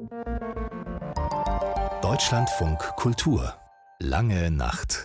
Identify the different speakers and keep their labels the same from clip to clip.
Speaker 1: Deutschlandfunk Kultur. Lange Nacht.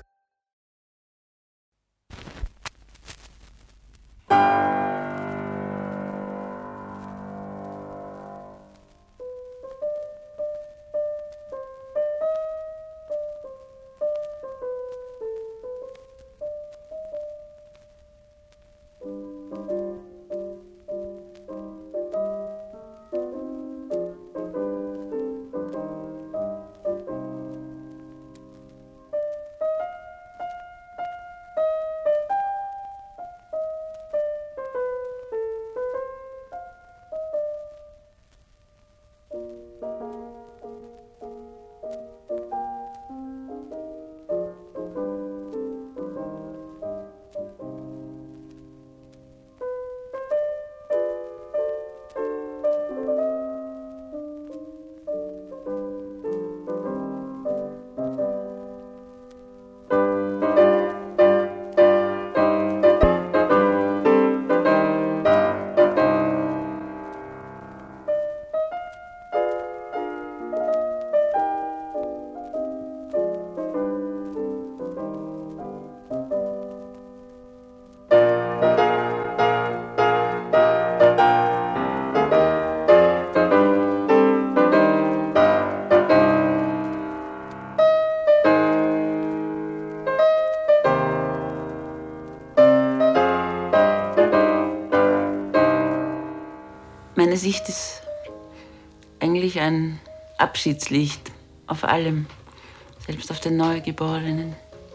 Speaker 2: Meine Sicht ist eigentlich ein Abschiedslicht auf allem, selbst auf den Neugeborenen.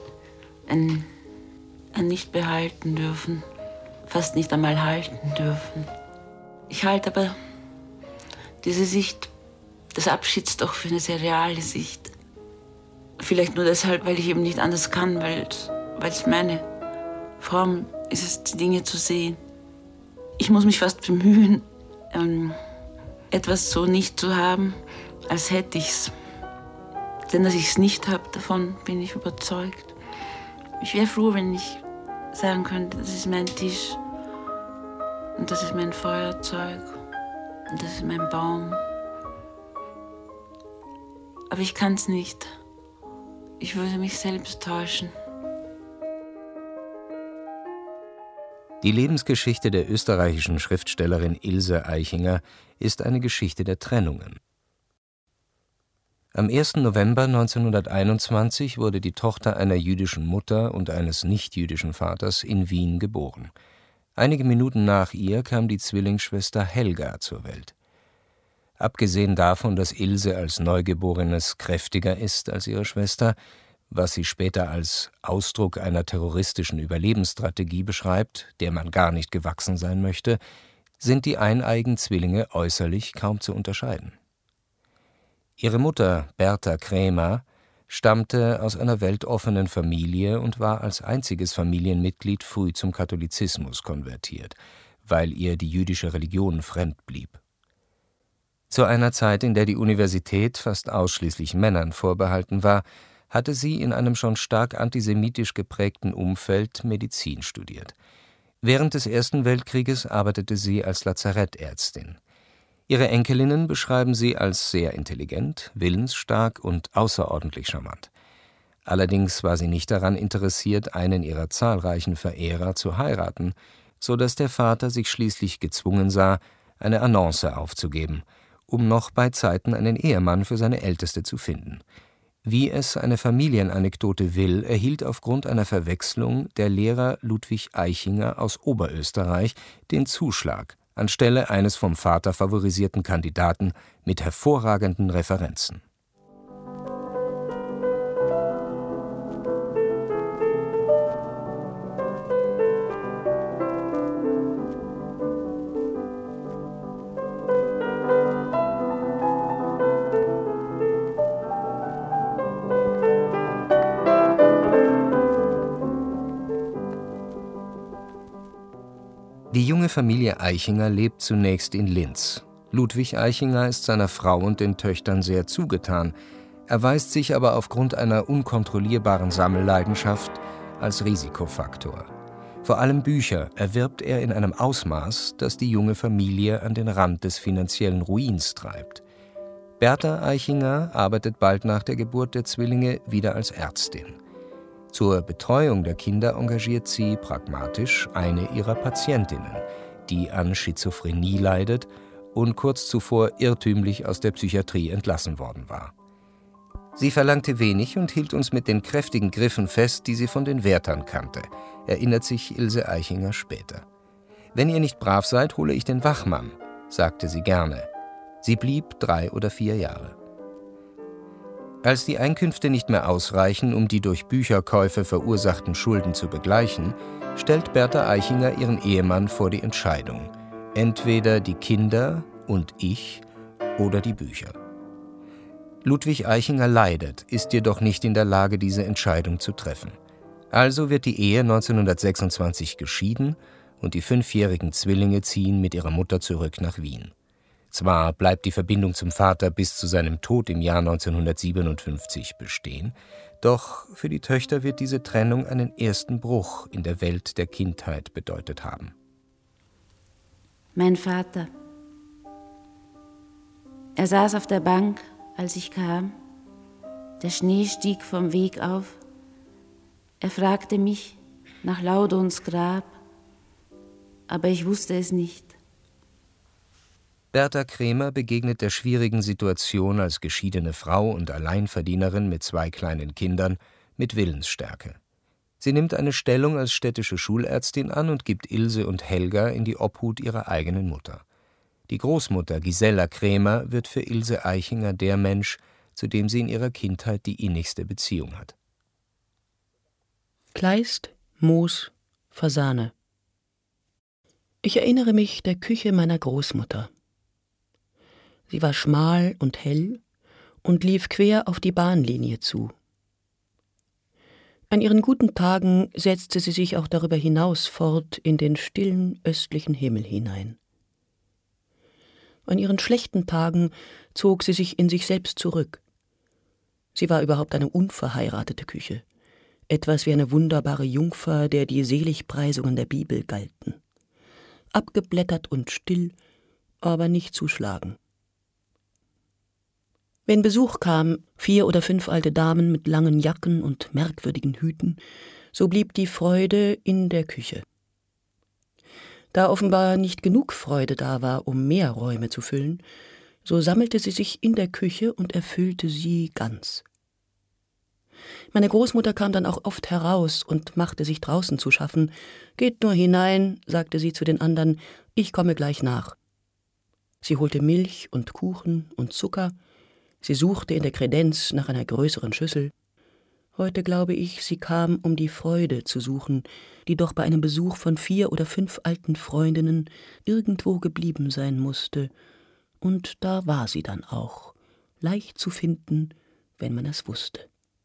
Speaker 2: Ein nicht behalten dürfen, fast nicht einmal halten dürfen. Ich halte aber diese Sicht des Abschieds doch für eine sehr reale Sicht. Vielleicht nur deshalb, weil ich eben nicht anders kann, weil es meine Form ist, die Dinge zu sehen. Ich muss mich fast bemühen, etwas so nicht zu haben, als hätte ich's. Denn dass ich es nicht habe, davon bin ich überzeugt. Ich wäre froh, wenn ich sagen könnte, das ist mein Tisch und das ist mein Feuerzeug und das ist mein Baum. Aber ich kann es nicht. Ich würde mich selbst täuschen.
Speaker 3: Die Lebensgeschichte der österreichischen Schriftstellerin Ilse Aichinger ist eine Geschichte der Trennungen. Am 1. November 1921 wurde die Tochter einer jüdischen Mutter und eines nichtjüdischen Vaters in Wien geboren. Einige Minuten nach ihr kam die Zwillingsschwester Helga zur Welt. Abgesehen davon, dass Ilse als Neugeborenes kräftiger ist als ihre Schwester, was sie später als Ausdruck einer terroristischen Überlebensstrategie beschreibt, der man gar nicht gewachsen sein möchte, sind die eineigen Zwillinge äußerlich kaum zu unterscheiden. Ihre Mutter, Bertha Krämer, stammte aus einer weltoffenen Familie und war als einziges Familienmitglied früh zum Katholizismus konvertiert, weil ihr die jüdische Religion fremd blieb. Zu einer Zeit, in der die Universität fast ausschließlich Männern vorbehalten war, hatte sie in einem schon stark antisemitisch geprägten Umfeld Medizin studiert. Während des Ersten Weltkrieges arbeitete sie als Lazarettärztin. Ihre Enkelinnen beschreiben sie als sehr intelligent, willensstark und außerordentlich charmant. Allerdings war sie nicht daran interessiert, einen ihrer zahlreichen Verehrer zu heiraten, so dass der Vater sich schließlich gezwungen sah, eine Annonce aufzugeben, um noch bei Zeiten einen Ehemann für seine Älteste zu finden. Wie es eine Familienanekdote will, erhielt aufgrund einer Verwechslung der Lehrer Ludwig Aichinger aus Oberösterreich den Zuschlag anstelle eines vom Vater favorisierten Kandidaten mit hervorragenden Referenzen. Die junge Familie Aichinger lebt zunächst in Linz. Ludwig Aichinger ist seiner Frau und den Töchtern sehr zugetan, erweist sich aber aufgrund einer unkontrollierbaren Sammelleidenschaft als Risikofaktor. Vor allem Bücher erwirbt er in einem Ausmaß, das die junge Familie an den Rand des finanziellen Ruins treibt. Berta Eichinger arbeitet bald nach der Geburt der Zwillinge wieder als Ärztin. Zur Betreuung der Kinder engagiert sie pragmatisch eine ihrer Patientinnen, die an Schizophrenie leidet und kurz zuvor irrtümlich aus der Psychiatrie entlassen worden war. Sie verlangte wenig und hielt uns mit den kräftigen Griffen fest, die sie von den Wärtern kannte, erinnert sich Ilse Eichinger später. »Wenn ihr nicht brav seid, hole ich den Wachmann«, sagte sie gerne. Sie blieb 3 oder 4 Jahre. Als die Einkünfte nicht mehr ausreichen, um die durch Bücherkäufe verursachten Schulden zu begleichen, stellt Berta Eichinger ihren Ehemann vor die Entscheidung: entweder die Kinder und ich oder die Bücher. Ludwig Eichinger leidet, ist jedoch nicht in der Lage, diese Entscheidung zu treffen. Also wird die Ehe 1926 geschieden und die 5-jährigen Zwillinge ziehen mit ihrer Mutter zurück nach Wien. Zwar bleibt die Verbindung zum Vater bis zu seinem Tod im Jahr 1957 bestehen, doch für die Töchter wird diese Trennung einen ersten Bruch in der Welt der Kindheit bedeutet haben.
Speaker 2: Mein Vater. Er saß auf der Bank, als ich kam. Der Schnee stieg vom Weg auf. Er fragte mich nach Laudons Grab, aber ich wusste es nicht.
Speaker 3: Berta Kremer begegnet der schwierigen Situation als geschiedene Frau und Alleinverdienerin mit 2 kleinen Kindern mit Willensstärke. Sie nimmt eine Stellung als städtische Schulärztin an und gibt Ilse und Helga in die Obhut ihrer eigenen Mutter. Die Großmutter Gisela Kremer wird für Ilse Eichinger der Mensch, zu dem sie in ihrer Kindheit die innigste Beziehung hat.
Speaker 4: Kleist, Moos, Fasane. Ich erinnere mich der Küche meiner Großmutter. Sie war schmal und hell und lief quer auf die Bahnlinie zu. An ihren guten Tagen setzte sie sich auch darüber hinaus fort in den stillen östlichen Himmel hinein. An ihren schlechten Tagen zog sie sich in sich selbst zurück. Sie war überhaupt eine unverheiratete Küche, etwas wie eine wunderbare Jungfer, der die Seligpreisungen der Bibel galten. Abgeblättert und still, aber nicht zuschlagen. Wenn Besuch kam, 4 oder 5 alte Damen mit langen Jacken und merkwürdigen Hüten, so blieb die Freude in der Küche. Da offenbar nicht genug Freude da war, um mehr Räume zu füllen, so sammelte sie sich in der Küche und erfüllte sie ganz. Meine Großmutter kam dann auch oft heraus und machte sich draußen zu schaffen. »Geht nur hinein«, sagte sie zu den anderen, »ich komme gleich nach.« Sie holte Milch und Kuchen und Zucker. Sie suchte in der Kredenz nach einer größeren Schüssel. Heute glaube ich, sie kam, um die Freude zu suchen, die doch bei einem Besuch von 4 oder 5 alten Freundinnen irgendwo geblieben sein musste. Und da war sie dann auch, leicht zu finden, wenn man es wusste.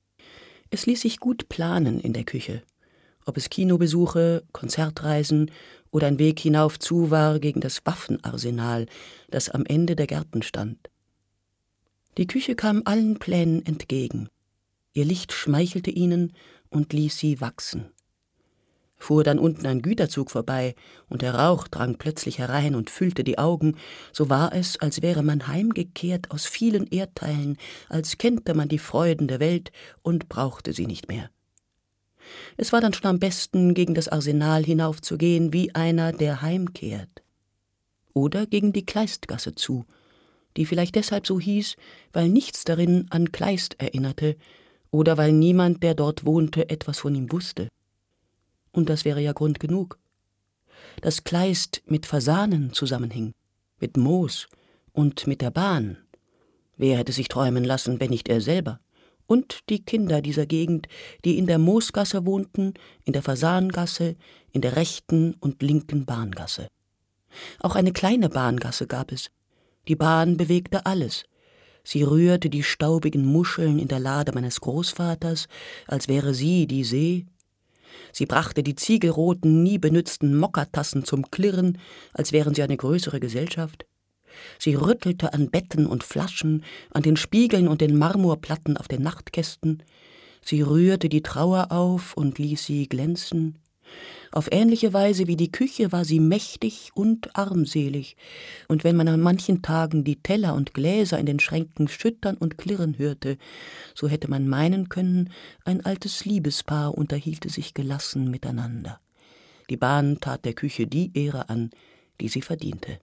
Speaker 4: Es ließ sich gut planen in der Küche, ob es Kinobesuche, Konzertreisen oder ein Weg hinauf zu war gegen das Waffenarsenal, das am Ende der Gärten stand. Die Küche kam allen Plänen entgegen. Ihr Licht schmeichelte ihnen und ließ sie wachsen. Fuhr dann unten ein Güterzug vorbei und der Rauch drang plötzlich herein und füllte die Augen, so war es, als wäre man heimgekehrt aus vielen Erdteilen, als kennte man die Freuden der Welt und brauchte sie nicht mehr. Es war dann schon am besten, gegen das Arsenal hinaufzugehen, wie einer, der heimkehrt. Oder gegen die Kleistgasse zu, die vielleicht deshalb so hieß, weil nichts darin an Kleist erinnerte oder weil niemand, der dort wohnte, etwas von ihm wusste. Und das wäre ja Grund genug. Dass Kleist mit Fasanen zusammenhing, mit Moos und mit der Bahn. Wer hätte sich träumen lassen, wenn nicht er selber? Und die Kinder dieser Gegend, die in der Moosgasse wohnten, in der Fasangasse, in der rechten und linken Bahngasse. Auch eine kleine Bahngasse gab es. Die Bahn bewegte alles. Sie rührte die staubigen Muscheln in der Lade meines Großvaters, als wäre sie die See. Sie brachte die ziegelroten, nie benützten Mokkatassen zum Klirren, als wären sie eine größere Gesellschaft. Sie rüttelte an Betten und Flaschen, an den Spiegeln und den Marmorplatten auf den Nachtkästen. Sie rührte die Trauer auf und ließ sie glänzen. Auf ähnliche Weise wie die Küche war sie mächtig und armselig, und wenn man an manchen Tagen die Teller und Gläser in den Schränken schüttern und klirren hörte, so hätte man meinen können, ein altes Liebespaar unterhielte sich gelassen miteinander. Die Bahn tat der Küche die Ehre an, die sie verdiente.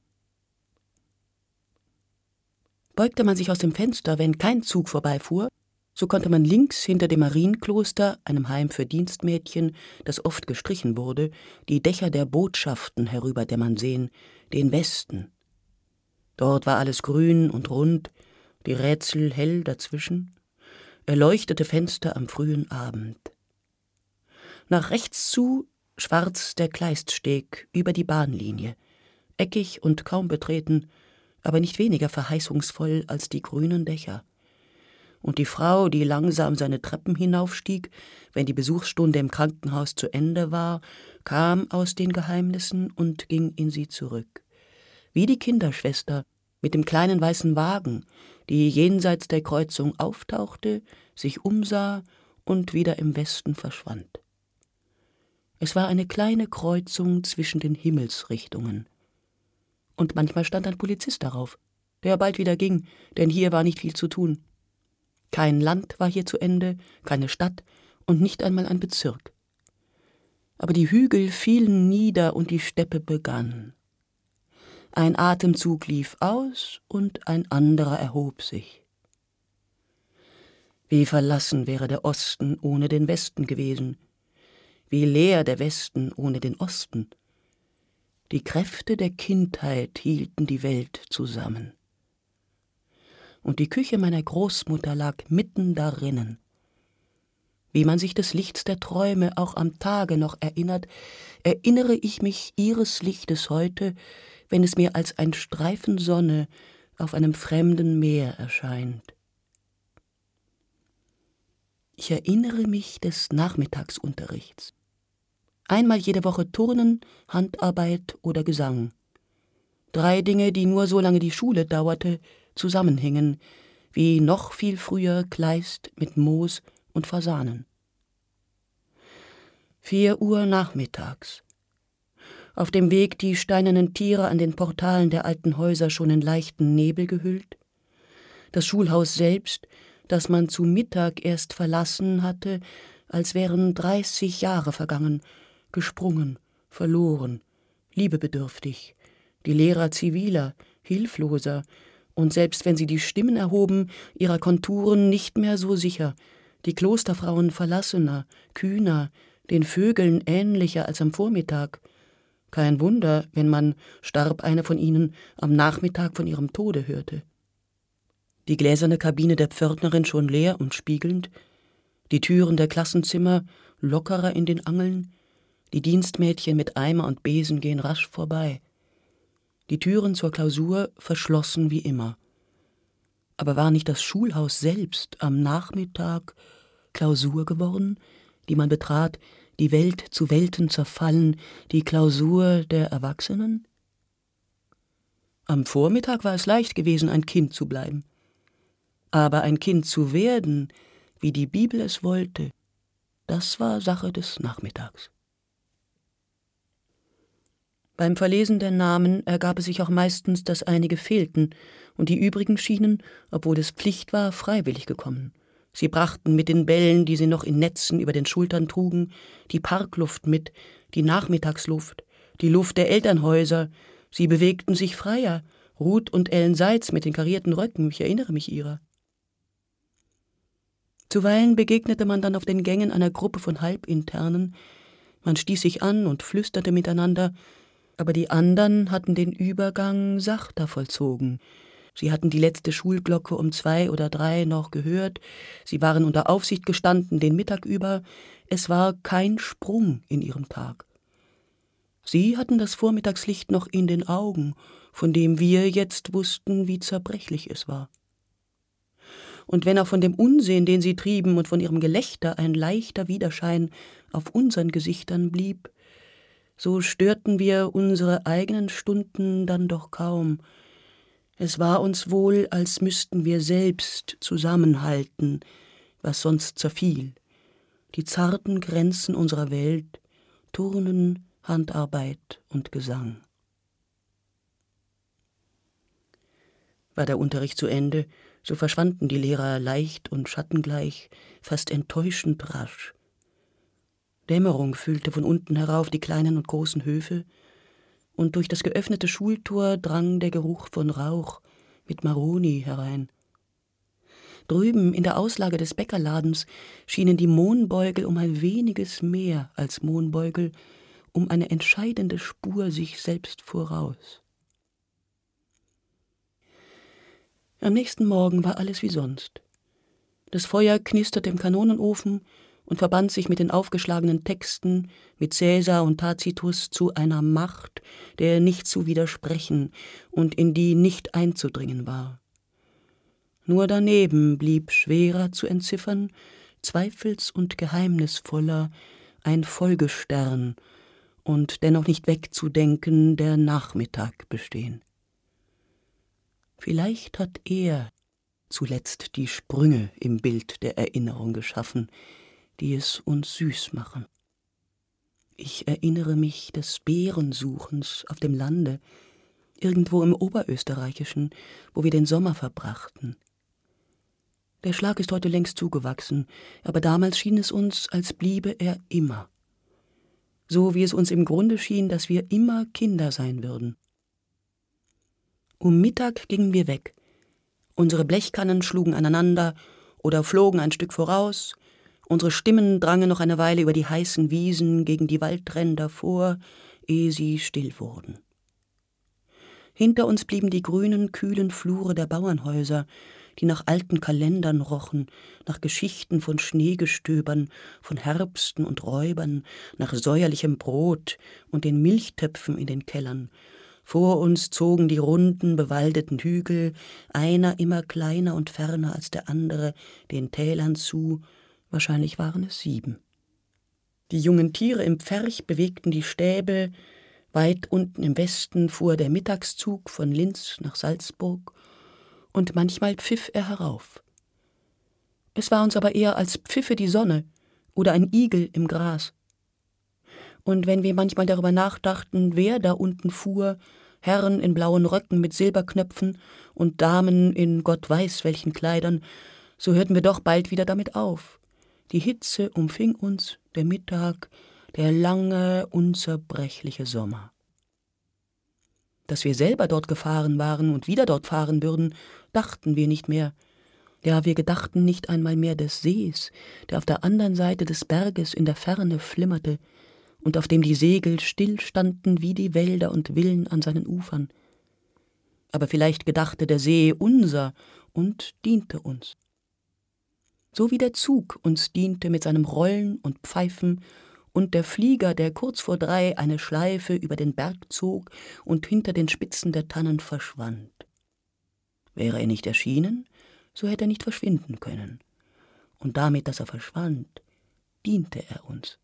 Speaker 4: Beugte man sich aus dem Fenster, wenn kein Zug vorbeifuhr, so konnte man links hinter dem Marienkloster, einem Heim für Dienstmädchen, das oft gestrichen wurde, die Dächer der Botschaften herüberdämmern sehen, den Westen. Dort war alles grün und rund, die Rätsel hell dazwischen, erleuchtete Fenster am frühen Abend. Nach rechts zu schwarz der Kleiststeg über die Bahnlinie, eckig und kaum betreten, aber nicht weniger verheißungsvoll als die grünen Dächer. Und die Frau, die langsam seine Treppen hinaufstieg, wenn die Besuchsstunde im Krankenhaus zu Ende war, kam aus den Geheimnissen und ging in sie zurück. Wie die Kinderschwester mit dem kleinen weißen Wagen, die jenseits der Kreuzung auftauchte, sich umsah und wieder im Westen verschwand. Es war eine kleine Kreuzung zwischen den Himmelsrichtungen. Und manchmal stand ein Polizist darauf, der bald wieder ging, denn hier war nicht viel zu tun. Kein Land war hier zu Ende, keine Stadt und nicht einmal ein Bezirk. Aber die Hügel fielen nieder und die Steppe begann. Ein Atemzug lief aus und ein anderer erhob sich. Wie verlassen wäre der Osten ohne den Westen gewesen, wie leer der Westen ohne den Osten. Die Kräfte der Kindheit hielten die Welt zusammen. Und die Küche meiner Großmutter lag mitten darinnen. Wie man sich des Lichts der Träume auch am Tage noch erinnert, erinnere ich mich ihres Lichtes heute, wenn es mir als ein Streifen Sonne auf einem fremden Meer erscheint. Ich erinnere mich des Nachmittagsunterrichts. Einmal jede Woche Turnen, Handarbeit oder Gesang. 3 Dinge, die nur so lange die Schule dauerte, zusammenhingen, wie noch viel früher Kleist mit Moos und Fasanen. 4 Uhr nachmittags. Auf dem Weg die steinernen Tiere an den Portalen der alten Häuser schon in leichten Nebel gehüllt. Das Schulhaus selbst, das man zu Mittag erst verlassen hatte, als wären 30 Jahre vergangen, gesprungen, verloren, liebebedürftig, die Lehrer ziviler, hilfloser, und selbst wenn sie die Stimmen erhoben, ihrer Konturen nicht mehr so sicher, die Klosterfrauen verlassener, kühner, den Vögeln ähnlicher als am Vormittag. Kein Wunder, wenn man, starb eine von ihnen, am Nachmittag von ihrem Tode hörte. Die gläserne Kabine der Pförtnerin schon leer und spiegelnd, die Türen der Klassenzimmer lockerer in den Angeln, die Dienstmädchen mit Eimer und Besen gehen rasch vorbei. Die Türen zur Klausur verschlossen wie immer. Aber war nicht das Schulhaus selbst am Nachmittag Klausur geworden, die man betrat, die Welt zu Welten zerfallen, die Klausur der Erwachsenen? Am Vormittag war es leicht gewesen, ein Kind zu bleiben. Aber ein Kind zu werden, wie die Bibel es wollte, das war Sache des Nachmittags. Beim Verlesen der Namen ergab es sich auch meistens, dass einige fehlten, und die übrigen schienen, obwohl es Pflicht war, freiwillig gekommen. Sie brachten mit den Bällen, die sie noch in Netzen über den Schultern trugen, die Parkluft mit, die Nachmittagsluft, die Luft der Elternhäuser. Sie bewegten sich freier, Ruth und Ellen Seitz mit den karierten Röcken, ich erinnere mich ihrer. Zuweilen begegnete man dann auf den Gängen einer Gruppe von Halbinternen. Man stieß sich an und flüsterte miteinander, aber die anderen hatten den Übergang sachter vollzogen. Sie hatten die letzte Schulglocke um 2 oder 3 noch gehört, sie waren unter Aufsicht gestanden den Mittag über, es war kein Sprung in ihrem Tag. Sie hatten das Vormittagslicht noch in den Augen, von dem wir jetzt wussten, wie zerbrechlich es war. Und wenn auch von dem Unsinn, den sie trieben, und von ihrem Gelächter ein leichter Widerschein auf unseren Gesichtern blieb, so störten wir unsere eigenen Stunden dann doch kaum. Es war uns wohl, als müssten wir selbst zusammenhalten, was sonst zerfiel, die zarten Grenzen unserer Welt, Turnen, Handarbeit und Gesang. War der Unterricht zu Ende, so verschwanden die Lehrer leicht und schattengleich, fast enttäuschend rasch. Dämmerung füllte von unten herauf die kleinen und großen Höfe, und durch das geöffnete Schultor drang der Geruch von Rauch mit Maroni herein. Drüben in der Auslage des Bäckerladens schienen die Mohnbeugel um ein weniges mehr als Mohnbeugel, um eine entscheidende Spur sich selbst voraus. Am nächsten Morgen war alles wie sonst. Das Feuer knisterte im Kanonenofen und verband sich mit den aufgeschlagenen Texten, mit Cäsar und Tacitus zu einer Macht, der nicht zu widersprechen und in die nicht einzudringen war. Nur daneben blieb schwerer zu entziffern, zweifels- und geheimnisvoller, ein Folgestern und dennoch nicht wegzudenken der Nachmittag bestehen. Vielleicht hat er zuletzt die Sprünge im Bild der Erinnerung geschaffen, die es uns süß machen. Ich erinnere mich des Beerensuchens auf dem Lande, irgendwo im Oberösterreichischen, wo wir den Sommer verbrachten. Der Schlag ist heute längst zugewachsen, aber damals schien es uns, als bliebe er immer. So wie es uns im Grunde schien, dass wir immer Kinder sein würden. Um Mittag gingen wir weg. Unsere Blechkannen schlugen aneinander oder flogen ein Stück voraus. Unsere Stimmen drangen noch eine Weile über die heißen Wiesen gegen die Waldränder vor, ehe sie still wurden. Hinter uns blieben die grünen, kühlen Flure der Bauernhäuser, die nach alten Kalendern rochen, nach Geschichten von Schneegestöbern, von Herbsten und Räubern, nach säuerlichem Brot und den Milchtöpfen in den Kellern. Vor uns zogen die runden, bewaldeten Hügel, einer immer kleiner und ferner als der andere, den Tälern zu, wahrscheinlich waren es 7. Die jungen Tiere im Pferch bewegten die Stäbe, weit unten im Westen fuhr der Mittagszug von Linz nach Salzburg, und manchmal pfiff er herauf. Es war uns aber eher, als pfiffe die Sonne oder ein Igel im Gras. Und wenn wir manchmal darüber nachdachten, wer da unten fuhr, Herren in blauen Röcken mit Silberknöpfen und Damen in Gott weiß welchen Kleidern, so hörten wir doch bald wieder damit auf. Die Hitze umfing uns, der Mittag, der lange, unzerbrechliche Sommer. Dass wir selber dort gefahren waren und wieder dort fahren würden, dachten wir nicht mehr. Ja, wir gedachten nicht einmal mehr des Sees, der auf der anderen Seite des Berges in der Ferne flimmerte und auf dem die Segel still standen wie die Wälder und Villen an seinen Ufern. Aber vielleicht gedachte der See unser und diente uns. So wie der Zug uns diente mit seinem Rollen und Pfeifen und der Flieger, der kurz vor 3 eine Schleife über den Berg zog und hinter den Spitzen der Tannen verschwand. Wäre er nicht erschienen, so hätte er nicht verschwinden können. Und damit, dass er verschwand, diente er uns.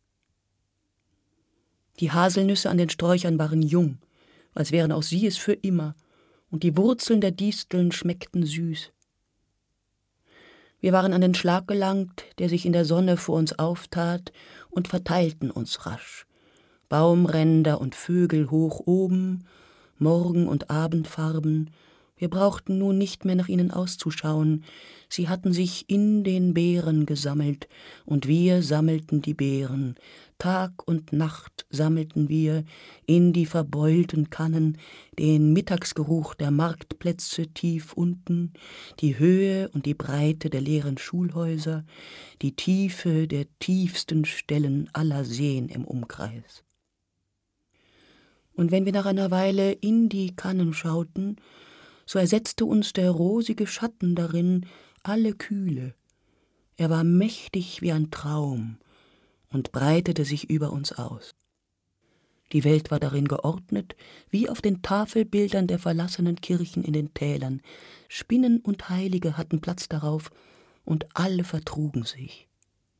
Speaker 4: Die Haselnüsse an den Sträuchern waren jung, als wären auch sie es für immer, und die Wurzeln der Disteln schmeckten süß. Wir waren an den Schlag gelangt, der sich in der Sonne vor uns auftat, und verteilten uns rasch. Baumränder und Vögel hoch oben, Morgen- und Abendfarben. Wir brauchten nun nicht mehr nach ihnen auszuschauen. Sie hatten sich in den Beeren gesammelt, und wir sammelten die Beeren. Tag und Nacht sammelten wir in die verbeulten Kannen den Mittagsgeruch der Marktplätze tief unten, die Höhe und die Breite der leeren Schulhäuser, die Tiefe der tiefsten Stellen aller Seen im Umkreis. Und wenn wir nach einer Weile in die Kannen schauten, so ersetzte uns der rosige Schatten darin alle Kühle. Er war mächtig wie ein Traum und breitete sich über uns aus. Die Welt war darin geordnet, wie auf den Tafelbildern der verlassenen Kirchen in den Tälern. Spinnen und Heilige hatten Platz darauf, und alle vertrugen sich.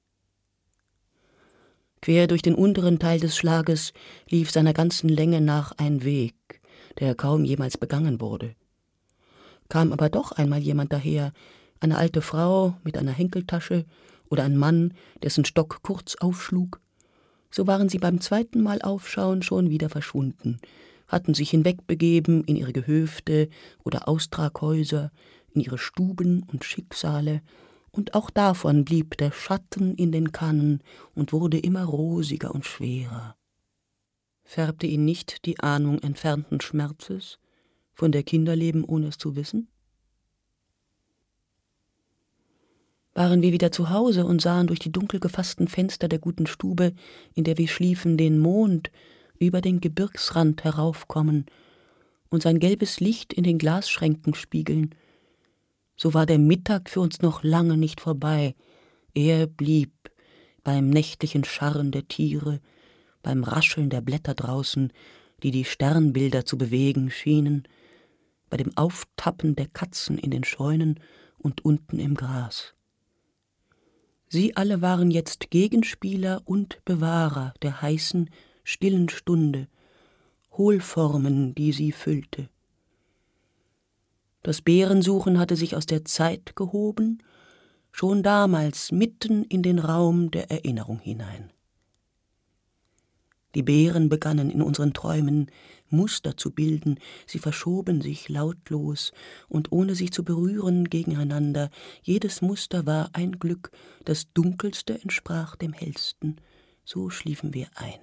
Speaker 4: Quer durch den unteren Teil des Schlages lief seiner ganzen Länge nach ein Weg, der kaum jemals begangen wurde. Kam aber doch einmal jemand daher, eine alte Frau mit einer Henkeltasche oder ein Mann, dessen Stock kurz aufschlug, So waren sie beim zweiten Mal aufschauen schon wieder verschwunden, hatten sich hinwegbegeben in ihre Gehöfte oder Austraghäuser, in ihre Stuben und Schicksale, und auch davon blieb der Schatten in den Kannen und wurde immer rosiger und schwerer. Färbte ihn nicht die Ahnung entfernten Schmerzes, von der Kinder leben, ohne es zu wissen? Waren wir wieder zu Hause und sahen durch die dunkel gefassten Fenster der guten Stube, in der wir schliefen, den Mond über den Gebirgsrand heraufkommen und sein gelbes Licht in den Glasschränken spiegeln, so war der Mittag für uns noch lange nicht vorbei. Er blieb beim nächtlichen Scharren der Tiere, beim Rascheln der Blätter draußen, die die Sternbilder zu bewegen schienen, bei dem Auftappen der Katzen in den Scheunen und unten im Gras. Sie alle waren jetzt Gegenspieler und Bewahrer der heißen, stillen Stunde, Hohlformen, die sie füllte. Das Bärensuchen hatte sich aus der Zeit gehoben, schon damals mitten in den Raum der Erinnerung hinein. Die Bären begannen in unseren Träumen Muster zu bilden, sie verschoben sich lautlos und ohne sich zu berühren gegeneinander. Jedes Muster war ein Glück, das Dunkelste entsprach dem Hellsten. So schliefen wir ein.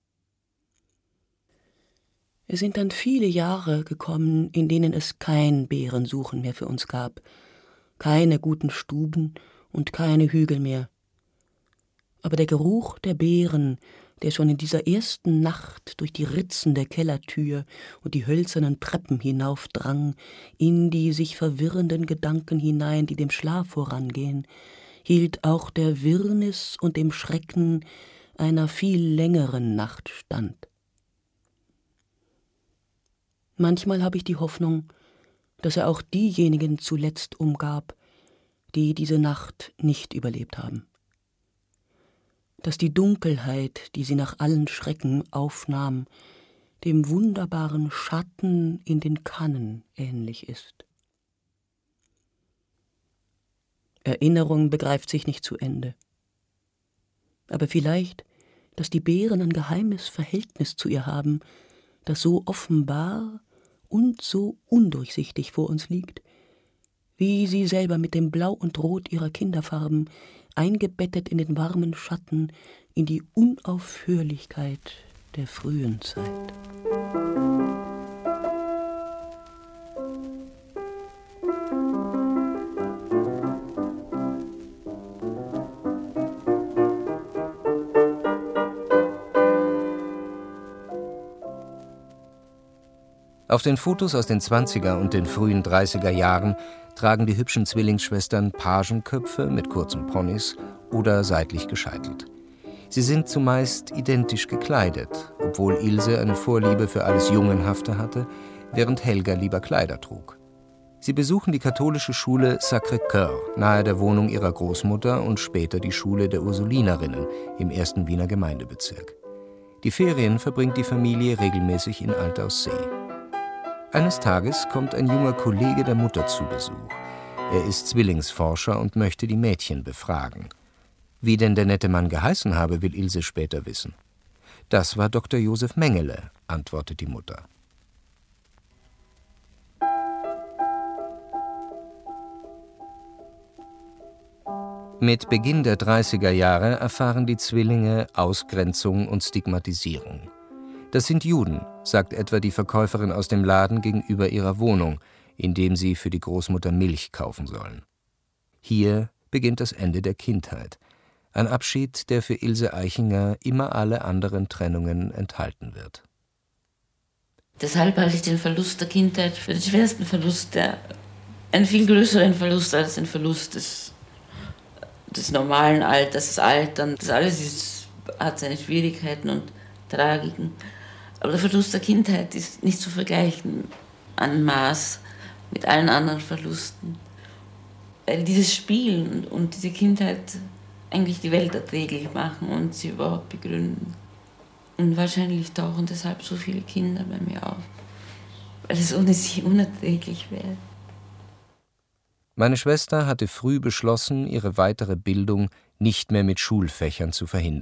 Speaker 4: Es sind dann viele Jahre gekommen, in denen es kein Bärensuchen mehr für uns gab, keine guten Stuben und keine Hügel mehr. Aber der Geruch der Beeren, der schon in dieser ersten Nacht durch die Ritzen der Kellertür und die hölzernen Treppen hinaufdrang, in die sich verwirrenden Gedanken hinein, die dem Schlaf vorangehen, hielt auch der Wirrnis und dem Schrecken einer viel längeren Nacht stand. Manchmal habe ich die Hoffnung, dass er auch diejenigen zuletzt umgab, die diese Nacht nicht überlebt haben. Dass die Dunkelheit, die sie nach allen Schrecken aufnahm, dem wunderbaren Schatten in den Kannen ähnlich ist. Erinnerung begreift sich nicht zu Ende. Aber vielleicht, dass die Bären ein geheimes Verhältnis zu ihr haben, das so offenbar und so undurchsichtig vor uns liegt, wie sie selber mit dem Blau und Rot ihrer Kinderfarben, eingebettet in den warmen Schatten, in die Unaufhörlichkeit der frühen Zeit.
Speaker 3: Auf den Fotos aus den 20er und den frühen 30er Jahren tragen die hübschen Zwillingsschwestern Pagenköpfe mit kurzen Ponys oder seitlich gescheitelt. Sie sind zumeist identisch gekleidet, obwohl Ilse eine Vorliebe für alles Jungenhafte hatte, während Helga lieber Kleider trug. Sie besuchen die katholische Schule Sacré-Cœur nahe der Wohnung ihrer Großmutter und später die Schule der Ursulinerinnen im 1. Wiener Gemeindebezirk. Die Ferien verbringt die Familie regelmäßig in Altaussee. Eines Tages kommt ein junger Kollege der Mutter zu Besuch. Er ist Zwillingsforscher und möchte die Mädchen befragen. Wie denn der nette Mann geheißen habe, will Ilse später wissen. Das war Dr. Josef Mengele, antwortet die Mutter. Mit Beginn der 30er Jahre erfahren die Zwillinge Ausgrenzung und Stigmatisierung. Das sind Juden, sagt etwa die Verkäuferin aus dem Laden gegenüber ihrer Wohnung, in dem sie für die Großmutter Milch kaufen sollen. Hier beginnt das Ende der Kindheit. Ein Abschied, der für Ilse Eichinger immer alle anderen Trennungen enthalten wird.
Speaker 2: Deshalb halte ich den Verlust der Kindheit für den schwersten Verlust, einen viel größeren Verlust als den Verlust des normalen Alters, des Alterns. Das alles hat seine Schwierigkeiten und Tragiken. Aber der Verlust der Kindheit ist nicht zu vergleichen an Maß mit allen anderen Verlusten. Weil dieses Spielen und diese Kindheit eigentlich die Welt erträglich machen und sie überhaupt begründen. Und wahrscheinlich tauchen deshalb so viele Kinder bei mir auf, weil es ohne sie unerträglich wäre.
Speaker 3: Meine Schwester hatte früh beschlossen, ihre weitere Bildung nicht mehr mit Schulfächern zu verhindern.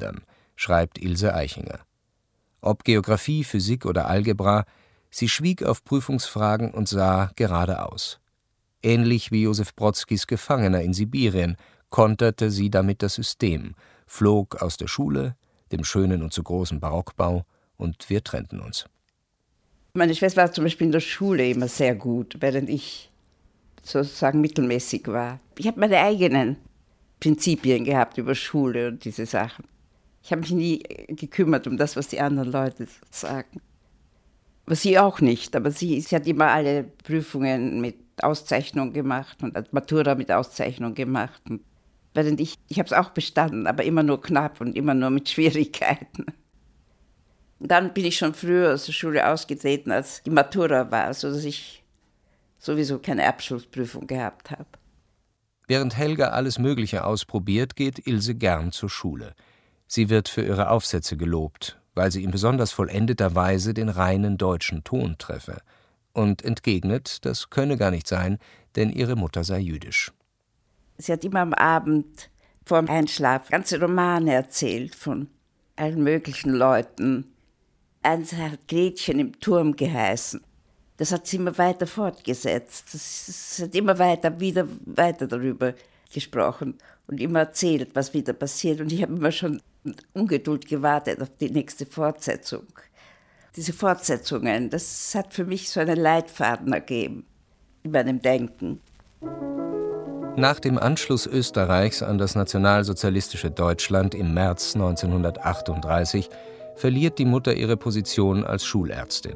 Speaker 3: schreibt Ilse Aichinger. Ob Geographie, Physik oder Algebra, sie schwieg auf Prüfungsfragen und sah geradeaus. Ähnlich wie Josef Brodskis Gefangener in Sibirien konterte sie damit das System, flog aus der Schule, dem schönen und zu großen Barockbau, und wir trennten uns.
Speaker 5: Meine Schwester war zum Beispiel in der Schule immer sehr gut, während ich sozusagen mittelmäßig war. Ich habe meine eigenen Prinzipien gehabt über Schule und diese Sachen. Ich habe mich nie gekümmert um das, was die anderen Leute sagen. Aber sie auch nicht, aber sie hat immer alle Prüfungen mit Auszeichnung gemacht und Matura mit Auszeichnung gemacht. Und während ich habe es auch bestanden, aber immer nur knapp und immer nur mit Schwierigkeiten. Und dann bin ich schon früher aus der Schule ausgetreten, als die Matura war, sodass ich sowieso keine Abschlussprüfung gehabt habe.
Speaker 3: Während Helga alles Mögliche ausprobiert, geht Ilse gern zur Schule. Sie wird für ihre Aufsätze gelobt, weil sie in besonders vollendeter Weise den reinen deutschen Ton treffe, und entgegnet, das könne gar nicht sein, denn ihre Mutter sei jüdisch.
Speaker 5: Sie hat immer am Abend vor dem Einschlafen ganze Romane erzählt von allen möglichen Leuten. Eins hat Gretchen im Turm geheißen. Das hat sie immer weiter fortgesetzt. Das hat immer weiter darüber gesprochen und immer erzählt, was wieder passiert. Und ich habe immer schon mit Ungeduld gewartet auf die nächste Fortsetzung. Diese Fortsetzungen, das hat für mich so einen Leitfaden ergeben in meinem Denken.
Speaker 3: Nach dem Anschluss Österreichs an das nationalsozialistische Deutschland im März 1938 verliert die Mutter ihre Position als Schulärztin.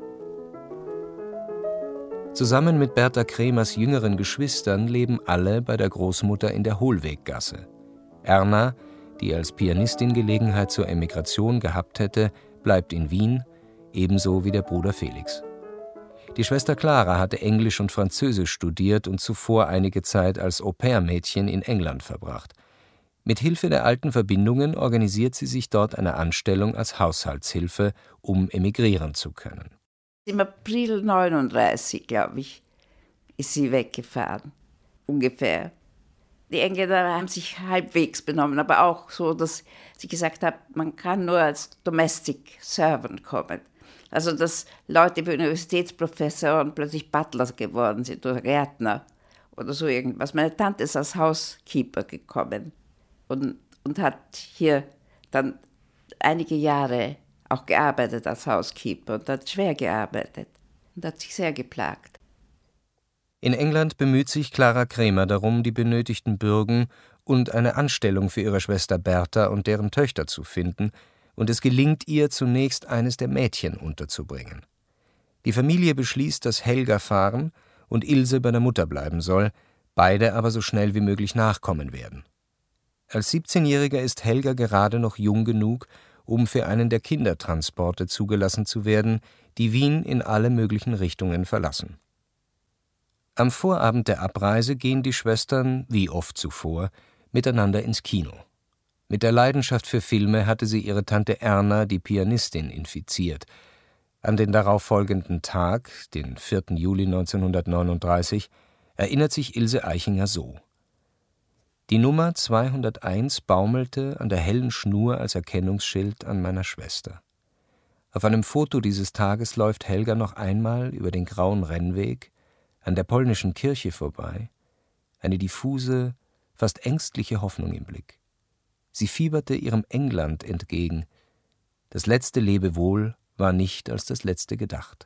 Speaker 3: Zusammen mit Berta Kremers jüngeren Geschwistern leben alle bei der Großmutter in der Hohlweggasse. Erna, die als Pianistin Gelegenheit zur Emigration gehabt hätte, bleibt in Wien, ebenso wie der Bruder Felix. Die Schwester Clara hatte Englisch und Französisch studiert und zuvor einige Zeit als Au-pair-Mädchen in England verbracht. Mit Hilfe der alten Verbindungen organisiert sie sich dort eine Anstellung als Haushaltshilfe, um emigrieren zu können.
Speaker 5: Im April 1939, glaube ich, ist sie weggefahren, ungefähr. Die Engländer haben sich halbwegs benommen, aber auch so, dass sie gesagt haben, man kann nur als Domestic Servant kommen. Also dass Leute wie Universitätsprofessoren plötzlich Butler geworden sind oder Gärtner oder so irgendwas. Meine Tante ist als Housekeeper gekommen und hat hier dann einige Jahre auch gearbeitet als Housekeeper und hat schwer gearbeitet und hat sich sehr geplagt.
Speaker 3: In England bemüht sich Clara Kremer darum, die benötigten Bürgen und eine Anstellung für ihre Schwester Berta und deren Töchter zu finden, und es gelingt ihr, zunächst eines der Mädchen unterzubringen. Die Familie beschließt, dass Helga fahren und Ilse bei der Mutter bleiben soll, beide aber so schnell wie möglich nachkommen werden. Als 17-Jähriger ist Helga gerade noch jung genug, um für einen der Kindertransporte zugelassen zu werden, die Wien in alle möglichen Richtungen verlassen. Am Vorabend der Abreise gehen die Schwestern, wie oft zuvor, miteinander ins Kino. Mit der Leidenschaft für Filme hatte sie ihre Tante Erna, die Pianistin, infiziert. An den darauffolgenden Tag, den 4. Juli 1939, erinnert sich Ilse Aichinger so: Die Nummer 201 baumelte an der hellen Schnur als Erkennungsschild an meiner Schwester. Auf einem Foto dieses Tages läuft Helga noch einmal über den grauen Rennweg, an der polnischen Kirche vorbei, eine diffuse, fast ängstliche Hoffnung im Blick. Sie fieberte ihrem England entgegen. Das letzte Lebewohl war nicht als das letzte gedacht.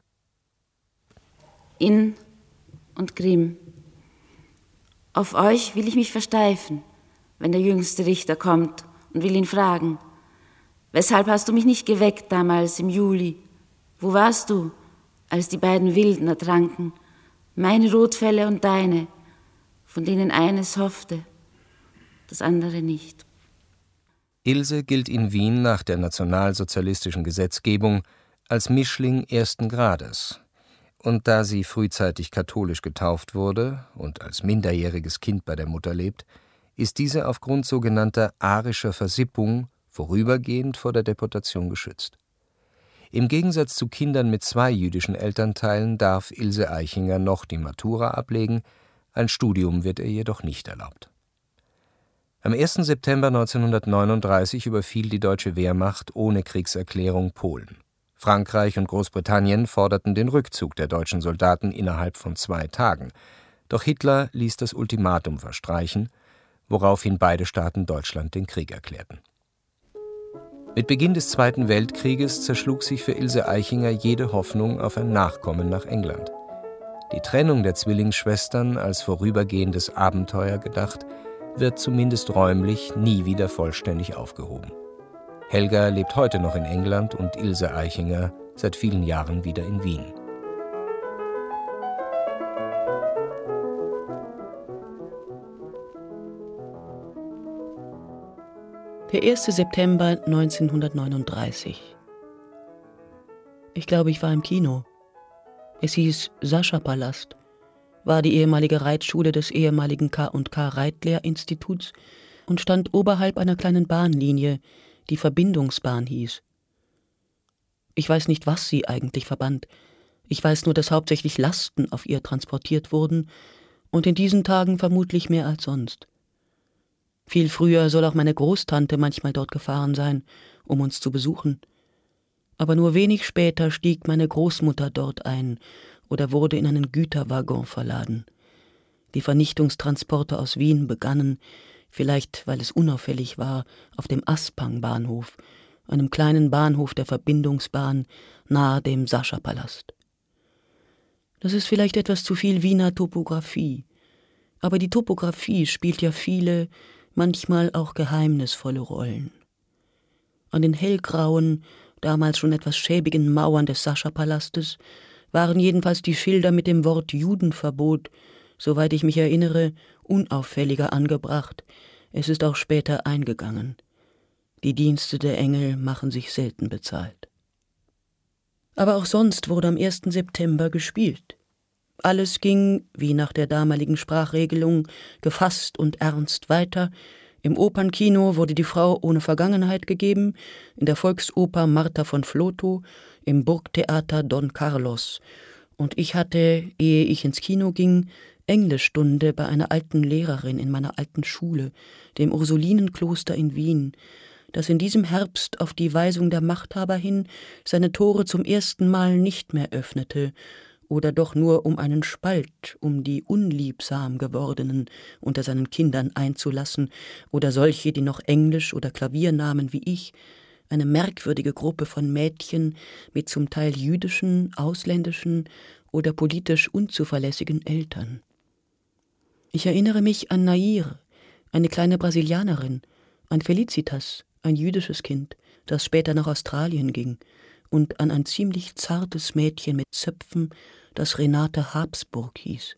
Speaker 2: Inn und Grimm. Auf euch will ich mich versteifen, wenn der jüngste Richter kommt und will ihn fragen: Weshalb hast du mich nicht geweckt damals im Juli? Wo warst du, als die beiden Wilden ertranken, meine Rotfelle und deine, von denen eines hoffte, das andere nicht?
Speaker 3: Ilse gilt in Wien nach der nationalsozialistischen Gesetzgebung als Mischling ersten Grades. Und da sie frühzeitig katholisch getauft wurde und als minderjähriges Kind bei der Mutter lebt, ist diese aufgrund sogenannter arischer Versippung vorübergehend vor der Deportation geschützt. Im Gegensatz zu Kindern mit 2 jüdischen Elternteilen darf Ilse Aichinger noch die Matura ablegen, ein Studium wird ihr jedoch nicht erlaubt. Am 1. September 1939 überfiel die deutsche Wehrmacht ohne Kriegserklärung Polen. Frankreich und Großbritannien forderten den Rückzug der deutschen Soldaten innerhalb von 2 Tagen. Doch Hitler ließ das Ultimatum verstreichen, woraufhin beide Staaten Deutschland den Krieg erklärten. Mit Beginn des Zweiten Weltkrieges zerschlug sich für Ilse Aichinger jede Hoffnung auf ein Nachkommen nach England. Die Trennung der Zwillingsschwestern, als vorübergehendes Abenteuer gedacht, wird zumindest räumlich nie wieder vollständig aufgehoben. Helga lebt heute noch in England und Ilse Aichinger seit vielen Jahren wieder in Wien.
Speaker 4: Der 1. September 1939. Ich glaube, ich war im Kino. Es hieß Sascha-Palast, war die ehemalige Reitschule des ehemaligen K&K Reitlehrinstituts und stand oberhalb einer kleinen Bahnlinie, die Verbindungsbahn hieß. Ich weiß nicht, was sie eigentlich verband. Ich weiß nur, dass hauptsächlich Lasten auf ihr transportiert wurden und in diesen Tagen vermutlich mehr als sonst. Viel früher soll auch meine Großtante manchmal dort gefahren sein, um uns zu besuchen. Aber nur wenig später stieg meine Großmutter dort ein oder wurde in einen Güterwaggon verladen. Die Vernichtungstransporte aus Wien begannen, vielleicht weil es unauffällig war, auf dem Aspang-Bahnhof, einem kleinen Bahnhof der Verbindungsbahn nahe dem Sascha-Palast. Das ist vielleicht etwas zu viel Wiener Topographie, aber die Topographie spielt ja viele, manchmal auch geheimnisvolle Rollen. An den hellgrauen, damals schon etwas schäbigen Mauern des Sascha-Palastes waren jedenfalls die Schilder mit dem Wort Judenverbot, soweit ich mich erinnere, unauffälliger angebracht. Es ist auch später eingegangen. Die Dienste der Engel machen sich selten bezahlt. Aber auch sonst wurde am 1. September gespielt. Alles ging, wie nach der damaligen Sprachregelung, gefasst und ernst weiter. Im Opernkino wurde die Frau ohne Vergangenheit gegeben, in der Volksoper Martha von Flotow, im Burgtheater Don Carlos. Und ich hatte, ehe ich ins Kino ging, Englischstunde bei einer alten Lehrerin in meiner alten Schule, dem Ursulinenkloster in Wien, das in diesem Herbst auf die Weisung der Machthaber hin seine Tore zum ersten Mal nicht mehr öffnete, oder doch nur um einen Spalt, um die unliebsam gewordenen unter seinen Kindern einzulassen, oder solche, die noch Englisch oder Klavier nahmen wie ich, eine merkwürdige Gruppe von Mädchen mit zum Teil jüdischen, ausländischen oder politisch unzuverlässigen Eltern. Ich erinnere mich an Nair, eine kleine Brasilianerin, an Felicitas, ein jüdisches Kind, das später nach Australien ging, und an ein ziemlich zartes Mädchen mit Zöpfen, das Renate Habsburg hieß.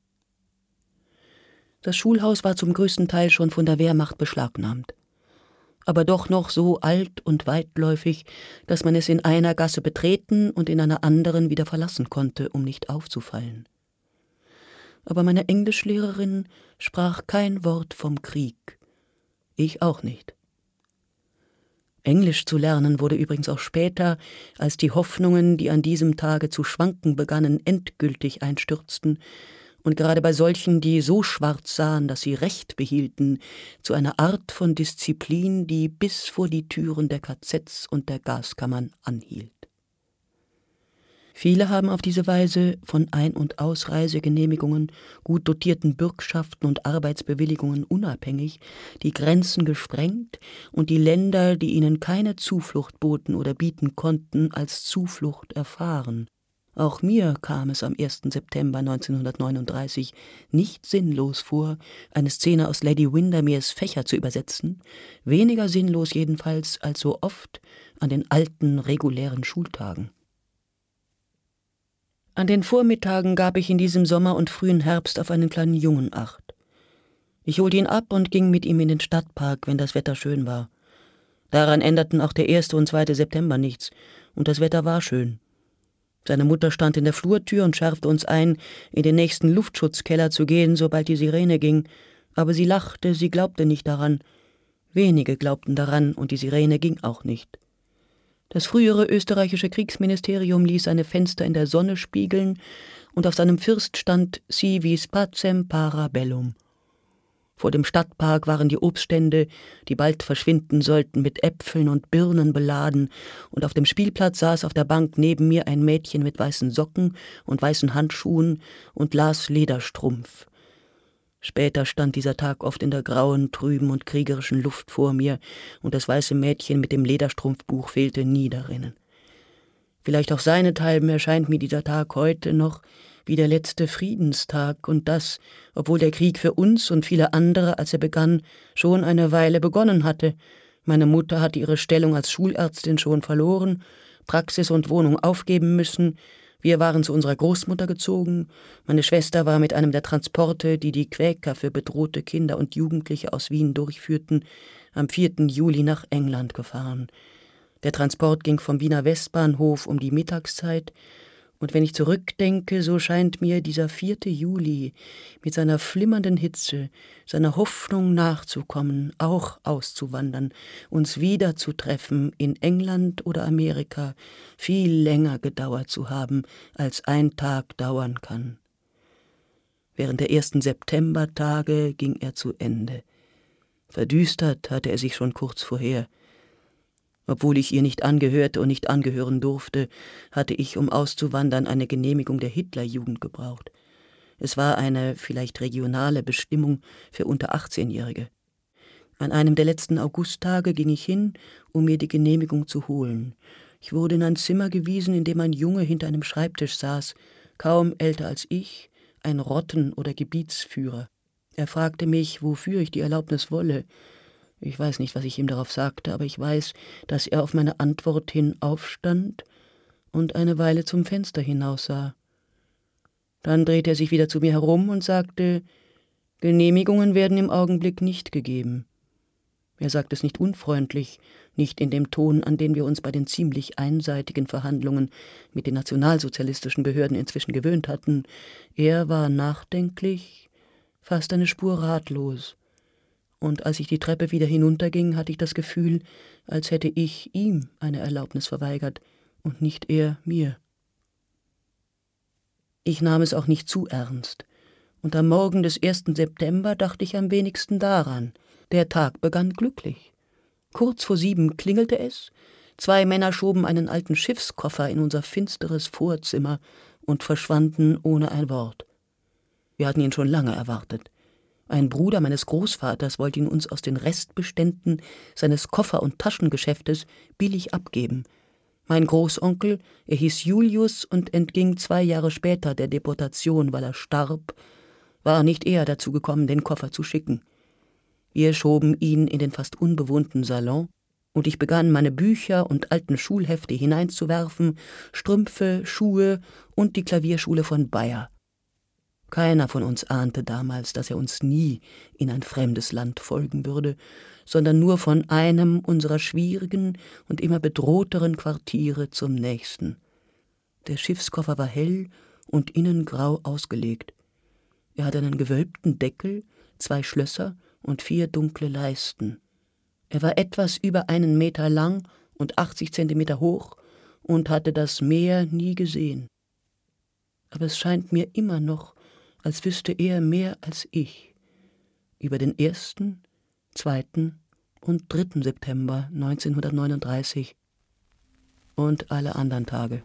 Speaker 4: Das Schulhaus war zum größten Teil schon von der Wehrmacht beschlagnahmt, aber doch noch so alt und weitläufig, dass man es in einer Gasse betreten und in einer anderen wieder verlassen konnte, um nicht aufzufallen. Aber meine Englischlehrerin sprach kein Wort vom Krieg, ich auch nicht. Englisch zu lernen wurde übrigens auch später, als die Hoffnungen, die an diesem Tage zu schwanken begannen, endgültig einstürzten und gerade bei solchen, die so schwarz sahen, dass sie Recht behielten, zu einer Art von Disziplin, die bis vor die Türen der KZs und der Gaskammern anhielt. Viele haben auf diese Weise von Ein- und Ausreisegenehmigungen, gut dotierten Bürgschaften und Arbeitsbewilligungen unabhängig die Grenzen gesprengt und die Länder, die ihnen keine Zuflucht boten oder bieten konnten, als Zuflucht erfahren. Auch mir kam es am 1. September 1939 nicht sinnlos vor, eine Szene aus Lady Windermeres Fächer zu übersetzen, weniger sinnlos jedenfalls als so oft an den alten, regulären Schultagen. An den Vormittagen gab ich in diesem Sommer und frühen Herbst auf einen kleinen Jungen Acht. Ich holte ihn ab und ging mit ihm in den Stadtpark, wenn das Wetter schön war. Daran änderten auch der 1. und 2. September nichts, und das Wetter war schön. Seine Mutter stand in der Flurtür und schärfte uns ein, in den nächsten Luftschutzkeller zu gehen, sobald die Sirene ging, aber sie lachte, sie glaubte nicht daran. Wenige glaubten daran, und die Sirene ging auch nicht. Das frühere österreichische Kriegsministerium ließ seine Fenster in der Sonne spiegeln, und auf seinem First stand Si vis pacem para bellum. Vor dem Stadtpark waren die Obststände, die bald verschwinden sollten, mit Äpfeln und Birnen beladen, und auf dem Spielplatz saß auf der Bank neben mir ein Mädchen mit weißen Socken und weißen Handschuhen und las Lederstrumpf. Später stand dieser Tag oft in der grauen, trüben und kriegerischen Luft vor mir, und das weiße Mädchen mit dem Lederstrumpfbuch fehlte nie darinnen. Vielleicht auch seinethalben erscheint mir dieser Tag heute noch wie der letzte Friedenstag, und das, obwohl der Krieg für uns und viele andere, als er begann, schon eine Weile begonnen hatte. Meine Mutter hatte ihre Stellung als Schulärztin schon verloren, Praxis und Wohnung aufgeben müssen. Wir waren zu unserer Großmutter gezogen. Meine Schwester war mit einem der Transporte, die die Quäker für bedrohte Kinder und Jugendliche aus Wien durchführten, am 4. Juli nach England gefahren. Der Transport ging vom Wiener Westbahnhof um die Mittagszeit, und wenn ich zurückdenke, so scheint mir dieser 4. Juli mit seiner flimmernden Hitze, seiner Hoffnung nachzukommen, auch auszuwandern, uns wiederzutreffen in England oder Amerika, viel länger gedauert zu haben, als ein Tag dauern kann. Während der ersten Septembertage ging er zu Ende. Verdüstert hatte er sich schon kurz vorher. Obwohl ich ihr nicht angehörte und nicht angehören durfte, hatte ich, um auszuwandern, eine Genehmigung der Hitlerjugend gebraucht. Es war eine vielleicht regionale Bestimmung für unter 18-Jährige. An einem der letzten Augusttage ging ich hin, um mir die Genehmigung zu holen. Ich wurde in ein Zimmer gewiesen, in dem ein Junge hinter einem Schreibtisch saß, kaum älter als ich, ein Rotten- oder Gebietsführer. Er fragte mich, wofür ich die Erlaubnis wolle. Ich weiß nicht, was ich ihm darauf sagte, aber ich weiß, dass er auf meine Antwort hin aufstand und eine Weile zum Fenster hinaussah. Dann drehte er sich wieder zu mir herum und sagte, Genehmigungen werden im Augenblick nicht gegeben. Er sagte es nicht unfreundlich, nicht in dem Ton, an den wir uns bei den ziemlich einseitigen Verhandlungen mit den nationalsozialistischen Behörden inzwischen gewöhnt hatten. Er war nachdenklich, fast eine Spur ratlos. Und als ich die Treppe wieder hinunterging, hatte ich das Gefühl, als hätte ich ihm eine Erlaubnis verweigert und nicht er mir. Ich nahm es auch nicht zu ernst, und am Morgen des 1. September dachte ich am wenigsten daran. Der Tag begann glücklich. Kurz vor 7 klingelte es, 2 Männer schoben einen alten Schiffskoffer in unser finsteres Vorzimmer und verschwanden ohne ein Wort. Wir hatten ihn schon lange erwartet. Ein Bruder meines Großvaters wollte ihn uns aus den Restbeständen seines Koffer- und Taschengeschäftes billig abgeben. Mein Großonkel, er hieß Julius und entging 2 Jahre später der Deportation, weil er starb, war nicht eher dazu gekommen, den Koffer zu schicken. Wir schoben ihn in den fast unbewohnten Salon, und ich begann, meine Bücher und alten Schulhefte hineinzuwerfen, Strümpfe, Schuhe und die Klavierschule von Bayer. Keiner von uns ahnte damals, dass er uns nie in ein fremdes Land folgen würde, sondern nur von einem unserer schwierigen und immer bedrohteren Quartiere zum nächsten. Der Schiffskoffer war hell und innen grau ausgelegt. Er hatte einen gewölbten Deckel, 2 Schlösser und 4 dunkle Leisten. Er war etwas über 1 Meter lang und 80 Zentimeter hoch und hatte das Meer nie gesehen. Aber es scheint mir immer noch, als wüsste er mehr als ich über den 1., 2. und 3. September 1939 und alle anderen Tage.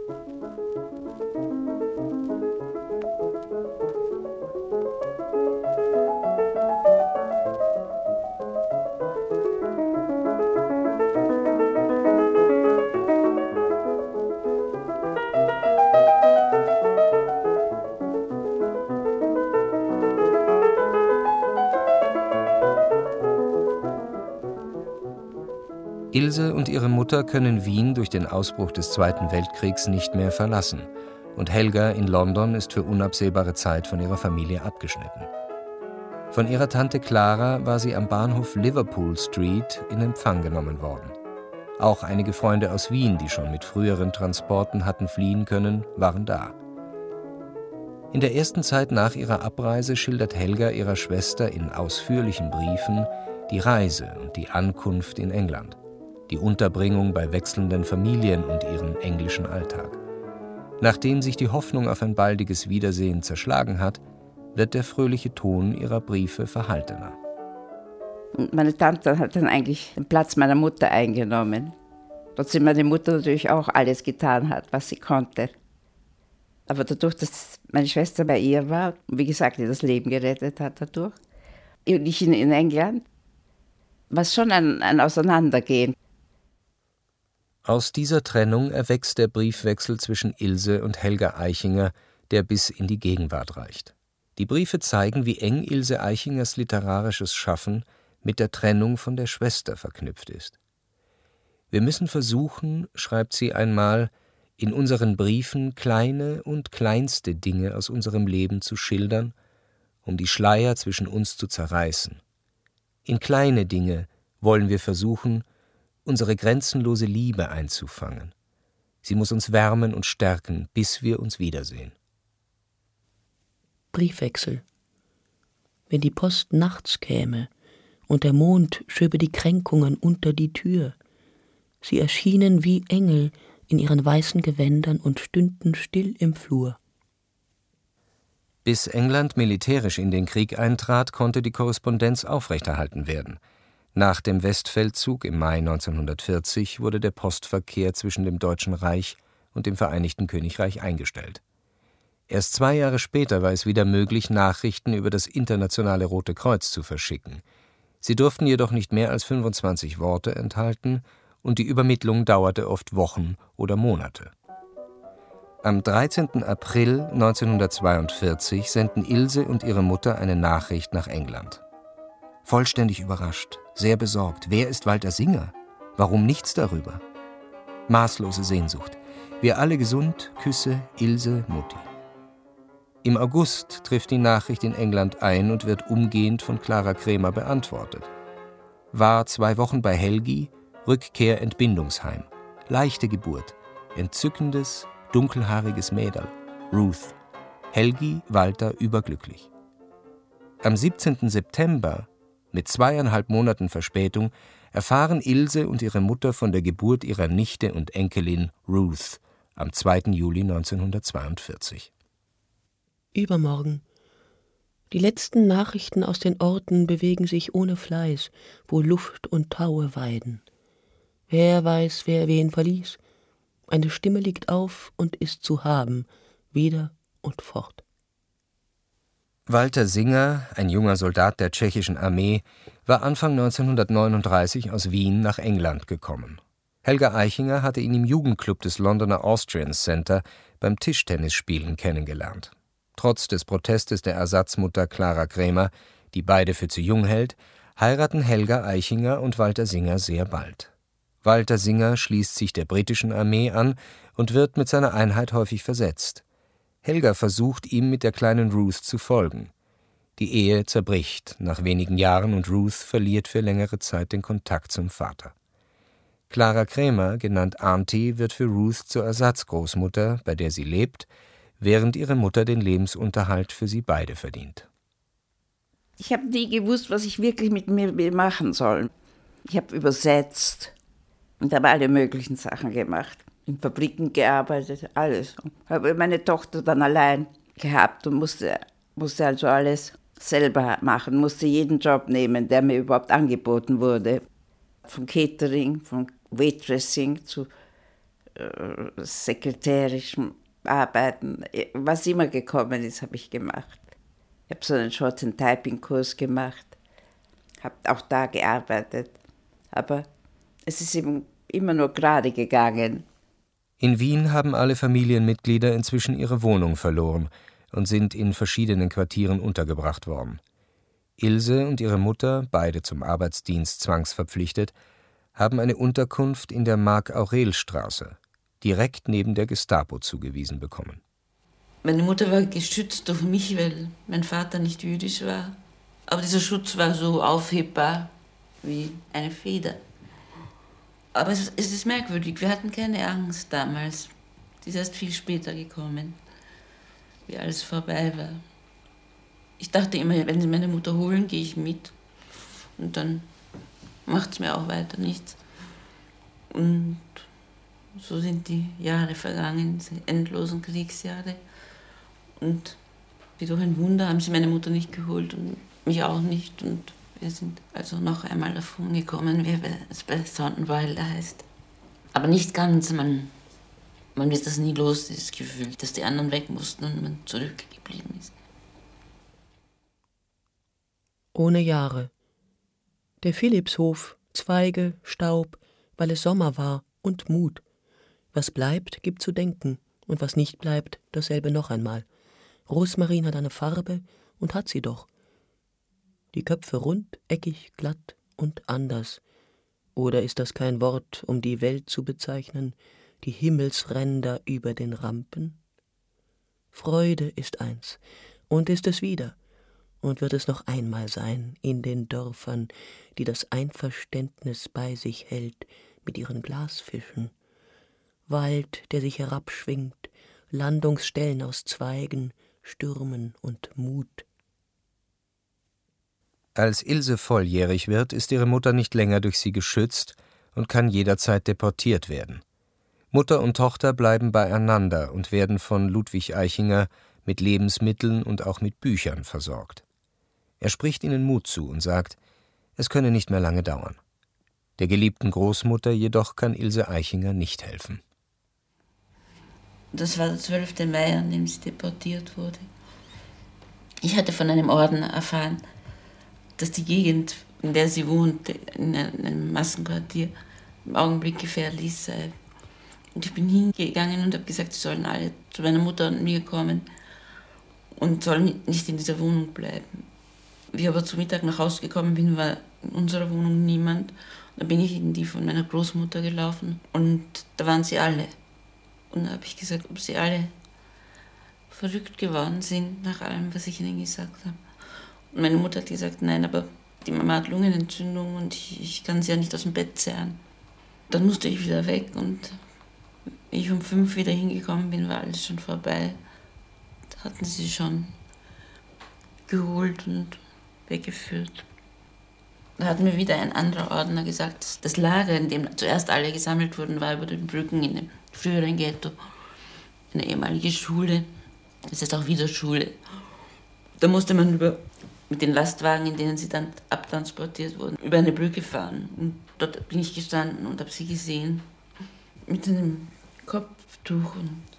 Speaker 3: Ilse und ihre Mutter können Wien durch den Ausbruch des Zweiten Weltkriegs nicht mehr verlassen, und Helga in London ist für unabsehbare Zeit von ihrer Familie abgeschnitten. Von ihrer Tante Clara war sie am Bahnhof Liverpool Street in Empfang genommen worden. Auch einige Freunde aus Wien, die schon mit früheren Transporten hatten fliehen können, waren da. In der ersten Zeit nach ihrer Abreise schildert Helga ihrer Schwester in ausführlichen Briefen die Reise und die Ankunft in England, die Unterbringung bei wechselnden Familien und ihren englischen Alltag. Nachdem sich die Hoffnung auf ein baldiges Wiedersehen zerschlagen hat, wird der fröhliche Ton ihrer Briefe verhaltener.
Speaker 5: Und meine Tante hat dann eigentlich den Platz meiner Mutter eingenommen. Trotzdem meine Mutter natürlich auch alles getan hat, was sie konnte. Aber dadurch, dass meine Schwester bei ihr war, und wie gesagt, ihr das Leben gerettet hat dadurch, und ich in England, war es schon ein Auseinandergehen.
Speaker 3: Aus dieser Trennung erwächst der Briefwechsel zwischen Ilse und Helga Eichinger, der bis in die Gegenwart reicht. Die Briefe zeigen, wie eng Ilse Eichingers literarisches Schaffen mit der Trennung von der Schwester verknüpft ist. Wir müssen versuchen, schreibt sie einmal, in unseren Briefen kleine und kleinste Dinge aus unserem Leben zu schildern, um die Schleier zwischen uns zu zerreißen. In kleine Dinge wollen wir versuchen, unsere grenzenlose Liebe einzufangen. Sie muss uns wärmen und stärken, bis wir uns wiedersehen.
Speaker 4: Briefwechsel. Wenn die Post nachts käme und der Mond schöbe die Kränkungen unter die Tür, sie erschienen wie Engel in ihren weißen Gewändern und stünden still im Flur.
Speaker 3: Bis England militärisch in den Krieg eintrat, konnte die Korrespondenz aufrechterhalten werden. Nach dem Westfeldzug im Mai 1940 wurde der Postverkehr zwischen dem Deutschen Reich und dem Vereinigten Königreich eingestellt. Erst 2 Jahre später war es wieder möglich, Nachrichten über das Internationale Rote Kreuz zu verschicken. Sie durften jedoch nicht mehr als 25 Worte enthalten und die Übermittlung dauerte oft Wochen oder Monate. Am 13. April 1942 senden Ilse und ihre Mutter eine Nachricht nach England. Vollständig überrascht, sehr besorgt. Wer ist Walter Singer? Warum nichts darüber? Maßlose Sehnsucht. Wir alle gesund, Küsse, Ilse, Mutti. Im August trifft die Nachricht in England ein und wird umgehend von Clara Cremer beantwortet. War 2 Wochen bei Helgi, Rückkehr Entbindungsheim. Leichte Geburt. Entzückendes, dunkelhaariges Mäderl. Ruth. Helgi, Walter überglücklich. Am 17. September, mit 2,5 Monaten Verspätung, erfahren Ilse und ihre Mutter von der Geburt ihrer Nichte und Enkelin Ruth am 2. Juli 1942.
Speaker 4: Übermorgen. Die letzten Nachrichten aus den Orten bewegen sich ohne Fleiß, wo Luft und Taue weiden. Wer weiß, wer wen verließ? Eine Stimme liegt auf und ist zu haben, wieder und fort.
Speaker 3: Walter Singer, ein junger Soldat der tschechischen Armee, war Anfang 1939 aus Wien nach England gekommen. Helga Eichinger hatte ihn im Jugendclub des Londoner Austrian Center beim Tischtennisspielen kennengelernt. Trotz des Protestes der Ersatzmutter Clara Cremer, die beide für zu jung hält, heiraten Helga Eichinger und Walter Singer sehr bald. Walter Singer schließt sich der britischen Armee an und wird mit seiner Einheit häufig versetzt. Helga versucht, ihm mit der kleinen Ruth zu folgen. Die Ehe zerbricht nach wenigen Jahren und Ruth verliert für längere Zeit den Kontakt zum Vater. Clara Cremer, genannt Auntie, wird für Ruth zur Ersatzgroßmutter, bei der sie lebt, während ihre Mutter den Lebensunterhalt für sie beide verdient.
Speaker 5: Ich habe nie gewusst, was ich wirklich mit mir machen soll. Ich habe übersetzt und habe alle möglichen Sachen gemacht. In Fabriken gearbeitet, alles. Habe meine Tochter dann allein gehabt und musste also alles selber machen, musste jeden Job nehmen, der mir überhaupt angeboten wurde. Vom Catering, vom Waitressing zu sekretärischem Arbeiten, was immer gekommen ist, habe ich gemacht. Ich habe so einen Short-and-Typing-Kurs gemacht, habe auch da gearbeitet, aber es ist eben immer nur gerade gegangen.
Speaker 3: In Wien haben alle Familienmitglieder inzwischen ihre Wohnung verloren und sind in verschiedenen Quartieren untergebracht worden. Ilse und ihre Mutter, beide zum Arbeitsdienst zwangsverpflichtet, haben eine Unterkunft in der Mark-Aurel-Straße, direkt neben der Gestapo zugewiesen bekommen.
Speaker 2: Meine Mutter war geschützt durch mich, weil mein Vater nicht jüdisch war. Aber dieser Schutz war so aufhebbar wie eine Feder. Aber es ist merkwürdig, wir hatten keine Angst damals. Die ist erst viel später gekommen, wie alles vorbei war. Ich dachte immer, wenn sie meine Mutter holen, gehe ich mit. Und dann macht es mir auch weiter nichts. Und so sind die Jahre vergangen, die endlosen Kriegsjahre. Und Wie durch ein Wunder haben sie meine Mutter nicht geholt und mich auch nicht. Und wir sind also noch einmal davon gekommen, wie es bei Sonnenwalder heißt. Aber nicht ganz, man wird das nie los, dieses Gefühl, dass die anderen weg mussten und man zurückgeblieben ist.
Speaker 4: Ohne Jahre. Der Philippshof, Zweige, Staub, weil es Sommer war und Mut. Was bleibt, gibt zu denken, und was nicht bleibt, dasselbe noch einmal. Rosmarin hat eine Farbe und hat sie doch. Die Köpfe rund, eckig, glatt und anders. Oder ist das kein Wort, um die Welt zu bezeichnen, die Himmelsränder über den Rampen? Freude ist eins und ist es wieder und wird es noch einmal sein in den Dörfern, die das Einverständnis bei sich hält mit ihren Glasfischen. Wald, der sich herabschwingt, Landungsstellen aus Zweigen, Stürmen und Mut.
Speaker 3: Als Ilse volljährig wird, ist ihre Mutter nicht länger durch sie geschützt und kann jederzeit deportiert werden. Mutter und Tochter bleiben beieinander und werden von Ludwig Eichinger mit Lebensmitteln und auch mit Büchern versorgt. Er spricht ihnen Mut zu und sagt, es könne nicht mehr lange dauern. Der geliebten Großmutter jedoch kann Ilse Eichinger nicht helfen.
Speaker 2: Das war der 12. Mai, an dem sie deportiert wurde. Ich hatte von einem Orden erfahren, dass die Gegend, in der sie wohnte, in einem Massenquartier, im Augenblick gefährlich sei. Und ich bin hingegangen und habe gesagt, sie sollen alle zu meiner Mutter und mir kommen und sollen nicht in dieser Wohnung bleiben. Wie ich aber zu Mittag nach Hause gekommen bin, war in unserer Wohnung niemand. Da bin ich in die von meiner Großmutter gelaufen und da waren sie alle. Und da habe ich gesagt, ob sie alle verrückt geworden sind nach allem, was ich ihnen gesagt habe. Und meine Mutter hat gesagt, nein, aber die Mama hat Lungenentzündung und ich kann sie ja nicht aus dem Bett zerren. Dann musste ich wieder weg und wie ich um 5 wieder hingekommen bin, war alles schon vorbei. Da hatten sie schon geholt und weggeführt. Da hat mir wieder ein anderer Ordner gesagt, das Lager, in dem zuerst alle gesammelt wurden, war über den Brücken in dem früheren Ghetto. Eine ehemalige Schule, das ist auch wieder Schule. Da musste man mit den Lastwagen, in denen sie dann abtransportiert wurden, über eine Brücke fahren. Und dort bin ich gestanden und habe sie gesehen, mit einem Kopftuch.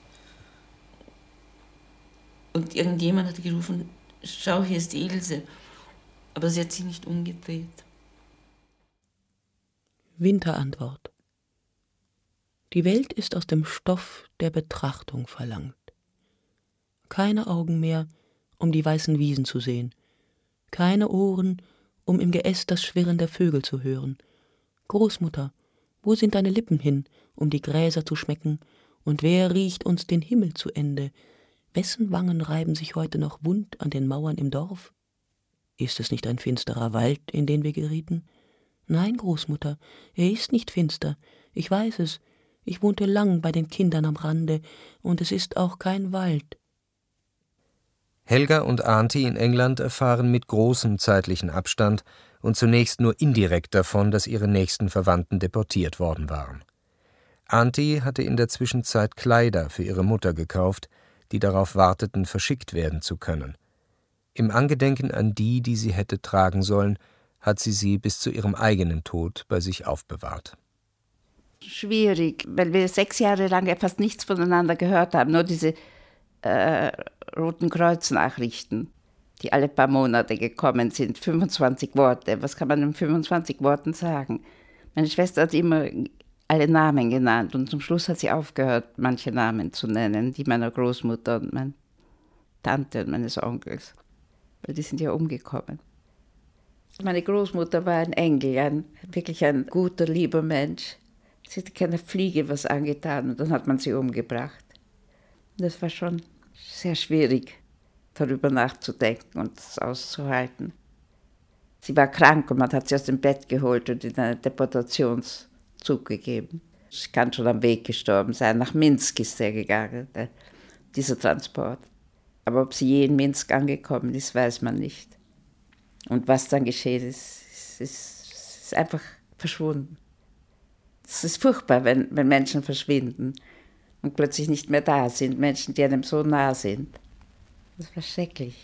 Speaker 2: Und irgendjemand hat gerufen, schau, hier ist die Ilse. Aber sie hat sich nicht umgedreht.
Speaker 4: Winterantwort. Die Welt ist aus dem Stoff der Betrachtung verlangt. Keine Augen mehr, um die weißen Wiesen zu sehen. Keine Ohren, um im Geäst das Schwirren der Vögel zu hören. Großmutter, wo sind deine Lippen hin, um die Gräser zu schmecken? Und wer riecht uns den Himmel zu Ende? Wessen Wangen reiben sich heute noch wund an den Mauern im Dorf? Ist es nicht ein finsterer Wald, in den wir gerieten? Nein, Großmutter, er ist nicht finster. Ich weiß es. Ich wohnte lang bei den Kindern am Rande, und es ist auch kein Wald.
Speaker 3: Helga und Auntie in England erfahren mit großem zeitlichen Abstand und zunächst nur indirekt davon, dass ihre nächsten Verwandten deportiert worden waren. Auntie hatte in der Zwischenzeit Kleider für ihre Mutter gekauft, die darauf warteten, verschickt werden zu können. Im Angedenken an die sie hätte tragen sollen, hat sie bis zu ihrem eigenen Tod bei sich aufbewahrt.
Speaker 5: Schwierig, weil wir 6 Jahre lang ja fast nichts voneinander gehört haben, nur diese Roten Kreuz-Nachrichten, die alle paar Monate gekommen sind, 25 Worte. Was kann man in 25 Worten sagen? Meine Schwester hat immer alle Namen genannt und zum Schluss hat sie aufgehört, manche Namen zu nennen, die meiner Großmutter und meiner Tante und meines Onkels, weil die sind ja umgekommen. Meine Großmutter war ein Engel, wirklich ein guter, lieber Mensch. Sie hatte keiner Fliege was angetan und dann hat man sie umgebracht. Das war schon sehr schwierig, darüber nachzudenken und das auszuhalten. Sie war krank und man hat sie aus dem Bett geholt und in einen Deportationszug gegeben. Sie kann schon am Weg gestorben sein. Nach Minsk ist er gegangen, dieser Transport. Aber ob sie je in Minsk angekommen ist, weiß man nicht. Und was dann geschehen ist einfach verschwunden. Es ist furchtbar, wenn Menschen verschwinden und plötzlich nicht mehr da sind, Menschen, die einem so nah sind. Das war schrecklich.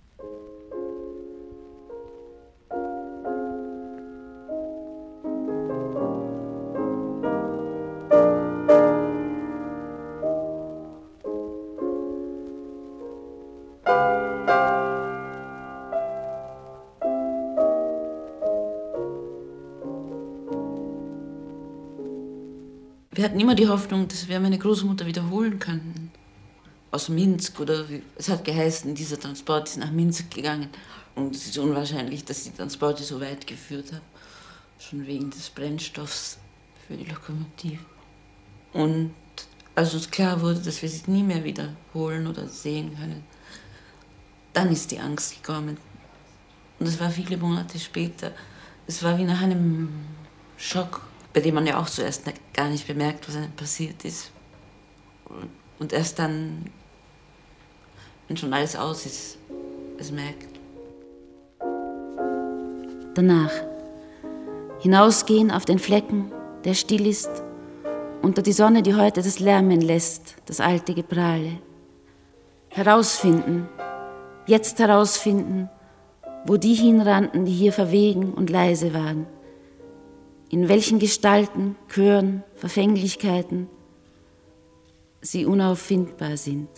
Speaker 2: Wir hatten immer die Hoffnung, dass wir meine Großmutter wiederholen könnten. Aus Minsk es hat geheißen, dieser Transport ist nach Minsk gegangen. Und es ist unwahrscheinlich, dass die Transporte so weit geführt haben. Schon wegen des Brennstoffs für die Lokomotive. Und als uns klar wurde, dass wir sie nie mehr wiederholen oder sehen können, dann ist die Angst gekommen. Und es war viele Monate später. Es war wie nach einem Schock, bei dem man ja auch zuerst gar nicht bemerkt, was einem passiert ist. Und erst dann, wenn schon alles aus ist, es merkt.
Speaker 6: Danach hinausgehen auf den Flecken, der still ist, unter die Sonne, die heute das Lärmen lässt, das alte Geprahle. Herausfinden, jetzt herausfinden, wo die hinrannten, die hier verwegen und leise waren. In welchen Gestalten, Chören, Verfänglichkeiten sie unauffindbar sind.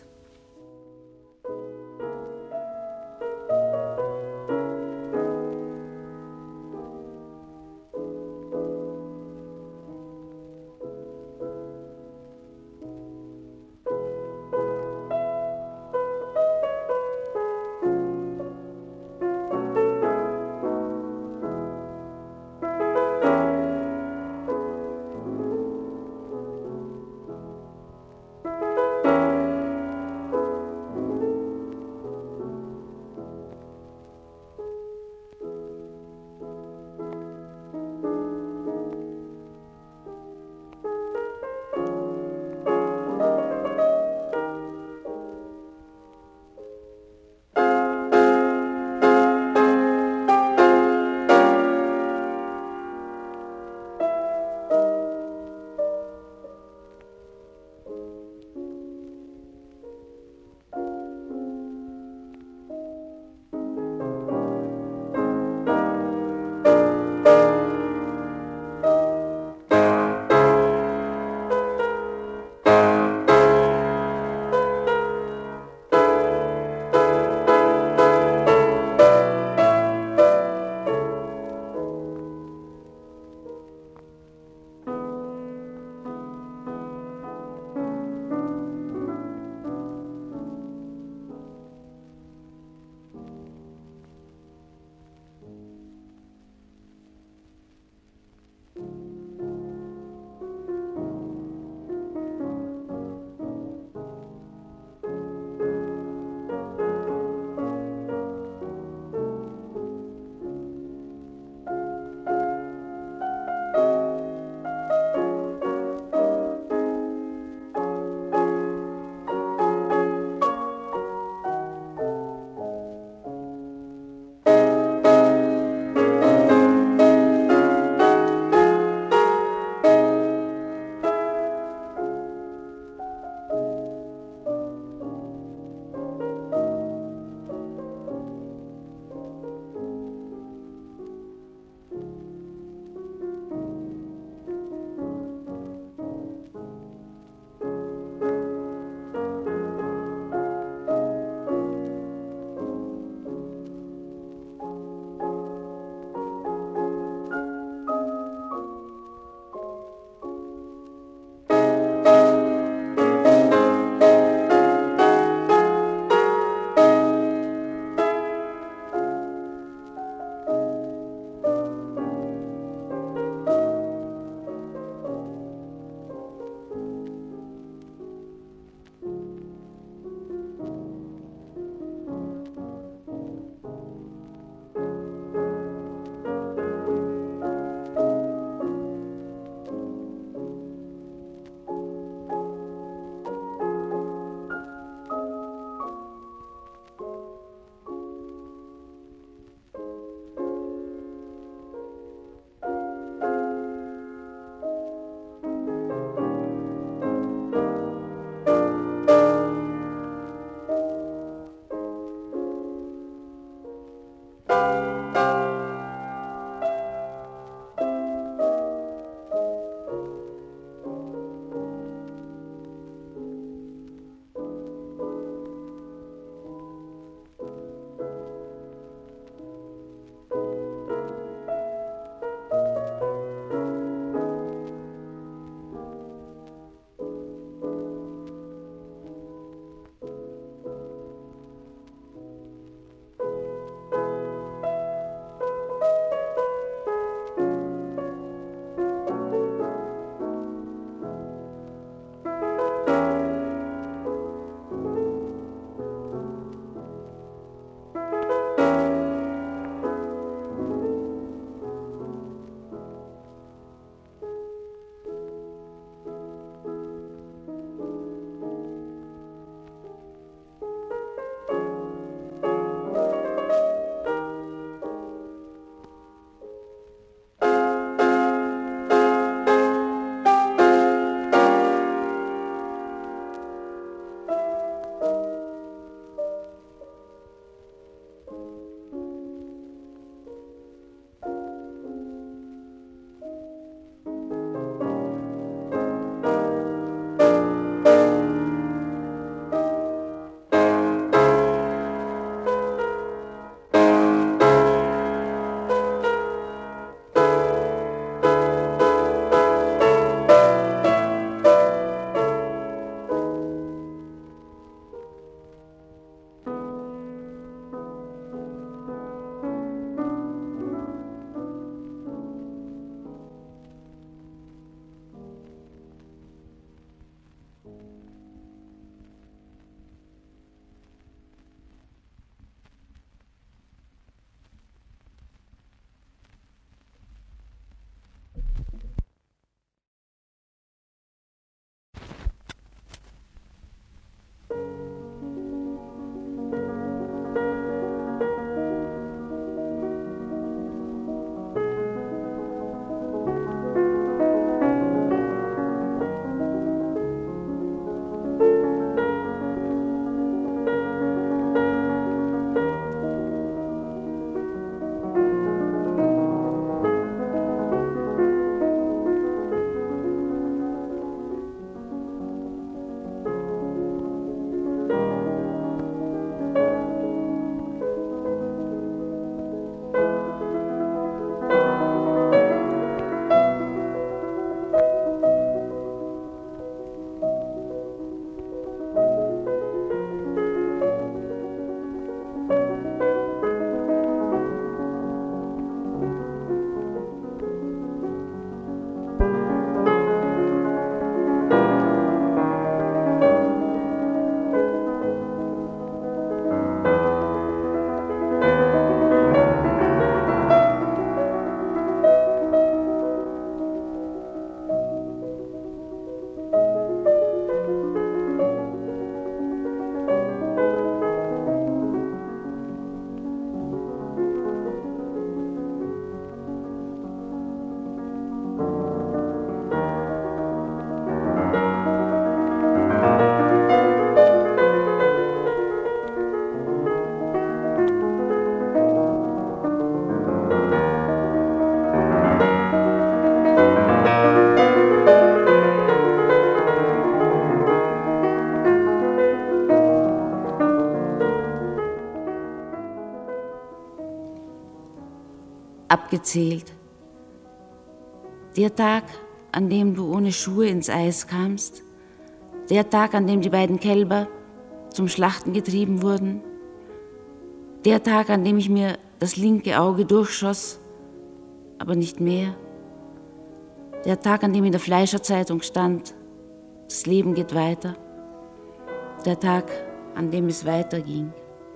Speaker 6: abgezählt. Der Tag, an dem du ohne Schuhe ins Eis kamst, der Tag, an dem die beiden Kälber zum Schlachten getrieben wurden, der Tag, an dem ich mir das linke Auge durchschoss, aber nicht mehr, der Tag, an dem in der Fleischerzeitung stand, das Leben geht weiter, der Tag, an dem es weiterging.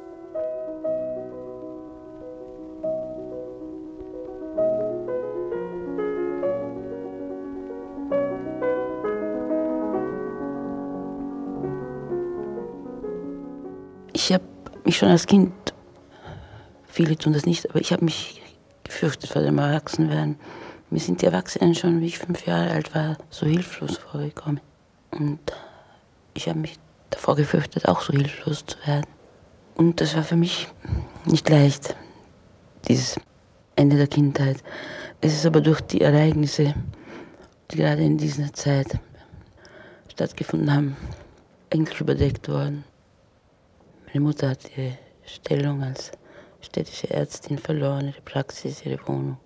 Speaker 2: Ich habe mich schon als Kind, viele tun das nicht, aber ich habe mich gefürchtet vor dem Erwachsenwerden. Mir sind die Erwachsenen schon, wie ich 5 Jahre alt war, so hilflos vorgekommen. Und ich habe mich davor gefürchtet, auch so hilflos zu werden. Und das war für mich nicht leicht, dieses Ende der Kindheit. Es ist aber durch die Ereignisse, die gerade in dieser Zeit stattgefunden haben, eigentlich überdeckt worden. Meine Mutter hat ihre Stellung als städtische Ärztin verloren, ihre Praxis, ihre Wohnung.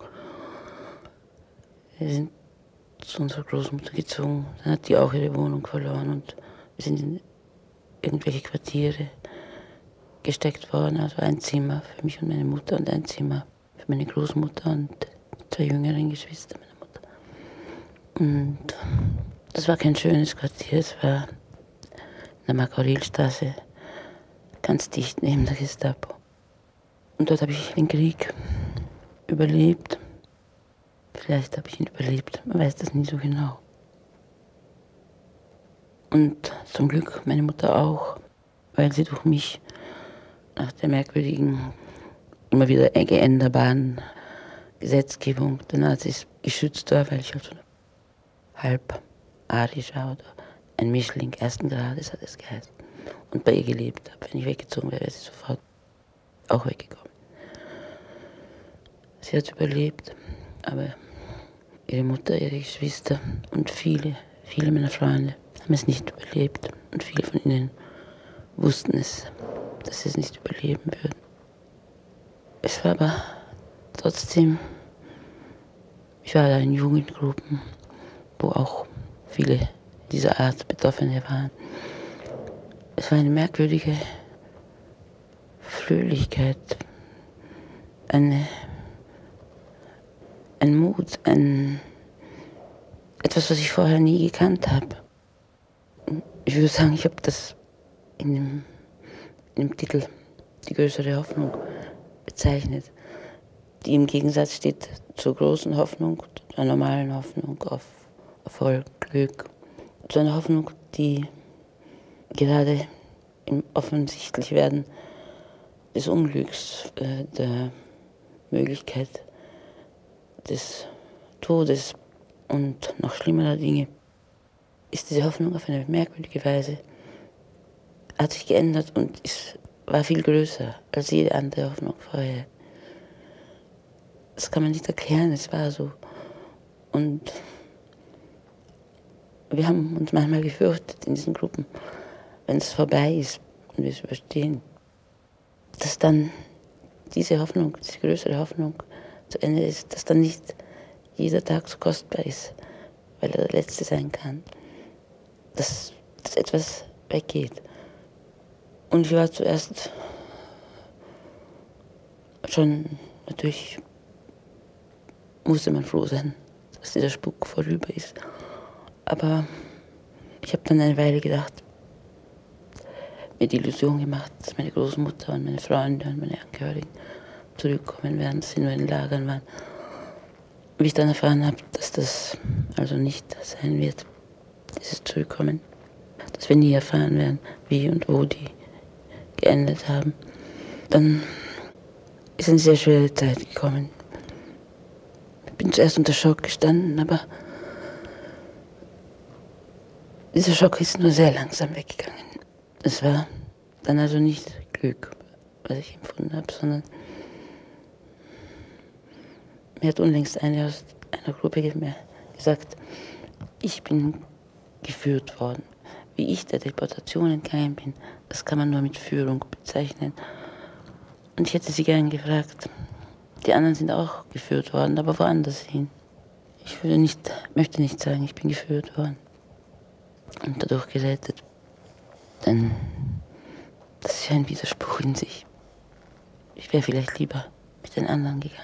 Speaker 2: Wir sind zu unserer Großmutter gezogen, dann hat die auch ihre Wohnung verloren und wir sind in irgendwelche Quartiere gesteckt worden. Also ein Zimmer für mich und meine Mutter und ein Zimmer für meine Großmutter und 2 jüngeren Geschwister meiner Mutter. Und das war kein schönes Quartier, es war in der Mark-Aurel-Straße, ganz dicht neben der Gestapo. Und dort habe ich den Krieg überlebt. Vielleicht habe ich ihn überlebt, man weiß das nie so genau. Und zum Glück meine Mutter auch, weil sie durch mich nach der merkwürdigen, immer wieder geänderbaren Gesetzgebung der Nazis geschützt war, weil ich halt so halb arisch war oder ein Mischling 1. Grades, hat es geheißen. Und bei ihr gelebt habe. Wenn ich weggezogen wäre, wäre sie sofort auch weggekommen. Sie hat überlebt, aber ihre Mutter, ihre Geschwister und viele meiner Freunde haben es nicht überlebt. Und viele von ihnen wussten es, dass sie es nicht überleben würden. Es war aber trotzdem, ich war da in Jugendgruppen, wo auch viele dieser Art Betroffene waren. Es war eine merkwürdige Fröhlichkeit, ein Mut, etwas, was ich vorher nie gekannt habe. Ich würde sagen, ich habe das in dem Titel Die größere Hoffnung bezeichnet, die im Gegensatz steht zur großen Hoffnung, zur normalen Hoffnung auf Erfolg, Glück, zu einer Hoffnung, die gerade im Offensichtlichwerden des Unglücks, der Möglichkeit des Todes und noch schlimmerer Dinge, ist diese Hoffnung auf eine merkwürdige Weise, hat sich geändert und war viel größer als jede andere Hoffnung vorher. Das kann man nicht erklären, es war so. Und wir haben uns manchmal gefürchtet in diesen Gruppen, wenn es vorbei ist und wir es überstehen, dass dann diese Hoffnung, diese größere Hoffnung zu Ende ist, dass dann nicht jeder Tag so kostbar ist, weil er der letzte sein kann, dass etwas weggeht. Und ich war zuerst schon, natürlich musste man froh sein, dass dieser Spuk vorüber ist. Aber ich habe dann eine Weile gedacht, mir die Illusion gemacht, dass meine Großmutter und meine Freunde und meine Angehörigen zurückkommen werden, dass sie nur in Lagern waren. Wie ich dann erfahren habe, dass das also nicht sein wird, dieses Zurückkommen, dass wir nie erfahren werden, wie und wo die geendet haben, dann ist eine sehr schwere Zeit gekommen. Ich bin zuerst unter Schock gestanden, aber dieser Schock ist nur sehr langsam weggegangen. Es war dann also nicht Glück, was ich empfunden habe, sondern mir hat unlängst eine aus einer Gruppe mir gesagt, ich bin geführt worden. Wie ich der Deportation entgangen bin, das kann man nur mit Führung bezeichnen. Und ich hätte sie gern gefragt, die anderen sind auch geführt worden, aber woanders hin. Ich möchte nicht sagen, ich bin geführt worden und dadurch gerettet. Denn das ist ja ein Widerspruch in sich. Ich wäre vielleicht lieber mit den anderen gegangen.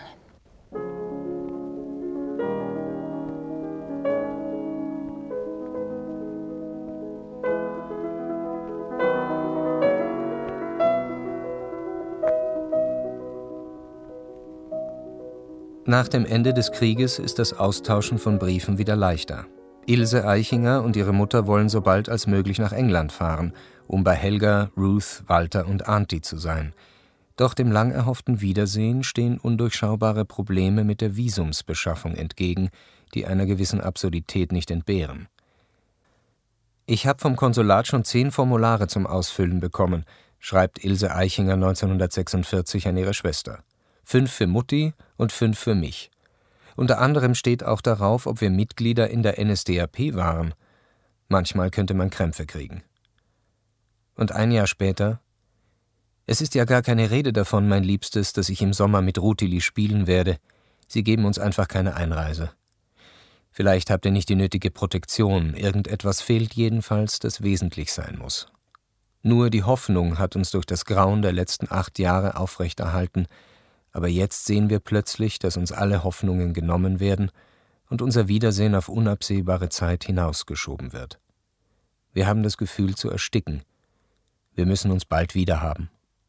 Speaker 3: Nach dem Ende des Krieges ist das Austauschen von Briefen wieder leichter. Ilse Eichinger und ihre Mutter wollen so bald als möglich nach England fahren, um bei Helga, Ruth, Walter und Auntie zu sein. Doch dem lang erhofften Wiedersehen stehen undurchschaubare Probleme mit der Visumsbeschaffung entgegen, die einer gewissen Absurdität nicht entbehren. »Ich habe vom Konsulat schon 10 Formulare zum Ausfüllen bekommen«, schreibt Ilse Eichinger 1946 an ihre Schwester. 5 für Mutti und 5 für mich. Unter anderem steht auch darauf, ob wir Mitglieder in der NSDAP waren. Manchmal könnte man Krämpfe kriegen. Und ein Jahr später: Es ist ja gar keine Rede davon, mein Liebstes, dass ich im Sommer mit Rutili spielen werde. Sie geben uns einfach keine Einreise. Vielleicht habt ihr nicht die nötige Protektion, irgendetwas fehlt jedenfalls, das wesentlich sein muss. Nur die Hoffnung hat uns durch das Grauen der letzten 8 Jahre aufrechterhalten, aber jetzt sehen wir plötzlich, dass uns alle Hoffnungen genommen werden und unser Wiedersehen auf unabsehbare Zeit hinausgeschoben wird. Wir haben das Gefühl zu ersticken. Wir müssen uns bald wiederhaben.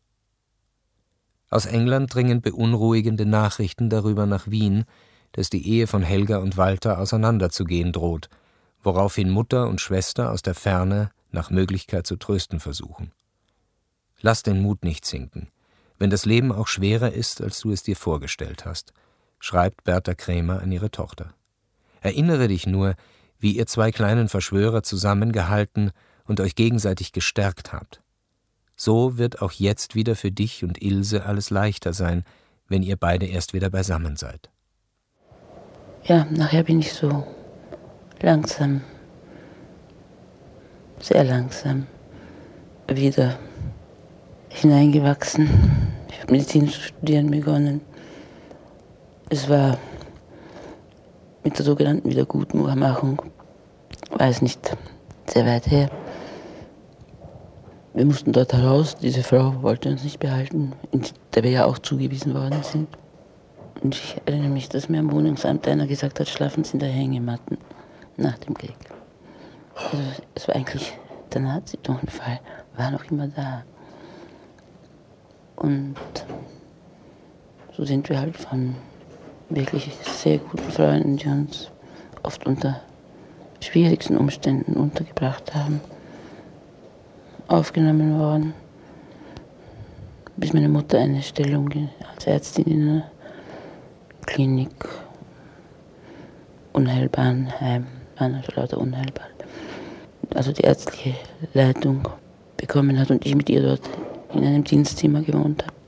Speaker 3: Aus England dringen beunruhigende Nachrichten darüber nach Wien, dass die Ehe von Helga und Walter auseinanderzugehen droht, woraufhin Mutter und Schwester aus der Ferne nach Möglichkeit zu trösten versuchen. Lass den Mut nicht sinken. Wenn das Leben auch schwerer ist, als du es dir vorgestellt hast, schreibt Berta Krämer an ihre Tochter. Erinnere dich nur, wie ihr 2 kleinen Verschwörer zusammengehalten und euch gegenseitig gestärkt habt. So wird auch jetzt wieder für dich und Ilse alles leichter sein, wenn ihr beide erst wieder beisammen seid.
Speaker 2: Ja, nachher bin ich so langsam, sehr langsam wieder hineingewachsen. Ich habe Medizin zu studieren begonnen. Es war mit der sogenannten Wiedergutmachung, war es nicht sehr weit her. Wir mussten dort heraus, diese Frau wollte uns nicht behalten, in der wir ja auch zugewiesen worden sind. Und ich erinnere mich, dass mir am Wohnungsamt einer gesagt hat, schlafen Sie in der Hängematte nach dem Krieg. Also es war eigentlich, der Nazi-Tonfall war noch immer da. Und so sind wir halt von wirklich sehr guten Freunden, die uns oft unter schwierigsten Umständen untergebracht haben, aufgenommen worden, bis meine Mutter eine Stellung als Ärztin in einer Klinik, Unheilbarenheim, waren also lauter unheilbar, also die ärztliche Leitung bekommen hat und ich mit ihr dort in einem Dienstzimmer gewohnt habe.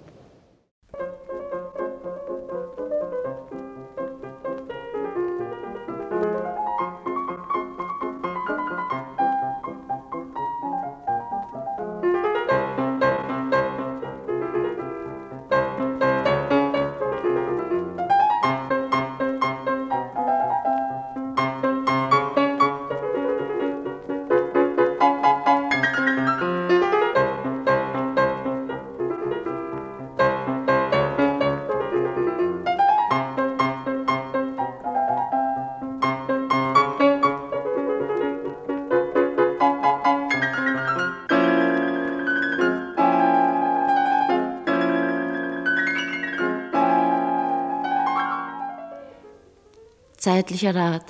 Speaker 6: Zeitlicher Rat.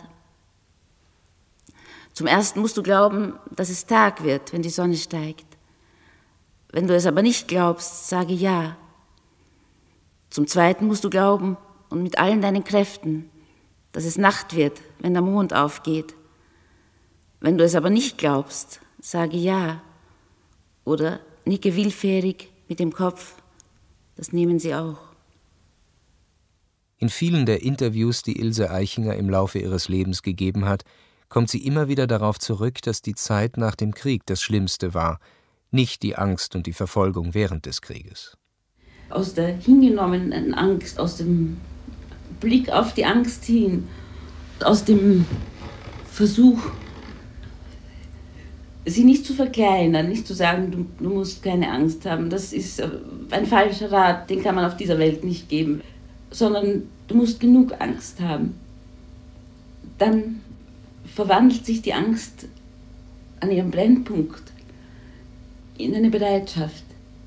Speaker 6: Zum Ersten musst du glauben, dass es Tag wird, wenn die Sonne steigt. Wenn du es aber nicht glaubst, sage ja. Zum Zweiten musst du glauben und mit allen deinen Kräften, dass es Nacht wird, wenn der Mond aufgeht. Wenn du es aber nicht glaubst, sage ja. Oder nicke willfährig mit dem Kopf. Das nehmen sie auch.
Speaker 3: In vielen der Interviews, die Ilse Eichinger im Laufe ihres Lebens gegeben hat, kommt sie immer wieder darauf zurück, dass die Zeit nach dem Krieg das Schlimmste war, nicht die Angst und die Verfolgung während des Krieges.
Speaker 2: aus der hingenommenen Angst, aus dem Blick auf die Angst hin, aus dem Versuch, sie nicht zu verkleinern, nicht zu sagen, du musst keine Angst haben, das ist ein falscher Rat, den kann man auf dieser Welt nicht geben, sondern du musst genug Angst haben. Dann verwandelt sich die Angst an ihrem Brennpunkt in eine Bereitschaft.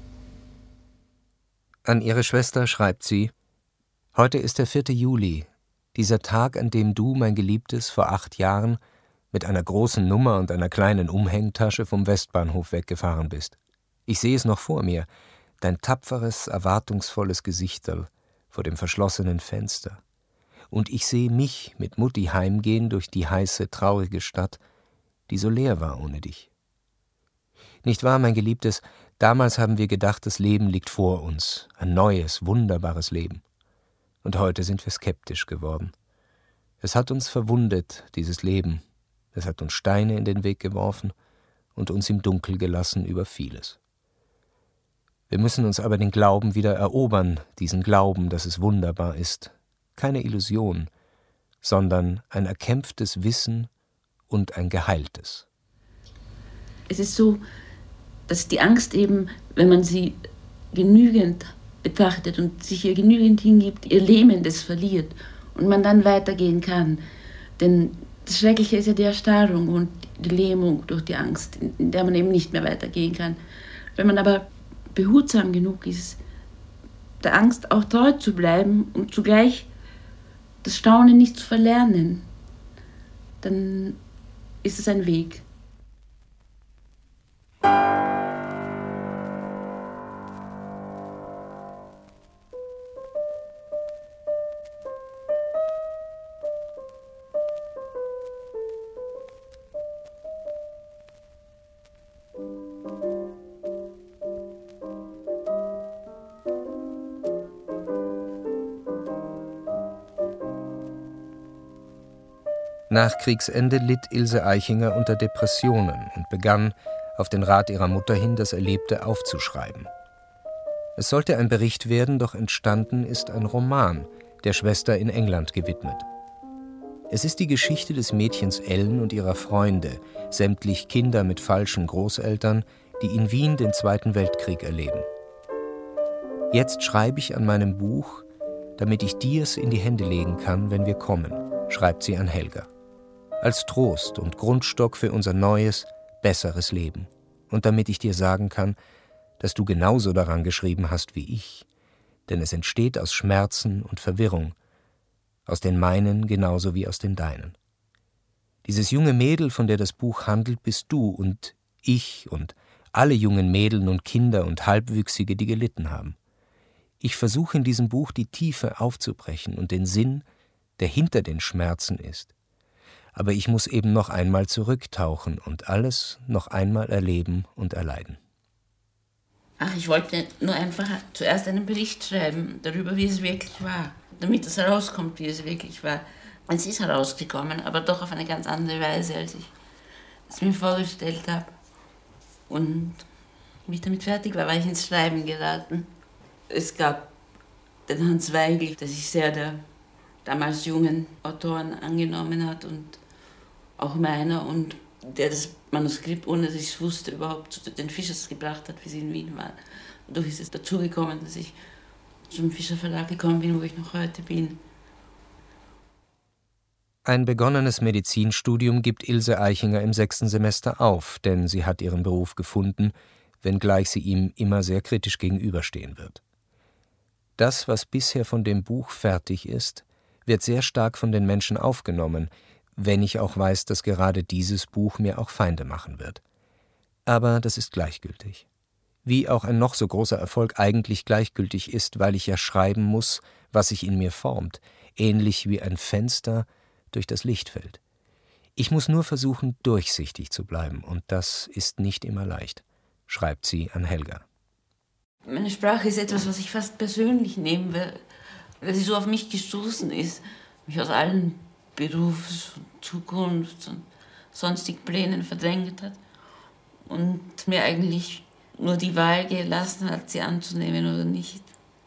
Speaker 3: An ihre Schwester schreibt sie: Heute ist der 4. Juli, dieser Tag, an dem du, mein Geliebtes, vor 8 Jahren mit einer großen Nummer und einer kleinen Umhängtasche vom Westbahnhof weggefahren bist. Ich sehe es noch vor mir, dein tapferes, erwartungsvolles Gesichterl vor dem verschlossenen Fenster. Und ich sehe mich mit Mutti heimgehen durch die heiße, traurige Stadt, die so leer war ohne dich. Nicht wahr, mein Geliebtes, damals haben wir gedacht, das Leben liegt vor uns, ein neues, wunderbares Leben. Und heute sind wir skeptisch geworden. Es hat uns verwundet, dieses Leben. Es hat uns Steine in den Weg geworfen und uns im Dunkel gelassen über vieles. Wir müssen uns aber den Glauben wieder erobern, diesen Glauben, dass es wunderbar ist. Keine Illusion, sondern ein erkämpftes Wissen und ein geheiltes.
Speaker 2: Es ist so, dass die Angst eben, wenn man sie genügend betrachtet und sich ihr genügend hingibt, ihr Lähmendes verliert und man dann weitergehen kann. Denn das Schreckliche ist ja die Erstarrung und die Lähmung durch die Angst, in der man eben nicht mehr weitergehen kann. Wenn man aber behutsam genug ist, der Angst auch treu zu bleiben und zugleich das Staunen nicht zu verlernen, dann ist es ein Weg.
Speaker 3: Nach Kriegsende litt Ilse Aichinger unter Depressionen und begann, auf den Rat ihrer Mutter hin, das Erlebte aufzuschreiben. Es sollte ein Bericht werden, doch entstanden ist ein Roman, der Schwester in England gewidmet. Es ist die Geschichte des Mädchens Ellen und ihrer Freunde, sämtlich Kinder mit falschen Großeltern, die in Wien den Zweiten Weltkrieg erleben. Jetzt schreibe ich an meinem Buch, damit ich dir's in die Hände legen kann, wenn wir kommen, schreibt sie an Helga. Als Trost und Grundstock für unser neues, besseres Leben. Und damit ich dir sagen kann, dass du genauso daran geschrieben hast wie ich. Denn es entsteht aus Schmerzen und Verwirrung. Aus den meinen genauso wie aus den deinen. Dieses junge Mädel, von der das Buch handelt, bist du und ich und alle jungen Mädeln und Kinder und Halbwüchsige, die gelitten haben. Ich versuche in diesem Buch die Tiefe aufzubrechen und den Sinn, der hinter den Schmerzen ist. Aber ich muss eben noch einmal zurücktauchen und alles noch einmal erleben und erleiden.
Speaker 2: Ach, ich wollte nur einfach zuerst einen Bericht schreiben darüber, wie es wirklich war, damit es herauskommt, wie es wirklich war. Es ist herausgekommen, aber doch auf eine ganz andere Weise, als ich es mir vorgestellt habe. Und wie ich damit fertig war, war ich ins Schreiben geraten. Es gab den Hans Weigl, der sich sehr der damals jungen Autoren angenommen hat und auch meiner, und der das Manuskript, ohne dass ich es wusste, überhaupt zu den Fischers gebracht hat, wie sie in Wien waren. Und dadurch ist es dazu gekommen, dass ich zum Fischer Verlag gekommen bin, wo ich noch heute bin.
Speaker 3: Ein begonnenes Medizinstudium gibt Ilse Aichinger im 6. Semester auf, denn sie hat ihren Beruf gefunden, wenngleich sie ihm immer sehr kritisch gegenüberstehen wird. Das, was bisher von dem Buch fertig ist, wird sehr stark von den Menschen aufgenommen, wenn ich auch weiß, dass gerade dieses Buch mir auch Feinde machen wird. Aber das ist gleichgültig. Wie auch ein noch so großer Erfolg eigentlich gleichgültig ist, weil ich ja schreiben muss, was sich in mir formt, ähnlich wie ein Fenster durch das Licht fällt. Ich muss nur versuchen, durchsichtig zu bleiben, und das ist nicht immer leicht, schreibt sie an Helga.
Speaker 2: Meine Sprache ist etwas, was ich fast persönlich nehme, weil sie so auf mich gestoßen ist, mich aus allen Berufs- und Zukunfts- und sonstigen Plänen verdrängt hat und mir eigentlich nur die Wahl gelassen hat, sie anzunehmen oder nicht.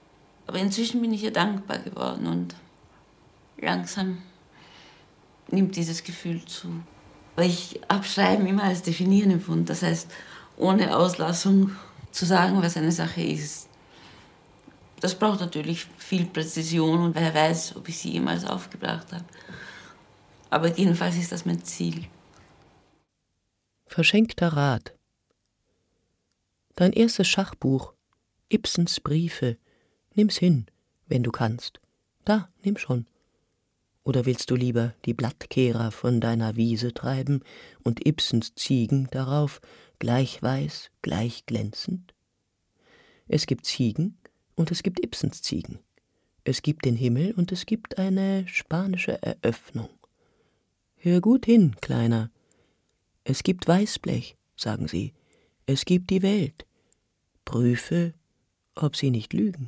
Speaker 2: Aber inzwischen bin ich ihr dankbar geworden und langsam nimmt dieses Gefühl zu. Weil ich Abschreiben immer als Definieren empfunden. Das heißt, ohne Auslassung zu sagen, was eine Sache ist. Das braucht natürlich viel Präzision und wer weiß, ob ich sie jemals aufgebracht habe. Aber jedenfalls ist das mein Ziel.
Speaker 4: Verschenkter Rat. Dein erstes Schachbuch, Ibsens Briefe, nimm's hin, wenn du kannst. Da, nimm schon. Oder willst du lieber die Blattkehrer von deiner Wiese treiben und Ibsens Ziegen darauf, gleich weiß, gleich glänzend? Es gibt Ziegen und es gibt Ibsens Ziegen. Es gibt den Himmel und es gibt eine spanische Eröffnung. Hör gut hin, Kleiner. Es gibt Weißblech, sagen sie. Es gibt die Welt. Prüfe, ob sie nicht lügen.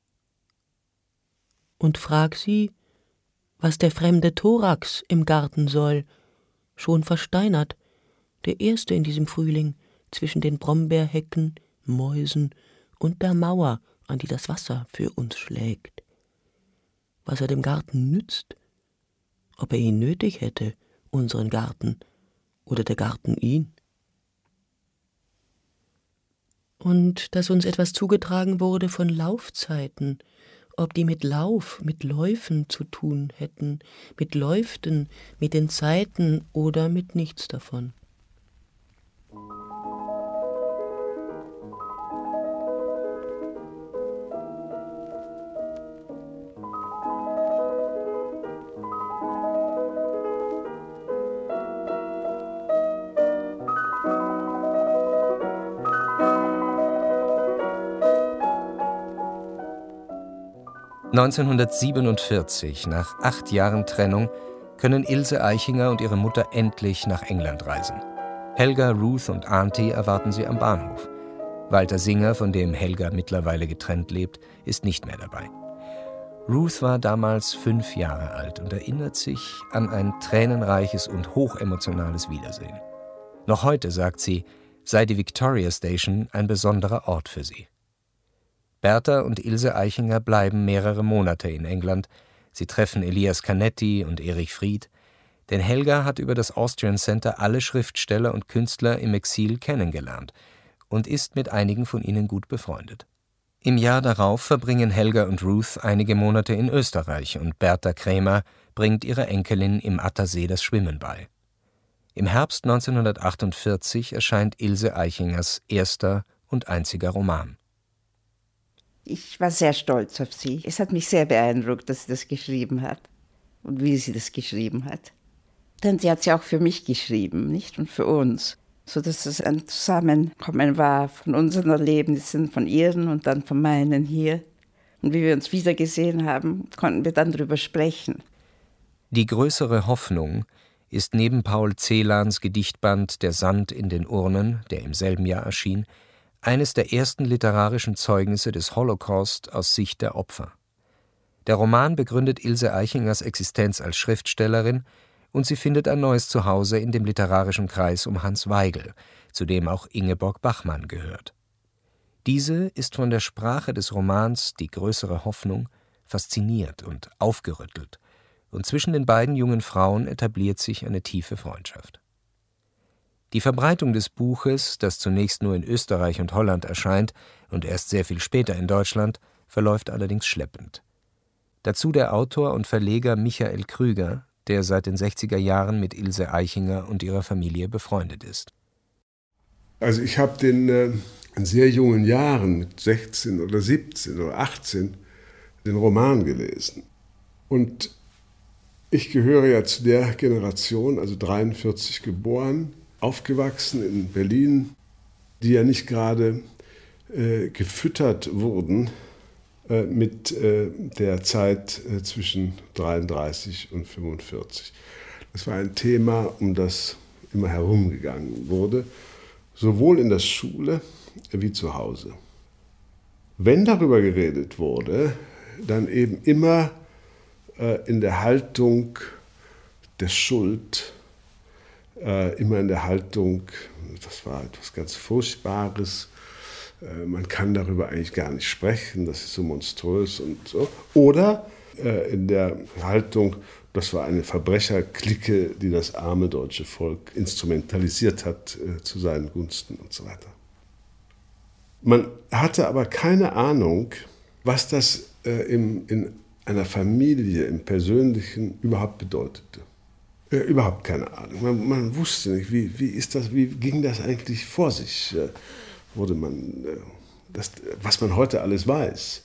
Speaker 4: Und frag sie, was der fremde Thorax im Garten soll, schon versteinert, der erste in diesem Frühling, zwischen den Brombeerhecken, Mäusen und der Mauer, an die das Wasser für uns schlägt. Was er dem Garten nützt, ob er ihn nötig hätte, unseren Garten, oder der Garten ihn. Und dass uns etwas zugetragen wurde von Laufzeiten, ob die mit Läufen zu tun hätten, mit Läuften, mit den Zeiten oder mit nichts davon.
Speaker 3: (1947), nach 8 Jahren Trennung, können Ilse Aichinger und ihre Mutter endlich nach England reisen. Helga, Ruth und Auntie erwarten sie am Bahnhof. Walter Singer, von dem Helga mittlerweile getrennt lebt, ist nicht mehr dabei. Ruth war damals 5 Jahre alt und erinnert sich an ein tränenreiches und hochemotionales Wiedersehen. Noch heute, sagt sie, sei die Victoria Station ein besonderer Ort für sie. Berta und Ilse Aichinger bleiben mehrere Monate in England. Sie treffen Elias Canetti und Erich Fried. Denn Helga hat über das Austrian Center alle Schriftsteller und Künstler im Exil kennengelernt und ist mit einigen von ihnen gut befreundet. Im Jahr darauf verbringen Helga und Ruth einige Monate in Österreich und Berta Krämer bringt ihrer Enkelin im Attersee das Schwimmen bei. Im Herbst 1948 erscheint Ilse Aichingers erster und einziger Roman.
Speaker 5: Ich war sehr stolz auf sie. Es hat mich sehr beeindruckt, dass sie das geschrieben hat und wie sie das geschrieben hat. Denn sie hat sie auch für mich geschrieben, nicht? Und für uns. Sodass es ein Zusammenkommen war von unseren Erlebnissen, von ihren und dann von meinen hier. Und wie wir uns wiedergesehen haben, konnten wir dann darüber sprechen.
Speaker 3: Die größere Hoffnung ist neben Paul Celans Gedichtband »Der Sand in den Urnen«, der im selben Jahr erschien, eines der ersten literarischen Zeugnisse des Holocaust aus Sicht der Opfer. Der Roman begründet Ilse Aichingers Existenz als Schriftstellerin und sie findet ein neues Zuhause in dem literarischen Kreis um Hans Weigel, zu dem auch Ingeborg Bachmann gehört. Diese ist von der Sprache des Romans »Die größere Hoffnung« fasziniert und aufgerüttelt, und zwischen den beiden jungen Frauen etabliert sich eine tiefe Freundschaft. Die Verbreitung des Buches, das zunächst nur in Österreich und Holland erscheint und erst sehr viel später in Deutschland, verläuft allerdings schleppend. Dazu der Autor und Verleger Michael Krüger, der seit den 60er Jahren mit Ilse Aichinger und ihrer Familie befreundet ist.
Speaker 7: Also ich habe den in sehr jungen Jahren, mit 16 oder 17 oder 18, den Roman gelesen. Und ich gehöre ja zu der Generation, also 43 geboren, aufgewachsen in Berlin, die ja nicht gerade gefüttert wurden mit der Zeit zwischen 33 und 45. Das war ein Thema, um das immer herumgegangen wurde, sowohl in der Schule wie zu Hause. Wenn darüber geredet wurde, dann eben immer in der Haltung der Schuld, immer in der Haltung, das war etwas ganz Furchtbares, man kann darüber eigentlich gar nicht sprechen, das ist so monströs und so. Oder in der Haltung, das war eine Verbrecherklicke, die das arme deutsche Volk instrumentalisiert hat zu seinen Gunsten und so weiter. Man hatte aber keine Ahnung, was das in einer Familie, im Persönlichen überhaupt bedeutete. Überhaupt keine Ahnung. Man wusste nicht, wie ging das eigentlich vor sich? Wurde man, was man heute alles weiß.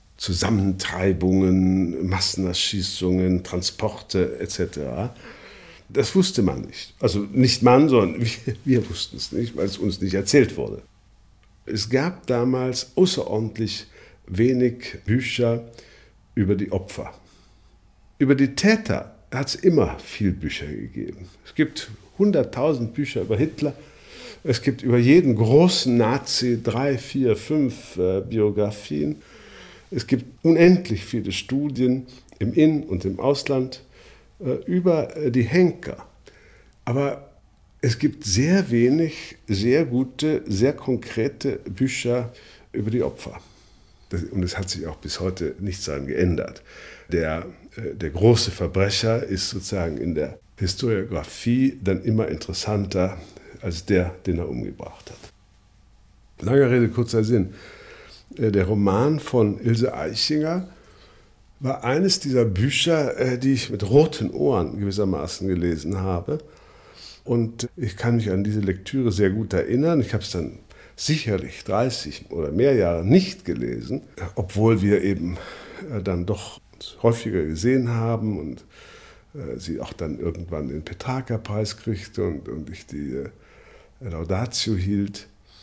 Speaker 7: Zusammentreibungen, Massenerschießungen, Transporte etc. Das wusste man nicht. Also nicht man, sondern wir wussten es nicht, weil es uns nicht erzählt wurde. Es gab damals außerordentlich wenig Bücher über die Opfer. Über die Täter hat es immer viel Bücher gegeben. Es gibt 100.000 Bücher über Hitler. Es gibt über jeden großen Nazi 3, 4, 5 Biografien. Es gibt unendlich viele Studien im In- und im Ausland über die Henker. Aber es gibt sehr wenig, sehr gute, sehr konkrete Bücher über die Opfer. Und es hat sich auch bis heute nichts daran geändert. Der große Verbrecher ist sozusagen in der Historiographie dann immer interessanter als der, den er umgebracht hat. Lange Rede, kurzer Sinn. Der Roman von Ilse Aichinger war eines dieser Bücher, die ich mit roten Ohren gewissermaßen gelesen habe. Und ich kann mich an diese Lektüre sehr gut erinnern. Ich habe es dann sicherlich 30 oder mehr Jahre nicht gelesen, obwohl wir eben dann doch häufiger gesehen haben und sie auch dann irgendwann den Petrarca-Preis kriegte und ich die Laudatio hielt.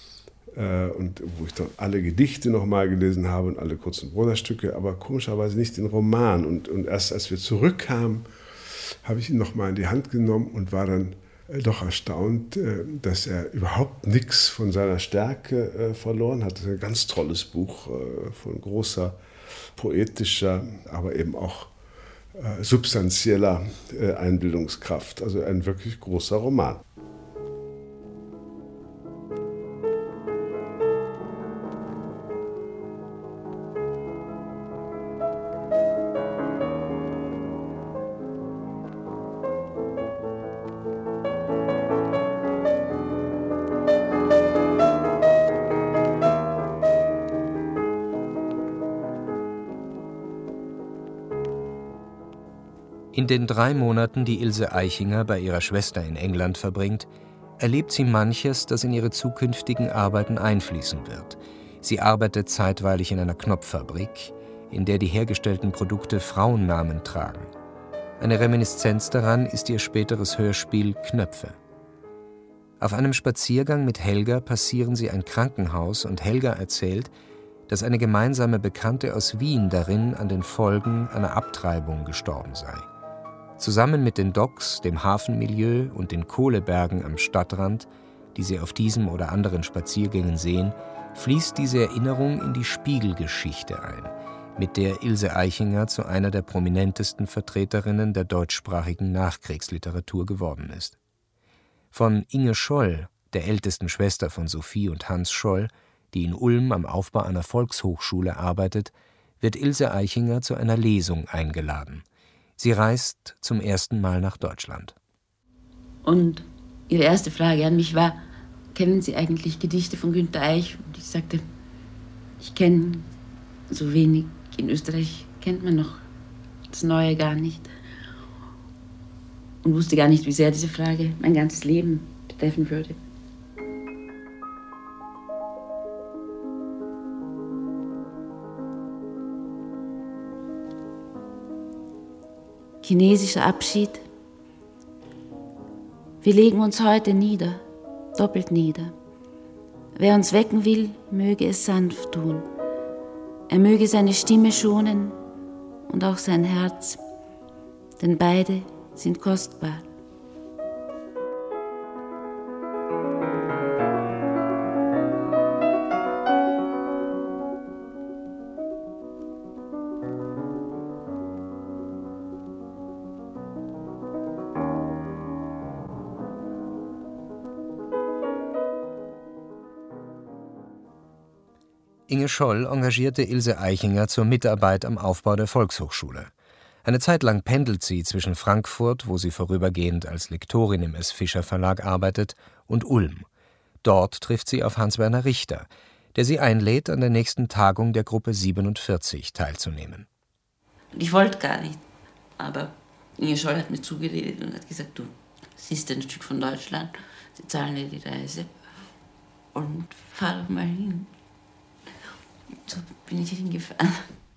Speaker 7: Und wo ich dann alle Gedichte nochmal gelesen habe und alle kurzen Prosa-Stücke, aber komischerweise nicht den Roman. Und erst als wir zurückkamen, habe ich ihn nochmal in die Hand genommen und war dann doch erstaunt, dass er überhaupt nichts von seiner Stärke verloren hat. Das ist ein ganz tolles Buch von großer poetischer, aber eben auch substanzieller Einbildungskraft. Also ein wirklich großer Roman.
Speaker 3: In den 3 Monaten, die Ilse Aichinger bei ihrer Schwester in England verbringt, erlebt sie manches, das in ihre zukünftigen Arbeiten einfließen wird. Sie arbeitet zeitweilig in einer Knopffabrik, in der die hergestellten Produkte Frauennamen tragen. Eine Reminiszenz daran ist ihr späteres Hörspiel Knöpfe. Auf einem Spaziergang mit Helga passieren sie ein Krankenhaus und Helga erzählt, dass eine gemeinsame Bekannte aus Wien darin an den Folgen einer Abtreibung gestorben sei. Zusammen mit den Docks, dem Hafenmilieu und den Kohlebergen am Stadtrand, die sie auf diesem oder anderen Spaziergängen sehen, fließt diese Erinnerung in die Spiegelgeschichte ein, mit der Ilse Aichinger zu einer der prominentesten Vertreterinnen der deutschsprachigen Nachkriegsliteratur geworden ist. Von Inge Scholl, der ältesten Schwester von Sophie und Hans Scholl, die in Ulm am Aufbau einer Volkshochschule arbeitet, wird Ilse Aichinger zu einer Lesung eingeladen. Sie reist zum ersten Mal nach Deutschland.
Speaker 2: Und ihre erste Frage an mich war, kennen Sie eigentlich Gedichte von Günter Eich? Und ich sagte, ich kenne so wenig. In Österreich kennt man noch das Neue gar nicht. Und wusste gar nicht, wie sehr diese Frage mein ganzes Leben betreffen würde.
Speaker 6: Chinesischer Abschied. Wir legen uns heute nieder, doppelt nieder. Wer uns wecken will, möge es sanft tun. Er möge seine Stimme schonen und auch sein Herz, denn beide sind kostbar.
Speaker 3: Inge Scholl engagierte Ilse Aichinger zur Mitarbeit am Aufbau der Volkshochschule. Eine Zeit lang pendelt sie zwischen Frankfurt, wo sie vorübergehend als Lektorin im S. Fischer Verlag arbeitet, und Ulm. Dort trifft sie auf Hans-Werner Richter, der sie einlädt, an der nächsten Tagung der Gruppe 47 teilzunehmen.
Speaker 2: Ich wollte gar nicht, aber Inge Scholl hat mir zugeredet und hat gesagt, du siehst ein Stück von Deutschland, sie zahlen dir die Reise und fahr doch mal hin. So bin ich hingefahren.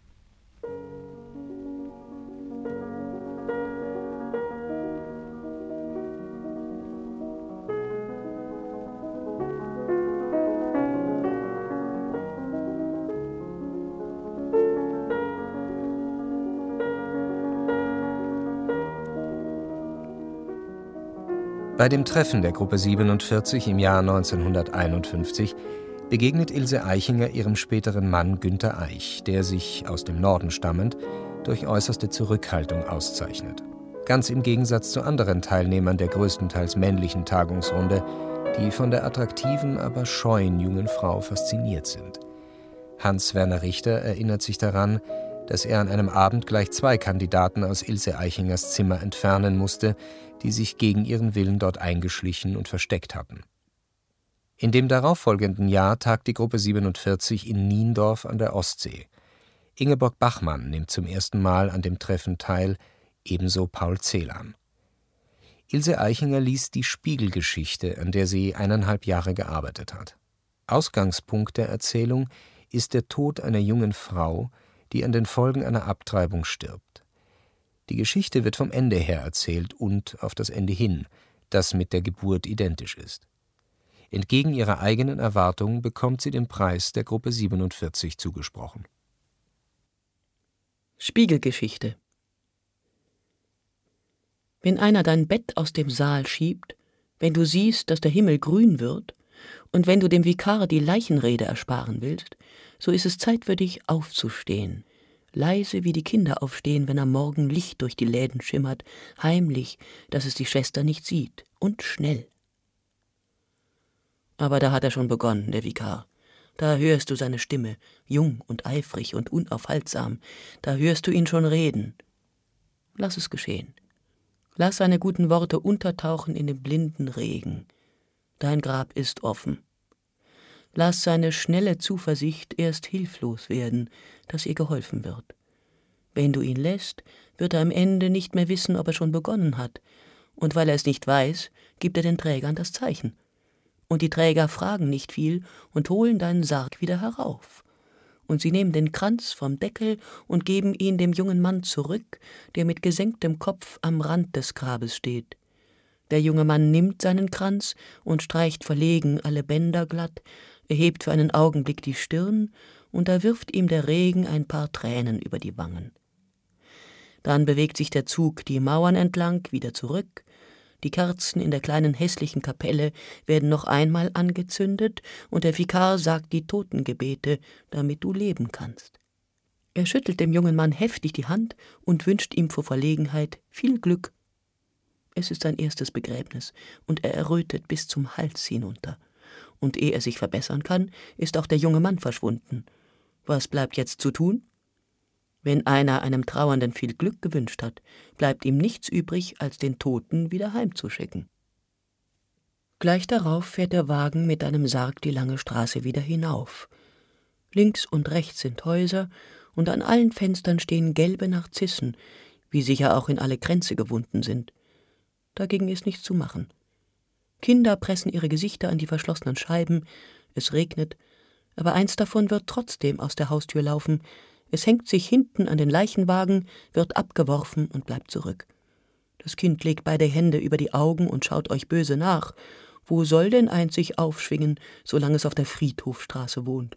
Speaker 3: Bei dem Treffen der Gruppe 47 im Jahr 1951 begegnet Ilse Aichinger ihrem späteren Mann Günter Eich, der sich, aus dem Norden stammend, durch äußerste Zurückhaltung auszeichnet. Ganz im Gegensatz zu anderen Teilnehmern der größtenteils männlichen Tagungsrunde, die von der attraktiven, aber scheuen jungen Frau fasziniert sind. Hans-Werner Richter erinnert sich daran, dass er an einem Abend gleich 2 Kandidaten aus Ilse Aichingers Zimmer entfernen musste, die sich gegen ihren Willen dort eingeschlichen und versteckt hatten. In dem darauffolgenden Jahr tagt die Gruppe 47 in Niendorf an der Ostsee. Ingeborg Bachmann nimmt zum ersten Mal an dem Treffen teil, ebenso Paul Celan. Ilse Aichinger liest die Spiegelgeschichte, an der sie 1,5 Jahre gearbeitet hat. Ausgangspunkt der Erzählung ist der Tod einer jungen Frau, die an den Folgen einer Abtreibung stirbt. Die Geschichte wird vom Ende her erzählt und auf das Ende hin, das mit der Geburt identisch ist. Entgegen ihrer eigenen Erwartungen bekommt sie den Preis der Gruppe 47 zugesprochen.
Speaker 4: Spiegelgeschichte. Wenn einer dein Bett aus dem Saal schiebt, wenn du siehst, dass der Himmel grün wird, und wenn du dem Vikar die Leichenrede ersparen willst, so ist es Zeit für dich aufzustehen, leise wie die Kinder aufstehen, wenn am Morgen Licht durch die Läden schimmert, heimlich, dass es die Schwester nicht sieht, und schnell. Aber da hat er schon begonnen, der Vikar. Da hörst du seine Stimme, jung und eifrig und unaufhaltsam, da hörst du ihn schon reden. Lass es geschehen. Lass seine guten Worte untertauchen in den blinden Regen. Dein Grab ist offen. Lass seine schnelle Zuversicht erst hilflos werden, dass ihr geholfen wird. Wenn du ihn lässt, wird er am Ende nicht mehr wissen, ob er schon begonnen hat. Und weil er es nicht weiß, gibt er den Trägern das Zeichen. Und die Träger fragen nicht viel und holen deinen Sarg wieder herauf. Und sie nehmen den Kranz vom Deckel und geben ihn dem jungen Mann zurück, der mit gesenktem Kopf am Rand des Grabes steht. Der junge Mann nimmt seinen Kranz und streicht verlegen alle Bänder glatt, erhebt für einen Augenblick die Stirn, und da wirft ihm der Regen ein paar Tränen über die Wangen. Dann bewegt sich der Zug die Mauern entlang wieder zurück, die Kerzen in der kleinen hässlichen Kapelle werden noch einmal angezündet, und der Vikar sagt die Totengebete, damit du leben kannst. Er schüttelt dem jungen Mann heftig die Hand und wünscht ihm vor Verlegenheit viel Glück. Es ist sein erstes Begräbnis, und er errötet bis zum Hals hinunter. Und ehe er sich verbessern kann, ist auch der junge Mann verschwunden. Was bleibt jetzt zu tun? Wenn einer einem Trauernden viel Glück gewünscht hat, bleibt ihm nichts übrig, als den Toten wieder heimzuschicken. Gleich darauf fährt der Wagen mit einem Sarg die lange Straße wieder hinauf. Links und rechts sind Häuser, und an allen Fenstern stehen gelbe Narzissen, wie sicher auch in alle Kränze gewunden sind. Dagegen ist nichts zu machen. Kinder pressen ihre Gesichter an die verschlossenen Scheiben, es regnet, aber eins davon wird trotzdem aus der Haustür laufen, es hängt sich hinten an den Leichenwagen, wird abgeworfen und bleibt zurück. Das Kind legt beide Hände über die Augen und schaut euch böse nach. Wo soll denn eins sich aufschwingen, solange es auf der Friedhofstraße wohnt?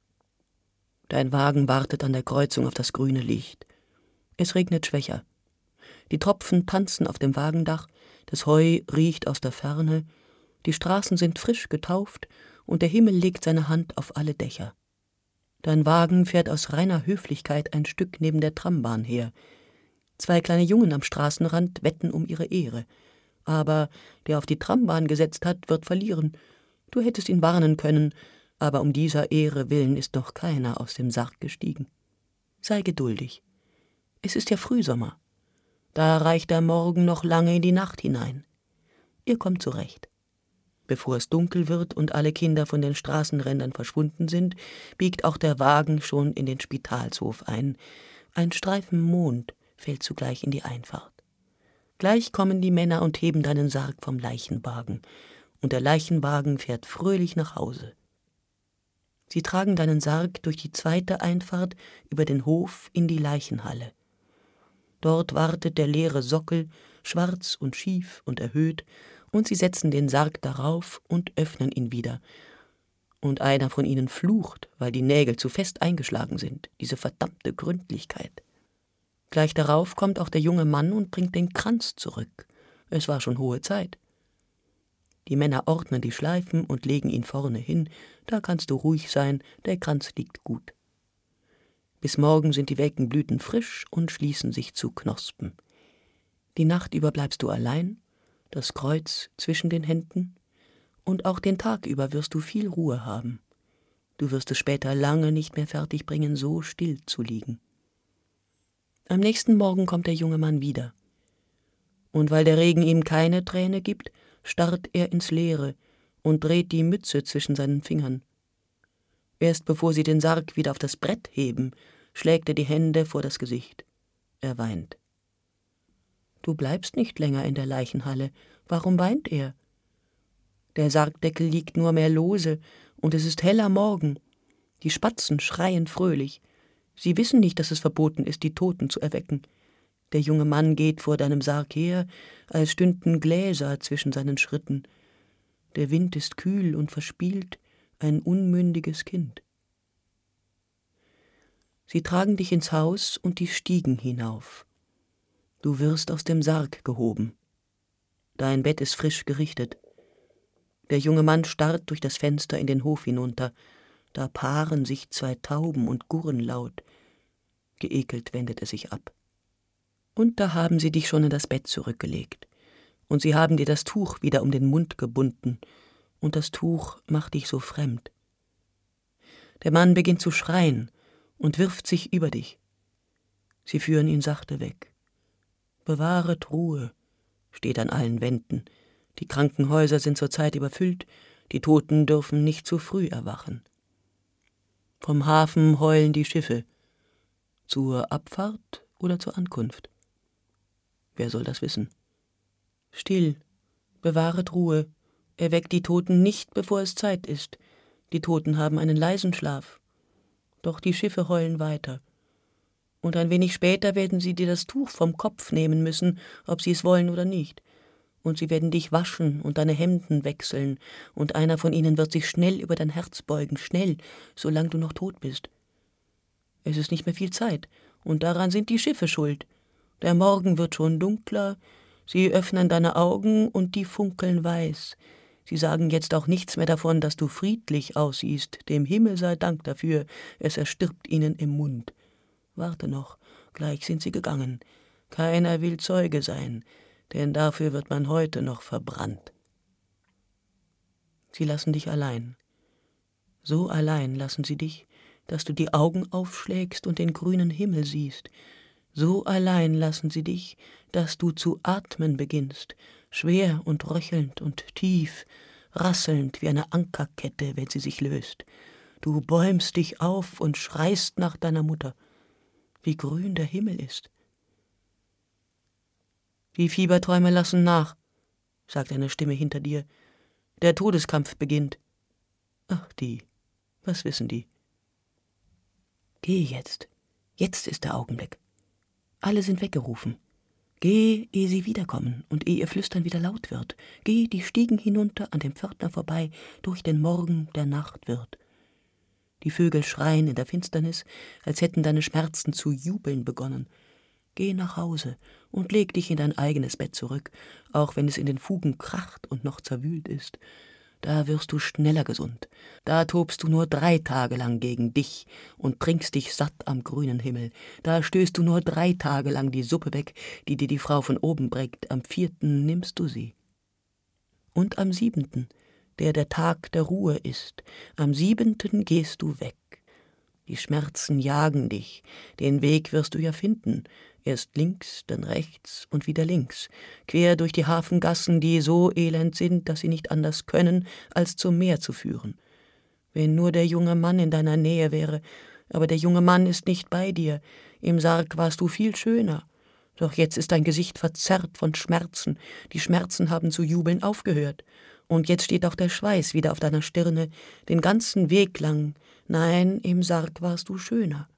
Speaker 4: Dein Wagen wartet an der Kreuzung auf das grüne Licht. Es regnet schwächer. Die Tropfen tanzen auf dem Wagendach, das Heu riecht aus der Ferne, die Straßen sind frisch getauft und der Himmel legt seine Hand auf alle Dächer. Dein Wagen fährt aus reiner Höflichkeit ein Stück neben der Trambahn her. 2 kleine Jungen am Straßenrand wetten um ihre Ehre. Aber der auf die Trambahn gesetzt hat, wird verlieren. Du hättest ihn warnen können, aber um dieser Ehre willen ist noch keiner aus dem Sarg gestiegen. Sei geduldig. Es ist ja Frühsommer. Da reicht der Morgen noch lange in die Nacht hinein. Ihr kommt zurecht. Bevor es dunkel wird und alle Kinder von den Straßenrändern verschwunden sind, biegt auch der Wagen schon in den Spitalshof ein. Ein Streifen Mond fällt zugleich in die Einfahrt. Gleich kommen die Männer und heben deinen Sarg vom Leichenwagen, und der Leichenwagen fährt fröhlich nach Hause. Sie tragen deinen Sarg durch die zweite Einfahrt über den Hof in die Leichenhalle. Dort wartet der leere Sockel, schwarz und schief und erhöht, und sie setzen den Sarg darauf und öffnen ihn wieder. Und einer von ihnen flucht, weil die Nägel zu fest eingeschlagen sind, diese verdammte Gründlichkeit. Gleich darauf kommt auch der junge Mann und bringt den Kranz zurück. Es war schon hohe Zeit. Die Männer ordnen die Schleifen und legen ihn vorne hin. Da kannst du ruhig sein, der Kranz liegt gut. Bis morgen sind die welken Blüten frisch und schließen sich zu Knospen. Die Nacht über bleibst du allein, das Kreuz zwischen den Händen, und auch den Tag über wirst du viel Ruhe haben. Du wirst es später lange nicht mehr fertigbringen, so still zu liegen. Am nächsten Morgen kommt der junge Mann wieder. Und weil der Regen ihm keine Träne gibt, starrt er ins Leere und dreht die Mütze zwischen seinen Fingern. Erst bevor sie den Sarg wieder auf das Brett heben, schlägt er die Hände vor das Gesicht. Er weint. Du bleibst nicht länger in der Leichenhalle. Warum weint er? Der Sargdeckel liegt nur mehr lose, und es ist heller Morgen. Die Spatzen schreien fröhlich. Sie wissen nicht, dass es verboten ist, die Toten zu erwecken. Der junge Mann geht vor deinem Sarg her, als stünden Gläser zwischen seinen Schritten. Der Wind ist kühl und verspielt, ein unmündiges Kind. Sie tragen dich ins Haus und die Stiegen hinauf. Du wirst aus dem Sarg gehoben. Dein Bett ist frisch gerichtet. Der junge Mann starrt durch das Fenster in den Hof hinunter. Da paaren sich zwei Tauben und gurren laut. Geekelt wendet er sich ab. Und da haben sie dich schon in das Bett zurückgelegt. Und sie haben dir das Tuch wieder um den Mund gebunden. Und das Tuch macht dich so fremd. Der Mann beginnt zu schreien und wirft sich über dich. Sie führen ihn sachte weg. Bewahret Ruhe, steht an allen Wänden. Die Krankenhäuser sind zurzeit überfüllt, die Toten dürfen nicht zu früh erwachen. Vom Hafen heulen die Schiffe. Zur Abfahrt oder zur Ankunft? Wer soll das wissen? Still, bewahret Ruhe, erweckt die Toten nicht, bevor es Zeit ist. Die Toten haben einen leisen Schlaf. Doch die Schiffe heulen weiter. Und ein wenig später werden sie dir das Tuch vom Kopf nehmen müssen, ob sie es wollen oder nicht. Und sie werden dich waschen und deine Hemden wechseln, und einer von ihnen wird sich schnell über dein Herz beugen, schnell, solange du noch tot bist. Es ist nicht mehr viel Zeit, und daran sind die Schiffe schuld. Der Morgen wird schon dunkler, sie öffnen deine Augen und die funkeln weiß. Sie sagen jetzt auch nichts mehr davon, dass du friedlich aussiehst, dem Himmel sei Dank dafür, es erstirbt ihnen im Mund. Warte noch, gleich sind sie gegangen. Keiner will Zeuge sein, denn dafür wird man heute noch verbrannt. Sie lassen dich allein. So allein lassen sie dich, dass du die Augen aufschlägst und den grünen Himmel siehst. So allein lassen sie dich, dass du zu atmen beginnst, schwer und röchelnd und tief, rasselnd wie eine Ankerkette, wenn sie sich löst. Du bäumst dich auf und schreist nach deiner Mutter. Wie grün der Himmel ist. Die Fieberträume lassen nach, sagt eine Stimme hinter dir. Der Todeskampf beginnt. Ach, die, was wissen die? Geh jetzt, jetzt ist der Augenblick. Alle sind weggerufen. Geh, ehe sie wiederkommen und ehe ihr Flüstern wieder laut wird. Geh die Stiegen hinunter an dem Pförtner vorbei, durch den Morgen, der Nacht wird. Die Vögel schreien in der Finsternis, als hätten deine Schmerzen zu jubeln begonnen. Geh nach Hause und leg dich in dein eigenes Bett zurück, auch wenn es in den Fugen kracht und noch zerwühlt ist. Da wirst du schneller gesund. Da tobst du nur 3 Tage lang gegen dich und trinkst dich satt am grünen Himmel. Da stößt du nur 3 Tage lang die Suppe weg, die dir die Frau von oben bringt. Am 4. nimmst du sie. Und am 7. der Tag der Ruhe ist. Am 7. gehst du weg. Die Schmerzen jagen dich, den Weg wirst du ja finden. Erst links, dann rechts und wieder links, quer durch die Hafengassen, die so elend sind, dass sie nicht anders können, als zum Meer zu führen. Wenn nur der junge Mann in deiner Nähe wäre, aber der junge Mann ist nicht bei dir. Im Sarg warst du viel schöner. Doch jetzt ist dein Gesicht verzerrt von Schmerzen. Die Schmerzen haben zu jubeln aufgehört. Und jetzt steht auch der Schweiß wieder auf deiner Stirne, den ganzen Weg lang. Nein, im Sarg warst du schöner.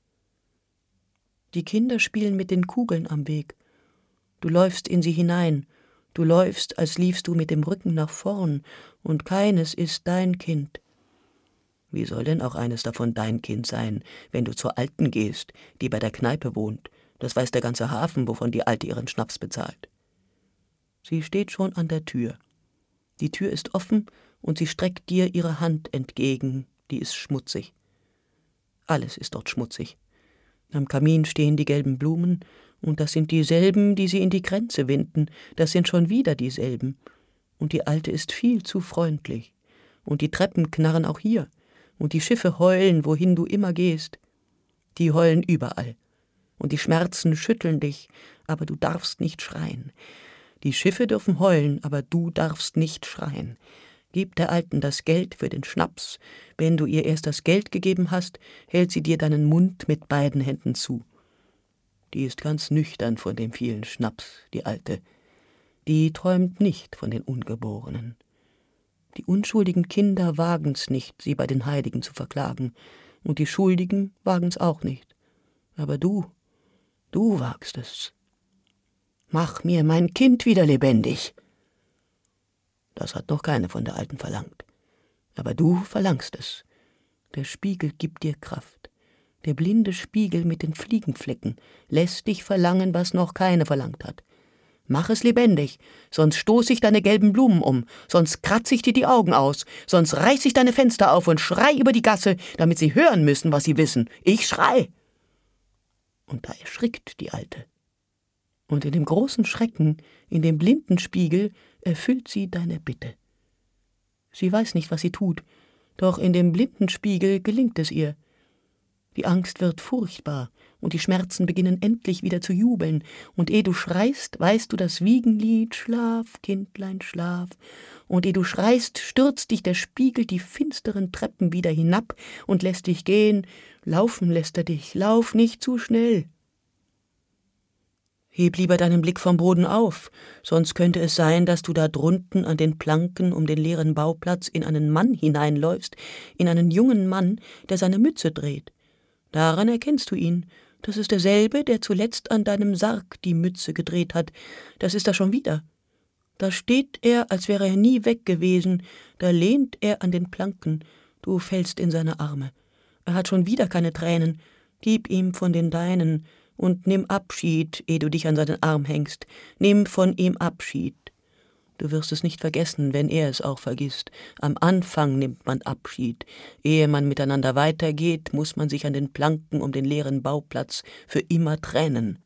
Speaker 4: Die Kinder spielen mit den Kugeln am Weg. Du läufst in sie hinein. Du läufst, als liefst du mit dem Rücken nach vorn. Und keines ist dein Kind. Wie soll denn auch eines davon dein Kind sein, wenn du zur Alten gehst, die bei der Kneipe wohnt? Das weiß der ganze Hafen, wovon die Alte ihren Schnaps bezahlt. Sie steht schon an der Tür. Die Tür ist offen und sie streckt dir ihre Hand entgegen, die ist schmutzig. Alles ist dort schmutzig. Am Kamin stehen die gelben Blumen, und das sind dieselben, die sie in die Kränze winden, das sind schon wieder dieselben. Und die Alte ist viel zu freundlich. Und die Treppen knarren auch hier. Und die Schiffe heulen, wohin du immer gehst. Die heulen überall. Und die Schmerzen schütteln dich, aber du darfst nicht schreien. Die Schiffe dürfen heulen, aber du darfst nicht schreien. Gib der Alten das Geld für den Schnaps. Wenn du ihr erst das Geld gegeben hast, hält sie dir deinen Mund mit beiden Händen zu. Die ist ganz nüchtern von dem vielen Schnaps, die Alte. Die träumt nicht von den Ungeborenen. Die unschuldigen Kinder wagen's nicht, sie bei den Heiligen zu verklagen, und die Schuldigen wagen's auch nicht. Aber du wagst es. Mach mir mein Kind wieder lebendig. Das hat noch keine von der Alten verlangt. Aber du verlangst es. Der Spiegel gibt dir Kraft. Der blinde Spiegel mit den Fliegenflecken lässt dich verlangen, was noch keine verlangt hat. Mach es lebendig, sonst stoß ich deine gelben Blumen um, sonst kratz ich dir die Augen aus, sonst reiß ich deine Fenster auf und schrei über die Gasse, damit sie hören müssen, was sie wissen. Ich schrei. Und da erschrickt die Alte. Und in dem großen Schrecken, in dem blinden Spiegel, erfüllt sie deine Bitte. Sie weiß nicht, was sie tut, doch in dem blinden Spiegel gelingt es ihr. Die Angst wird furchtbar, und die Schmerzen beginnen endlich wieder zu jubeln, und ehe du schreist, weißt du das Wiegenlied, Schlaf, Kindlein, schlaf, und ehe du schreist, stürzt dich der Spiegel die finsteren Treppen wieder hinab und lässt dich gehen, laufen lässt er dich, lauf nicht zu schnell. Heb lieber deinen Blick vom Boden auf, sonst könnte es sein, dass du da drunten an den Planken um den leeren Bauplatz in einen Mann hineinläufst, in einen jungen Mann, der seine Mütze dreht. Daran erkennst du ihn. Das ist derselbe, der zuletzt an deinem Sarg die Mütze gedreht hat. Das ist er schon wieder. Da steht er, als wäre er nie weg gewesen. Da lehnt er an den Planken. Du fällst in seine Arme. Er hat schon wieder keine Tränen. Gib ihm von den deinen und nimm Abschied, ehe du dich an seinen Arm hängst. Nimm von ihm Abschied. Du wirst es nicht vergessen, wenn er es auch vergisst. Am Anfang nimmt man Abschied. Ehe man miteinander weitergeht, muss man sich an den Planken um den leeren Bauplatz für immer trennen.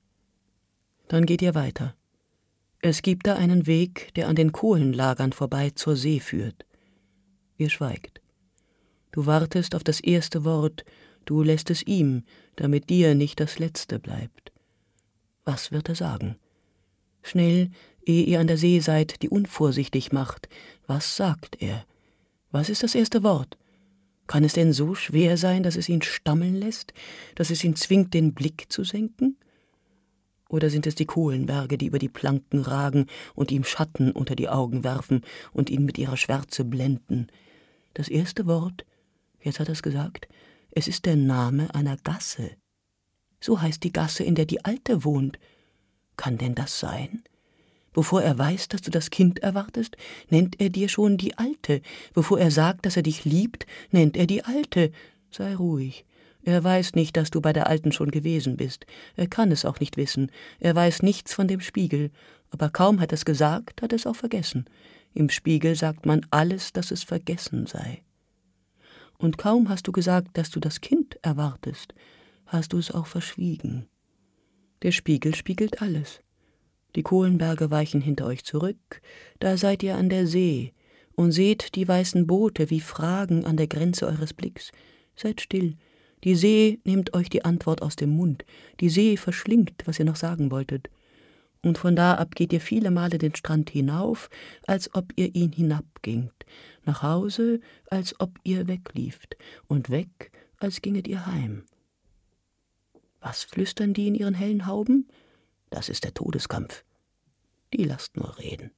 Speaker 4: Dann geht ihr weiter. Es gibt da einen Weg, der an den Kohlenlagern vorbei zur See führt. Ihr schweigt. Du wartest auf das erste Wort, du lässt es ihm, damit dir nicht das letzte bleibt. Was wird er sagen? Schnell, ehe ihr an der See seid, die unvorsichtig macht. Was sagt er? Was ist das erste Wort? Kann es denn so schwer sein, dass es ihn stammeln lässt, dass es ihn zwingt, den Blick zu senken? Oder sind es die Kohlenberge, die über die Planken ragen und ihm Schatten unter die Augen werfen und ihn mit ihrer Schwärze blenden? Das erste Wort, jetzt hat er es gesagt, es ist der Name einer Gasse. So heißt die Gasse, in der die Alte wohnt. Kann denn das sein? Bevor er weiß, dass du das Kind erwartest, nennt er dir schon die Alte. Bevor er sagt, dass er dich liebt, nennt er die Alte. Sei ruhig. Er weiß nicht, dass du bei der Alten schon gewesen bist. Er kann es auch nicht wissen. Er weiß nichts von dem Spiegel. Aber kaum hat er es gesagt, hat er es auch vergessen. Im Spiegel sagt man alles, dass es vergessen sei. Und kaum hast du gesagt, dass du das Kind erwartest, hast du es auch verschwiegen. Der Spiegel spiegelt alles. Die Kohlenberge weichen hinter euch zurück, da seid ihr an der See, und seht die weißen Boote wie Fragen an der Grenze eures Blicks. Seid still, die See nimmt euch die Antwort aus dem Mund, die See verschlingt, was ihr noch sagen wolltet. Und von da ab geht ihr viele Male den Strand hinauf, als ob ihr ihn hinabgingt, nach Hause, als ob ihr weglieft, und weg, als ginget ihr heim. Was flüstern die in ihren hellen Hauben? Das ist der Todeskampf. Die lasst nur reden.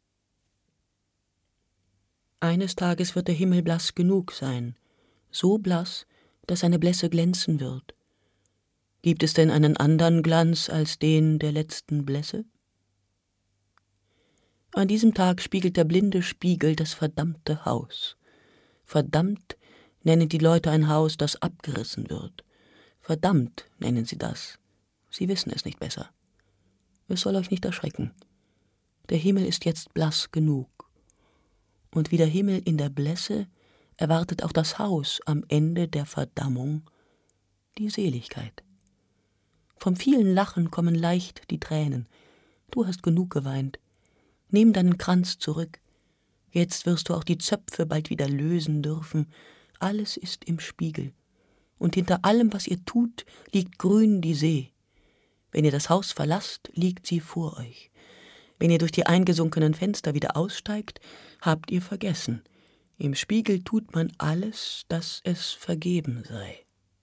Speaker 4: Eines Tages wird der Himmel blass genug sein, so blass, dass seine Blässe glänzen wird. Gibt es denn einen anderen Glanz als den der letzten Blässe? An diesem Tag spiegelt der blinde Spiegel das verdammte Haus. Verdammt nennen die Leute ein Haus, das abgerissen wird. Verdammt nennen sie das. Sie wissen es nicht besser. Es soll euch nicht erschrecken. Der Himmel ist jetzt blass genug. Und wie der Himmel in der Blässe erwartet auch das Haus am Ende der Verdammung die Seligkeit. Vom vielen Lachen kommen leicht die Tränen. Du hast genug geweint. Nimm deinen Kranz zurück. Jetzt wirst du auch die Zöpfe bald wieder lösen dürfen. Alles ist im Spiegel. Und hinter allem, was ihr tut, liegt grün die See. Wenn ihr das Haus verlasst, liegt sie vor euch. Wenn ihr durch die eingesunkenen Fenster wieder aussteigt, habt ihr vergessen. Im Spiegel tut man alles, dass es vergeben sei.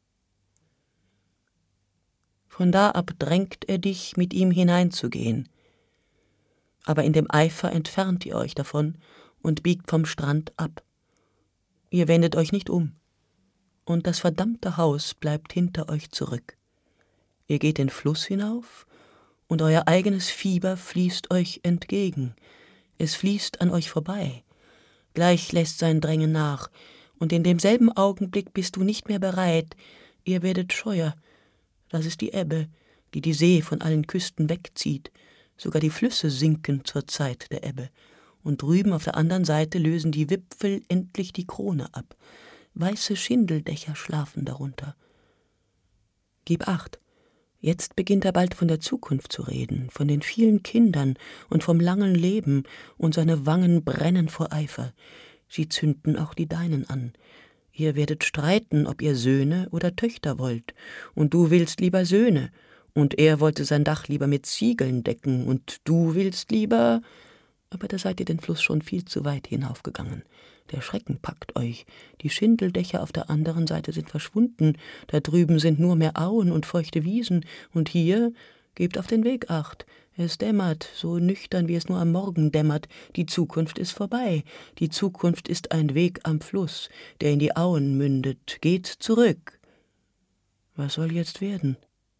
Speaker 4: Von da ab drängt er dich, mit ihm hineinzugehen. Aber in dem Eifer entfernt ihr euch davon und biegt vom Strand ab. Ihr wendet euch nicht um, und das verdammte Haus bleibt hinter euch zurück. Ihr geht den Fluss hinauf, und euer eigenes Fieber fließt euch entgegen. Es fließt an euch vorbei. Gleich lässt sein Drängen nach, und in demselben Augenblick bist du nicht mehr bereit. Ihr werdet scheuer. Das ist die Ebbe, die die See von allen Küsten wegzieht. Sogar die Flüsse sinken zur Zeit der Ebbe. Und drüben auf der anderen Seite lösen die Wipfel endlich die Krone ab. Weiße Schindeldächer schlafen darunter. Gib acht. Jetzt beginnt er bald von der Zukunft zu reden, von den vielen Kindern und vom langen Leben, und seine Wangen brennen vor Eifer. Sie zünden auch die deinen an. Ihr werdet streiten, ob ihr Söhne oder Töchter wollt, und du willst lieber Söhne, und er wollte sein Dach lieber mit Ziegeln decken, und du willst lieber... Aber da seid ihr den Fluss schon viel zu weit hinaufgegangen. Der Schrecken packt euch. Die Schindeldächer auf der anderen Seite sind verschwunden. Da drüben sind nur mehr Auen und feuchte Wiesen. Und hier, gebt auf den Weg acht. Es dämmert, so nüchtern wie es nur am Morgen dämmert. Die Zukunft ist vorbei. Die Zukunft ist ein Weg am Fluss, der in die Auen mündet. Geht zurück. Was soll jetzt werden?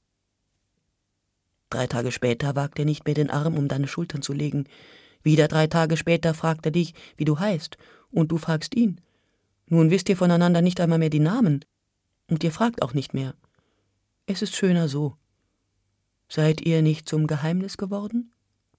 Speaker 4: 3 Tage später wagt er nicht mehr den Arm um deine Schultern zu legen. Wieder 3 Tage später fragt er dich, wie du heißt, und du fragst ihn. Nun wisst ihr voneinander nicht einmal mehr die Namen, und ihr fragt auch nicht mehr. Es ist schöner so. Seid ihr nicht zum Geheimnis geworden?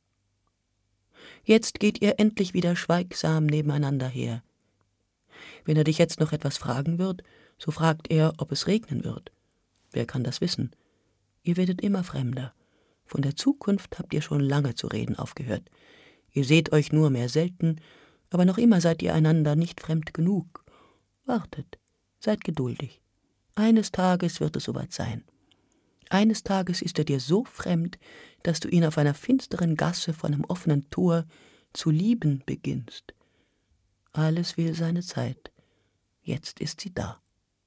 Speaker 4: Jetzt geht ihr endlich wieder schweigsam nebeneinander her. Wenn er dich jetzt noch etwas fragen wird, so fragt er, ob es regnen wird. Wer kann das wissen? Ihr werdet immer fremder. Von der Zukunft habt ihr schon lange zu reden aufgehört. Ihr seht euch nur mehr selten, aber noch immer seid ihr einander nicht fremd genug. Wartet, seid geduldig. Eines Tages wird es soweit sein. Eines Tages ist er dir so fremd, dass du ihn auf einer finsteren Gasse vor einem offenen Tor zu lieben beginnst. Alles will seine Zeit. Jetzt ist sie da.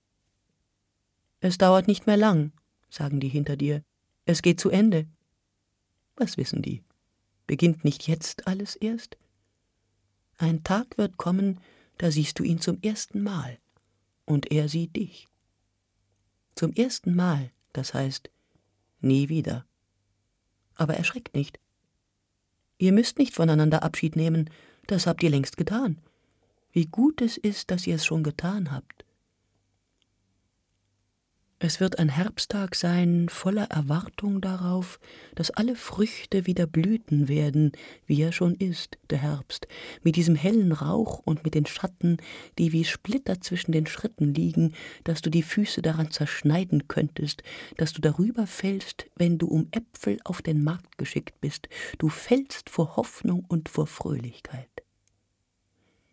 Speaker 4: Es dauert nicht mehr lang, sagen die hinter dir. Es geht zu Ende. Was wissen die? Beginnt nicht jetzt alles erst? Ein Tag wird kommen, da siehst du ihn zum ersten Mal, und er sieht dich. Zum ersten Mal, das heißt, nie wieder. Aber erschreckt nicht. Ihr müsst nicht voneinander Abschied nehmen, das habt ihr längst getan. Wie gut es ist, dass ihr es schon getan habt. Es wird ein Herbsttag sein, voller Erwartung darauf, dass alle Früchte wieder blüten werden, wie er schon ist, der Herbst, mit diesem hellen Rauch und mit den Schatten, die wie Splitter zwischen den Schritten liegen, dass du die Füße daran zerschneiden könntest, dass du darüber fällst, wenn du um Äpfel auf den Markt geschickt bist. Du fällst vor Hoffnung und vor Fröhlichkeit.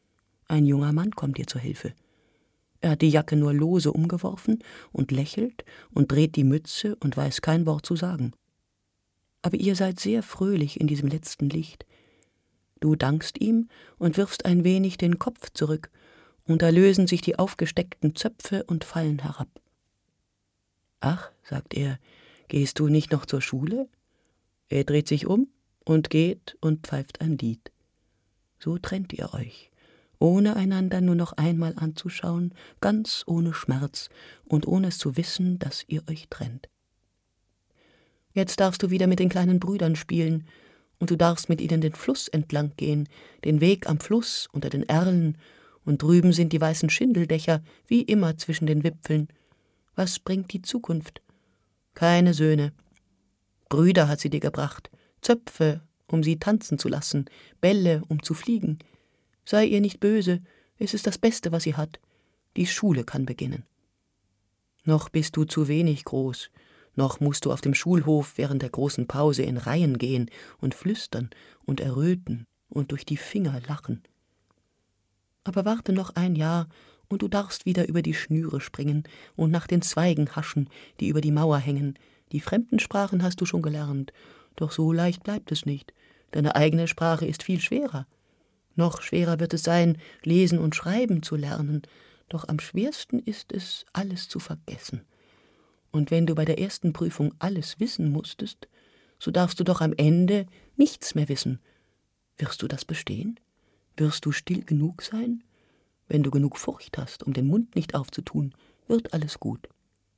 Speaker 4: Ein junger Mann kommt ihr zur Hilfe. Er hat die Jacke nur lose umgeworfen und lächelt und dreht die Mütze und weiß kein Wort zu sagen. Aber ihr seid sehr fröhlich in diesem letzten Licht. Du dankst ihm und wirfst ein wenig den Kopf zurück, und da lösen sich die aufgesteckten Zöpfe und fallen herab. »Ach«, sagt er, »gehst du nicht noch zur Schule?« Er dreht sich um und geht und pfeift ein Lied. So trennt ihr euch, ohne einander nur noch einmal anzuschauen, ganz ohne Schmerz und ohne es zu wissen, dass ihr euch trennt. Jetzt darfst du wieder mit den kleinen Brüdern spielen, und du darfst mit ihnen den Fluss entlang gehen, den Weg am Fluss unter den Erlen, und drüben sind die weißen Schindeldächer, wie immer zwischen den Wipfeln. Was bringt die Zukunft? Keine Söhne. Brüder hat sie dir gebracht, Zöpfe, um sie tanzen zu lassen, Bälle, um zu fliegen. Sei ihr nicht böse, es ist das Beste, was sie hat. Die Schule kann beginnen. Noch bist du zu wenig groß, noch musst du auf dem Schulhof während der großen Pause in Reihen gehen und flüstern und erröten und durch die Finger lachen. Aber warte noch ein Jahr, und du darfst wieder über die Schnüre springen und nach den Zweigen haschen, die über die Mauer hängen. Die Fremdensprachen hast du schon gelernt, doch so leicht bleibt es nicht. Deine eigene Sprache ist viel schwerer. Noch schwerer wird es sein, lesen und schreiben zu lernen, doch am schwersten ist es, alles zu vergessen. Und wenn du bei der ersten Prüfung alles wissen musstest, so darfst du doch am Ende nichts mehr wissen. Wirst du das bestehen? Wirst du still genug sein? Wenn du genug Furcht hast, um den Mund nicht aufzutun, wird alles gut.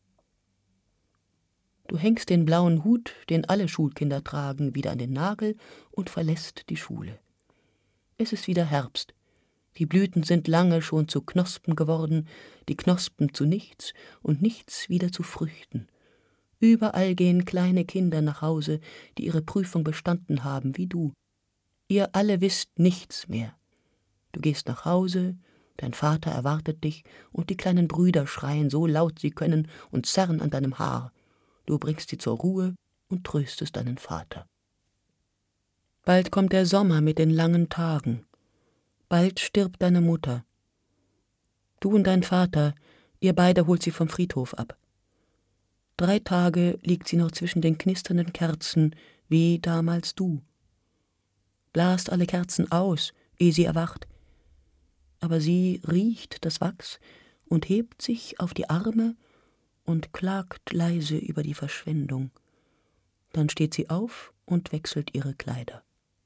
Speaker 4: Du hängst den blauen Hut, den alle Schulkinder tragen, wieder an den Nagel und verlässt die Schule. Es ist wieder Herbst. Die Blüten sind lange schon zu Knospen geworden, die Knospen zu nichts und nichts wieder zu Früchten. Überall gehen kleine Kinder nach Hause, die ihre Prüfung bestanden haben, wie du. Ihr alle wisst nichts mehr. Du gehst nach Hause, dein Vater erwartet dich, und die kleinen Brüder schreien so laut sie können und zerren an deinem Haar. Du bringst sie zur Ruhe und tröstest deinen Vater. Bald kommt der Sommer mit den langen Tagen. Bald stirbt deine Mutter. Du und dein Vater, ihr beide holt sie vom Friedhof ab. 3 Tage liegt sie noch zwischen den knisternden Kerzen, wie damals du. Blast alle Kerzen aus, ehe sie erwacht. Aber sie riecht das Wachs und hebt sich auf die Arme und klagt leise über die Verschwendung. Dann steht sie auf und wechselt ihre Kleider.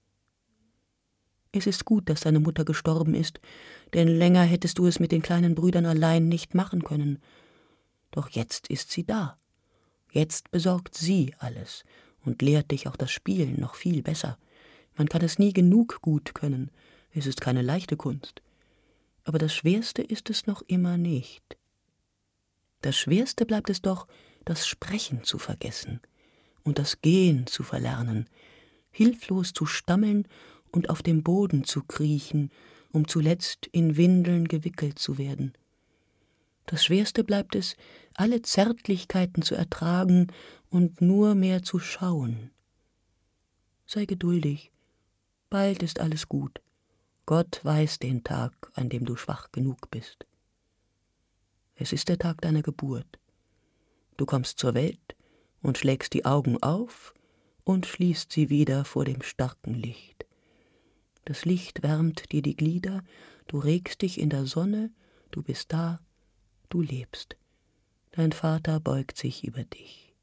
Speaker 4: Es ist gut, dass deine Mutter gestorben ist, denn länger hättest du es mit den kleinen Brüdern allein nicht machen können. Doch jetzt ist sie da. Jetzt besorgt sie alles und lehrt dich auch das Spielen noch viel besser. Man kann es nie genug gut können. Es ist keine leichte Kunst. Aber das Schwerste ist es noch immer nicht. Das Schwerste bleibt es doch, das Sprechen zu vergessen und das Gehen zu verlernen, hilflos zu stammeln und auf dem Boden zu kriechen, um zuletzt in Windeln gewickelt zu werden. Das Schwerste bleibt es, alle Zärtlichkeiten zu ertragen und nur mehr zu schauen. Sei geduldig, bald ist alles gut. Gott weiß den Tag, an dem du schwach genug bist. Es ist der Tag deiner Geburt. Du kommst zur Welt und schlägst die Augen auf und schließt sie wieder vor dem starken Licht. Das Licht wärmt dir die Glieder, du regst dich in der Sonne, du bist da, du lebst. Dein Vater beugt sich über dich.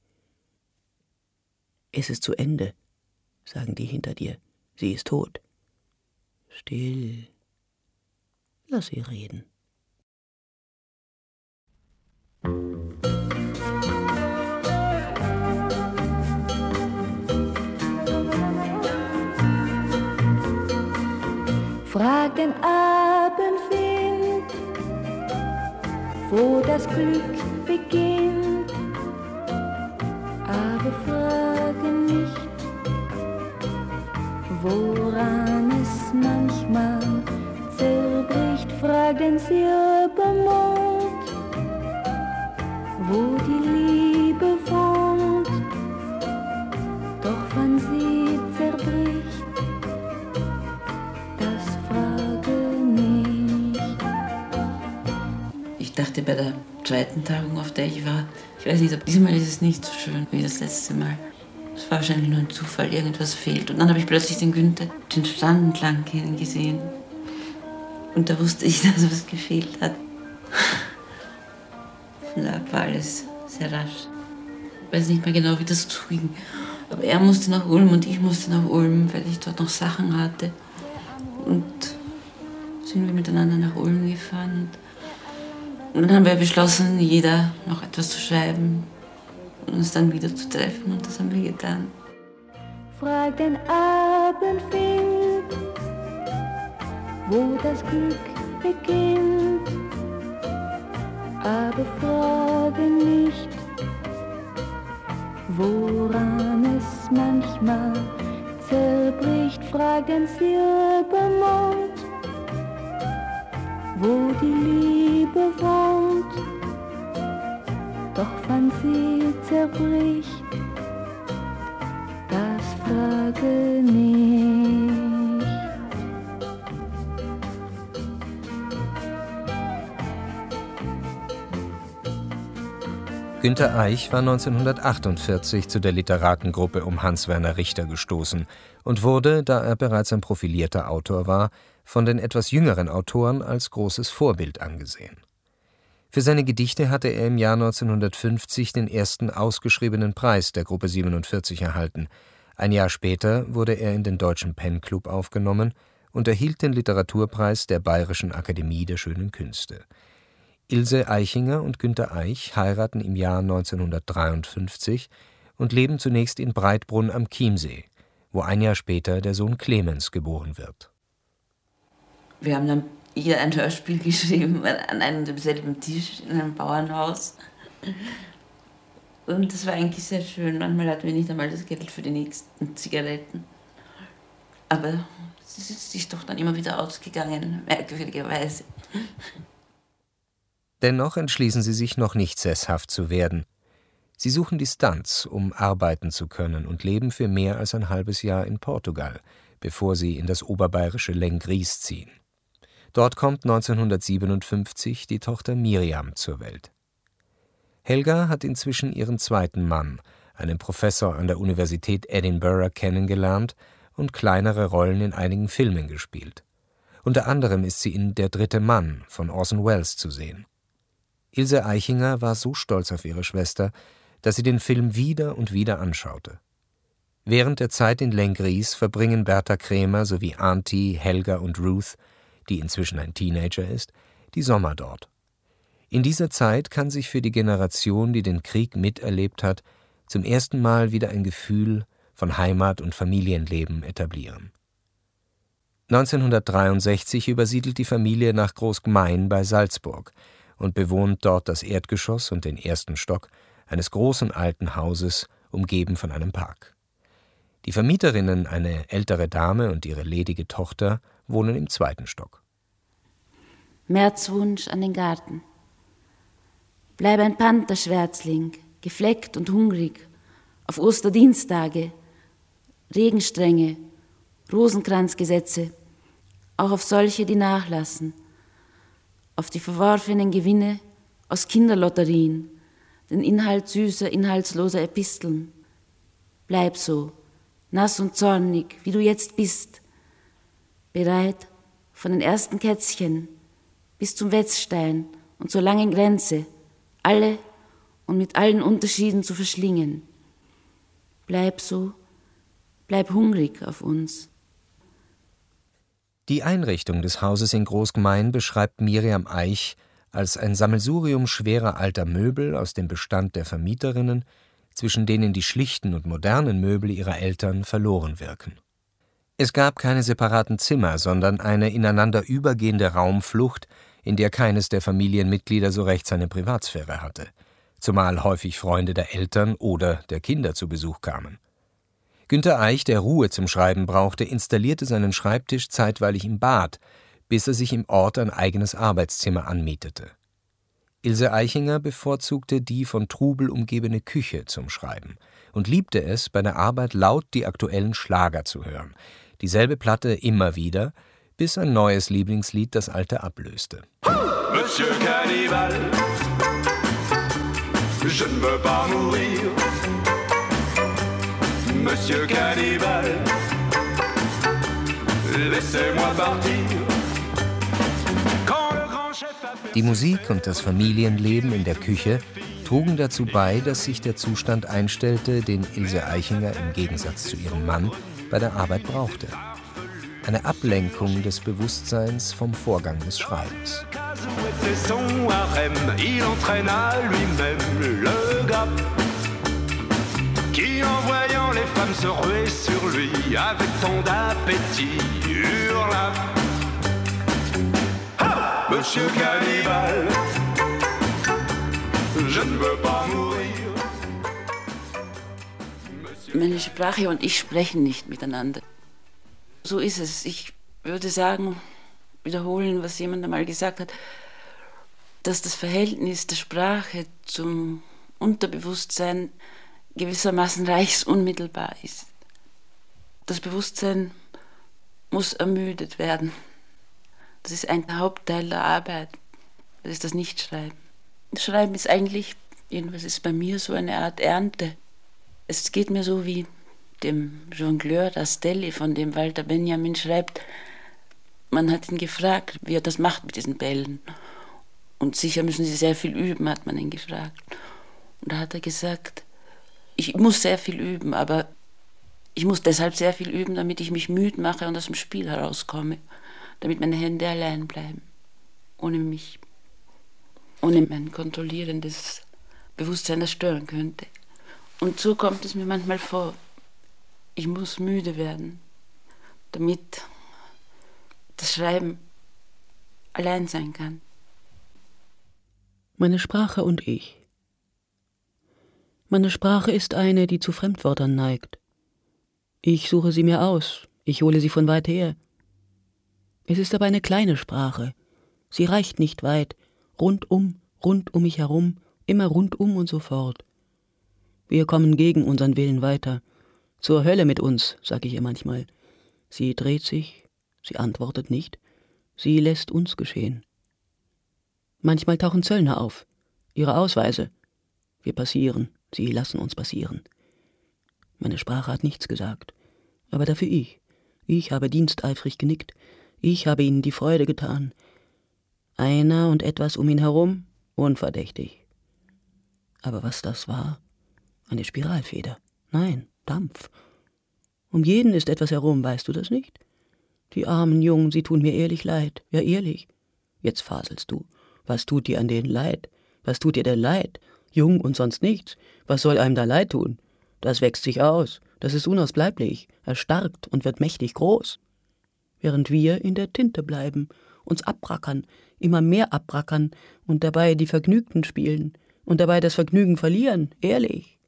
Speaker 4: Es ist zu Ende, sagen die hinter dir. Sie ist tot. Still. Lass sie reden.
Speaker 8: Frag den Abendwind, wo das Glück beginnt, aber frage nicht, woran es manchmal zerbricht. Frag den Silbermond, wo die Liebe wohnt, doch wann sie zerbricht, das frage nicht.
Speaker 2: heute bei der zweiten Tagung, auf der ich war. Ich weiß nicht, diesmal ist es nicht so schön wie das letzte Mal. Es war wahrscheinlich nur ein Zufall, irgendwas fehlt. Und dann habe ich plötzlich den Günther den Strand entlang gehen gesehen. Und da wusste ich, dass was gefehlt hat. Von da war alles sehr rasch. Ich weiß nicht mehr genau, wie das zuging. Aber er musste nach Ulm und ich musste nach Ulm, weil ich dort noch Sachen hatte. Und sind wir miteinander nach Ulm gefahren. Und dann haben wir beschlossen, jeder noch etwas zu schreiben und uns dann wieder zu treffen. Und das haben wir getan.
Speaker 8: Frag den Abendwind, wo das Glück beginnt, aber frage nicht, woran es manchmal zerbricht. Frag den Silbermond, wo die Liebe wohnt, doch wann sie zerbricht, das frage nicht.
Speaker 3: Günter Eich war 1948 zu der Literatengruppe um Hans-Werner Richter gestoßen und wurde, da er bereits ein profilierter Autor war, von den etwas jüngeren Autoren als großes Vorbild angesehen. Für seine Gedichte hatte er im Jahr 1950 den ersten ausgeschriebenen Preis der Gruppe 47 erhalten. Ein Jahr später wurde er in den Deutschen Pen-Club aufgenommen und erhielt den Literaturpreis der Bayerischen Akademie der Schönen Künste. Ilse Aichinger und Günter Eich heiraten im Jahr 1953 und leben zunächst in Breitbrunn am Chiemsee, wo ein Jahr später der Sohn Clemens geboren wird.
Speaker 2: Wir haben dann hier ein Hörspiel geschrieben an einem demselben Tisch in einem Bauernhaus. Und das war eigentlich sehr schön. Manchmal hatten wir nicht einmal das Geld für die nächsten Zigaretten. Aber es ist sich doch dann immer wieder ausgegangen, merkwürdigerweise.
Speaker 3: Dennoch entschließen sie sich, noch nicht sesshaft zu werden. Sie suchen Distanz, um arbeiten zu können, und leben für mehr als ein halbes Jahr in Portugal, bevor sie in das oberbayerische Lenggries ziehen. Dort kommt 1957 die Tochter Miriam zur Welt. Helga hat inzwischen ihren zweiten Mann, einen Professor an der Universität Edinburgh, kennengelernt und kleinere Rollen in einigen Filmen gespielt. Unter anderem ist sie in Der dritte Mann von Orson Welles zu sehen. Ilse Aichinger war so stolz auf ihre Schwester, dass sie den Film wieder und wieder anschaute. Während der Zeit in Lenggries verbringen Berta Kremer sowie Auntie, Helga und Ruth, die inzwischen ein Teenager ist, die Sommer dort. In dieser Zeit kann sich für die Generation, die den Krieg miterlebt hat, zum ersten Mal wieder ein Gefühl von Heimat und Familienleben etablieren. 1963 übersiedelt die Familie nach Großgmain bei Salzburg und bewohnt dort das Erdgeschoss und den ersten Stock eines großen alten Hauses, umgeben von einem Park. Die Vermieterinnen, eine ältere Dame und ihre ledige Tochter, wohnen im zweiten Stock.
Speaker 6: Märzwunsch an den Garten. Bleib ein Pantherschwärzling, gefleckt und hungrig, auf Osterdienstage, Regenstränge, Rosenkranzgesetze, auch auf solche, die nachlassen, auf die verworfenen Gewinne aus Kinderlotterien, den Inhalt süßer, inhaltsloser Episteln. Bleib so, nass und zornig, wie du jetzt bist, bereit, von den ersten Kätzchen bis zum Wetzstein und zur langen Grenze, alle und mit allen Unterschieden zu verschlingen. Bleib so, bleib hungrig auf uns.
Speaker 3: Die Einrichtung des Hauses in Großgmain beschreibt Miriam Eich als ein Sammelsurium schwerer alter Möbel aus dem Bestand der Vermieterinnen, zwischen denen die schlichten und modernen Möbel ihrer Eltern verloren wirken. Es gab keine separaten Zimmer, sondern eine ineinander übergehende Raumflucht, in der keines der Familienmitglieder so recht seine Privatsphäre hatte, zumal häufig Freunde der Eltern oder der Kinder zu Besuch kamen. Günter Eich, der Ruhe zum Schreiben brauchte, installierte seinen Schreibtisch zeitweilig im Bad, bis er sich im Ort ein eigenes Arbeitszimmer anmietete. Ilse Aichinger bevorzugte die von Trubel umgebene Küche zum Schreiben und liebte es, bei der Arbeit laut die aktuellen Schlager zu hören, dieselbe Platte immer wieder, bis ein neues Lieblingslied das alte ablöste.
Speaker 9: Monsieur Cannibal, je ne veux pas mourir. Monsieur Cannibal, laissez-moi partir.
Speaker 3: Die Musik und das Familienleben in der Küche trugen dazu bei, dass sich der Zustand einstellte, den Ilse Aichinger im Gegensatz zu ihrem Mann bei der Arbeit brauchte. Eine Ablenkung des Bewusstseins vom Vorgang des Schreibens.
Speaker 9: Qui en voyant les femmes se ruer sur lui avec tant d'appétit hurla: ah, Monsieur Cannibal, je ne veux pas mourir.
Speaker 2: Meine Sprache und ich sprechen nicht miteinander. So ist es. Ich würde sagen, wiederholen, was jemand einmal gesagt hat, dass das Verhältnis der Sprache zum Unterbewusstsein gewissermaßen reichsunmittelbar ist. Das Bewusstsein muss ermüdet werden. Das ist ein Hauptteil der Arbeit. Das ist das Nichtschreiben. Das Schreiben ist eigentlich, jedenfalls ist bei mir so eine Art Ernte. Es geht mir so wie dem Jongleur Rastelli, von dem Walter Benjamin schreibt. Man hat ihn gefragt, wie er das macht mit diesen Bällen. Und sicher müssen sie sehr viel üben, hat man ihn gefragt. Und da hat er gesagt, ich muss sehr viel üben, aber ich muss deshalb sehr viel üben, damit ich mich müde mache und aus dem Spiel herauskomme, damit meine Hände allein bleiben, ohne mich, ohne mein kontrollierendes Bewusstsein, das stören könnte. Und so kommt es mir manchmal vor, ich muss müde werden, damit das Schreiben allein sein kann.
Speaker 4: Meine Sprache und ich. Meine Sprache ist eine, die zu Fremdwörtern neigt. Ich suche sie mir aus, ich hole sie von weit her. Es ist aber eine kleine Sprache. Sie reicht nicht weit, rund um mich herum, immer rundum und so fort. Wir kommen gegen unseren Willen weiter. Zur Hölle mit uns, sag ich ihr manchmal. Sie dreht sich, sie antwortet nicht, sie lässt uns geschehen. Manchmal tauchen Zöllner auf, ihre Ausweise. Wir passieren. Sie lassen uns passieren. Meine Sprache hat nichts gesagt, aber dafür ich. Ich habe diensteifrig genickt. Ich habe ihnen die Freude getan. Einer und etwas um ihn herum, unverdächtig. Aber was das war? Eine Spiralfeder. Nein, Dampf. Um jeden ist etwas herum, weißt du das nicht? Die armen Jungen, sie tun mir ehrlich leid. Ja, ehrlich. Jetzt faselst du. Was tut dir an denen leid? Was tut dir denn leid? Jung und sonst nichts. Was soll einem da leid tun? Das wächst sich aus. Das ist unausbleiblich. Erstarkt und wird mächtig groß. Während wir in der Tinte bleiben, uns abrackern, immer mehr abrackern und dabei die Vergnügten spielen und dabei das Vergnügen verlieren. Ehrlich.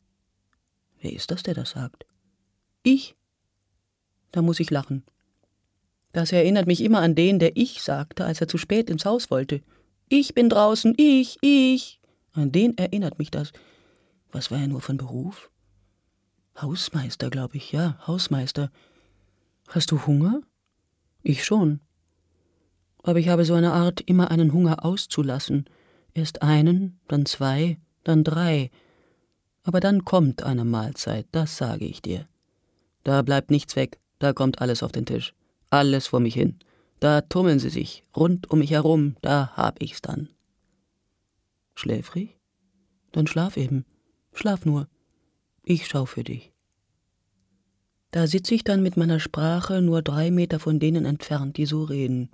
Speaker 4: Wer ist das, der das sagt? Ich? Da muss ich lachen. Das erinnert mich immer an den, der ich sagte, als er zu spät ins Haus wollte. Ich bin draußen, ich. An den erinnert mich das. Was war er nur von Beruf? Hausmeister, glaube ich, ja, Hausmeister. Hast du Hunger? Ich schon. Aber ich habe so eine Art, immer einen Hunger auszulassen. Erst einen, dann zwei, dann drei. Aber dann kommt eine Mahlzeit, das sage ich dir. Da bleibt nichts weg, da kommt alles auf den Tisch. Alles vor mich hin. Da tummeln sie sich, rund um mich herum, da hab ich's dann. Schläfrig? Dann schlaf eben. Schlaf nur. Ich schau für dich. Da sitze ich dann mit meiner Sprache nur 3 Meter von denen entfernt, die so reden.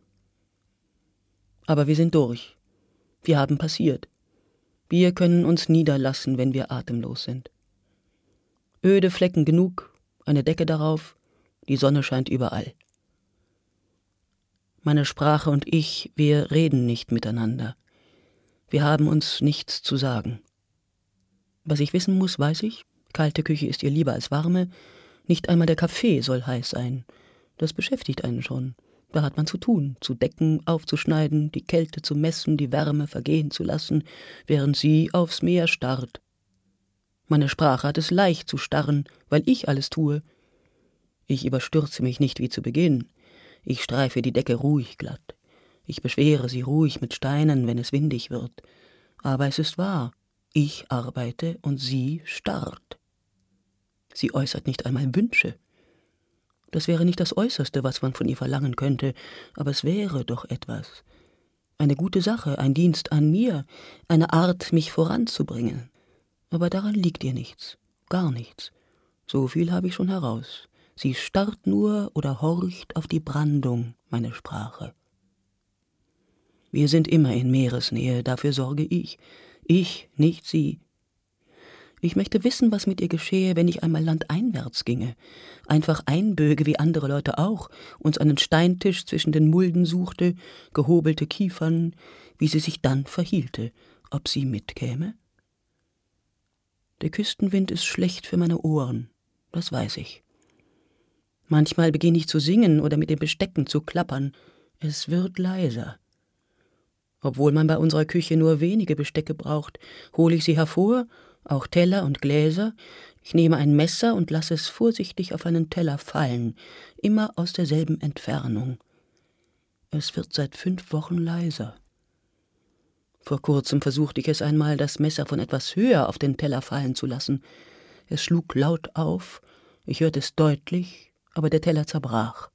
Speaker 4: Aber wir sind durch. Wir haben passiert. Wir können uns niederlassen, wenn wir atemlos sind. Öde Flecken genug, eine Decke darauf, die Sonne scheint überall. Meine Sprache und ich, wir reden nicht miteinander. Wir haben uns nichts zu sagen. Was ich wissen muss, weiß ich. Kalte Küche ist ihr lieber als warme. Nicht einmal der Kaffee soll heiß sein. Das beschäftigt einen schon. Da hat man zu tun, zu decken, aufzuschneiden, die Kälte zu messen, die Wärme vergehen zu lassen, während sie aufs Meer starrt. Meine Sprache hat es leicht zu starren, weil ich alles tue. Ich überstürze mich nicht wie zu Beginn. Ich streife die Decke ruhig glatt. Ich beschwere sie ruhig mit Steinen, wenn es windig wird. Aber es ist wahr, ich arbeite und sie starrt. Sie äußert nicht einmal Wünsche. Das wäre nicht das Äußerste, was man von ihr verlangen könnte, aber es wäre doch etwas. Eine gute Sache, ein Dienst an mir, eine Art, mich voranzubringen. Aber daran liegt ihr nichts, gar nichts. So viel habe ich schon heraus. Sie starrt nur oder horcht auf die Brandung, meine Sprache. Wir sind immer in Meeresnähe, dafür sorge ich. Ich, nicht sie. Ich möchte wissen, was mit ihr geschehe, wenn ich einmal landeinwärts ginge, einfach einböge, wie andere Leute auch, uns einen Steintisch zwischen den Mulden suchte, gehobelte Kiefern, wie sie sich dann verhielte, ob sie mitkäme? Der Küstenwind ist schlecht für meine Ohren, das weiß ich. Manchmal beginne ich zu singen oder mit den Bestecken zu klappern. Es wird leiser. Obwohl man bei unserer Küche nur wenige Bestecke braucht, hole ich sie hervor, auch Teller und Gläser. Ich nehme ein Messer und lasse es vorsichtig auf einen Teller fallen, immer aus derselben Entfernung. Es wird seit 5 Wochen leiser. Vor kurzem versuchte ich es einmal, das Messer von etwas höher auf den Teller fallen zu lassen. Es schlug laut auf, ich hörte es deutlich, aber der Teller zerbrach.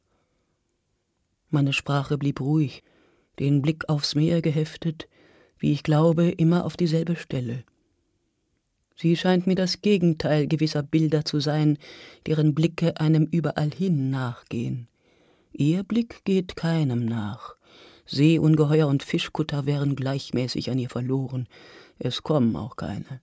Speaker 4: Meine Sprache blieb ruhig, den Blick aufs Meer geheftet, wie ich glaube, immer auf dieselbe Stelle. Sie scheint mir das Gegenteil gewisser Bilder zu sein, deren Blicke einem überall hin nachgehen. Ihr Blick geht keinem nach. Seeungeheuer und Fischkutter wären gleichmäßig an ihr verloren. Es kommen auch keine.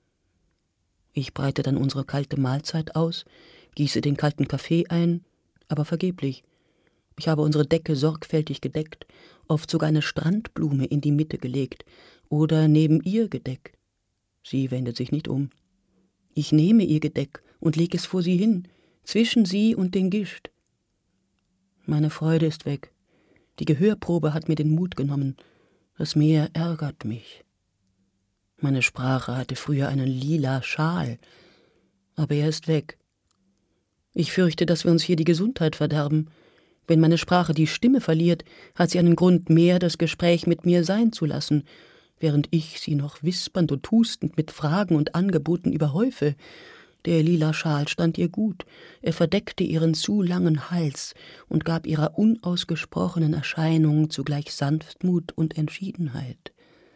Speaker 4: Ich breite dann unsere kalte Mahlzeit aus, gieße den kalten Kaffee ein, aber vergeblich. Ich habe unsere Decke sorgfältig gedeckt, oft sogar eine Strandblume in die Mitte gelegt oder neben ihr gedeckt. Sie wendet sich nicht um. Ich nehme ihr Gedeck und lege es vor sie hin, zwischen sie und den Gischt. Meine Freude ist weg. Die Gehörprobe hat mir den Mut genommen. Das Meer ärgert mich. Meine Sprache hatte früher einen lila Schal, aber er ist weg. Ich fürchte, dass wir uns hier die Gesundheit verderben. Wenn meine Sprache die Stimme verliert, hat sie einen Grund mehr, das Gespräch mit mir sein zu lassen, während ich sie noch wispernd und hustend mit Fragen und Angeboten überhäufe. Der lila Schal stand ihr gut, er verdeckte ihren zu langen Hals und gab ihrer unausgesprochenen Erscheinung zugleich Sanftmut und Entschiedenheit.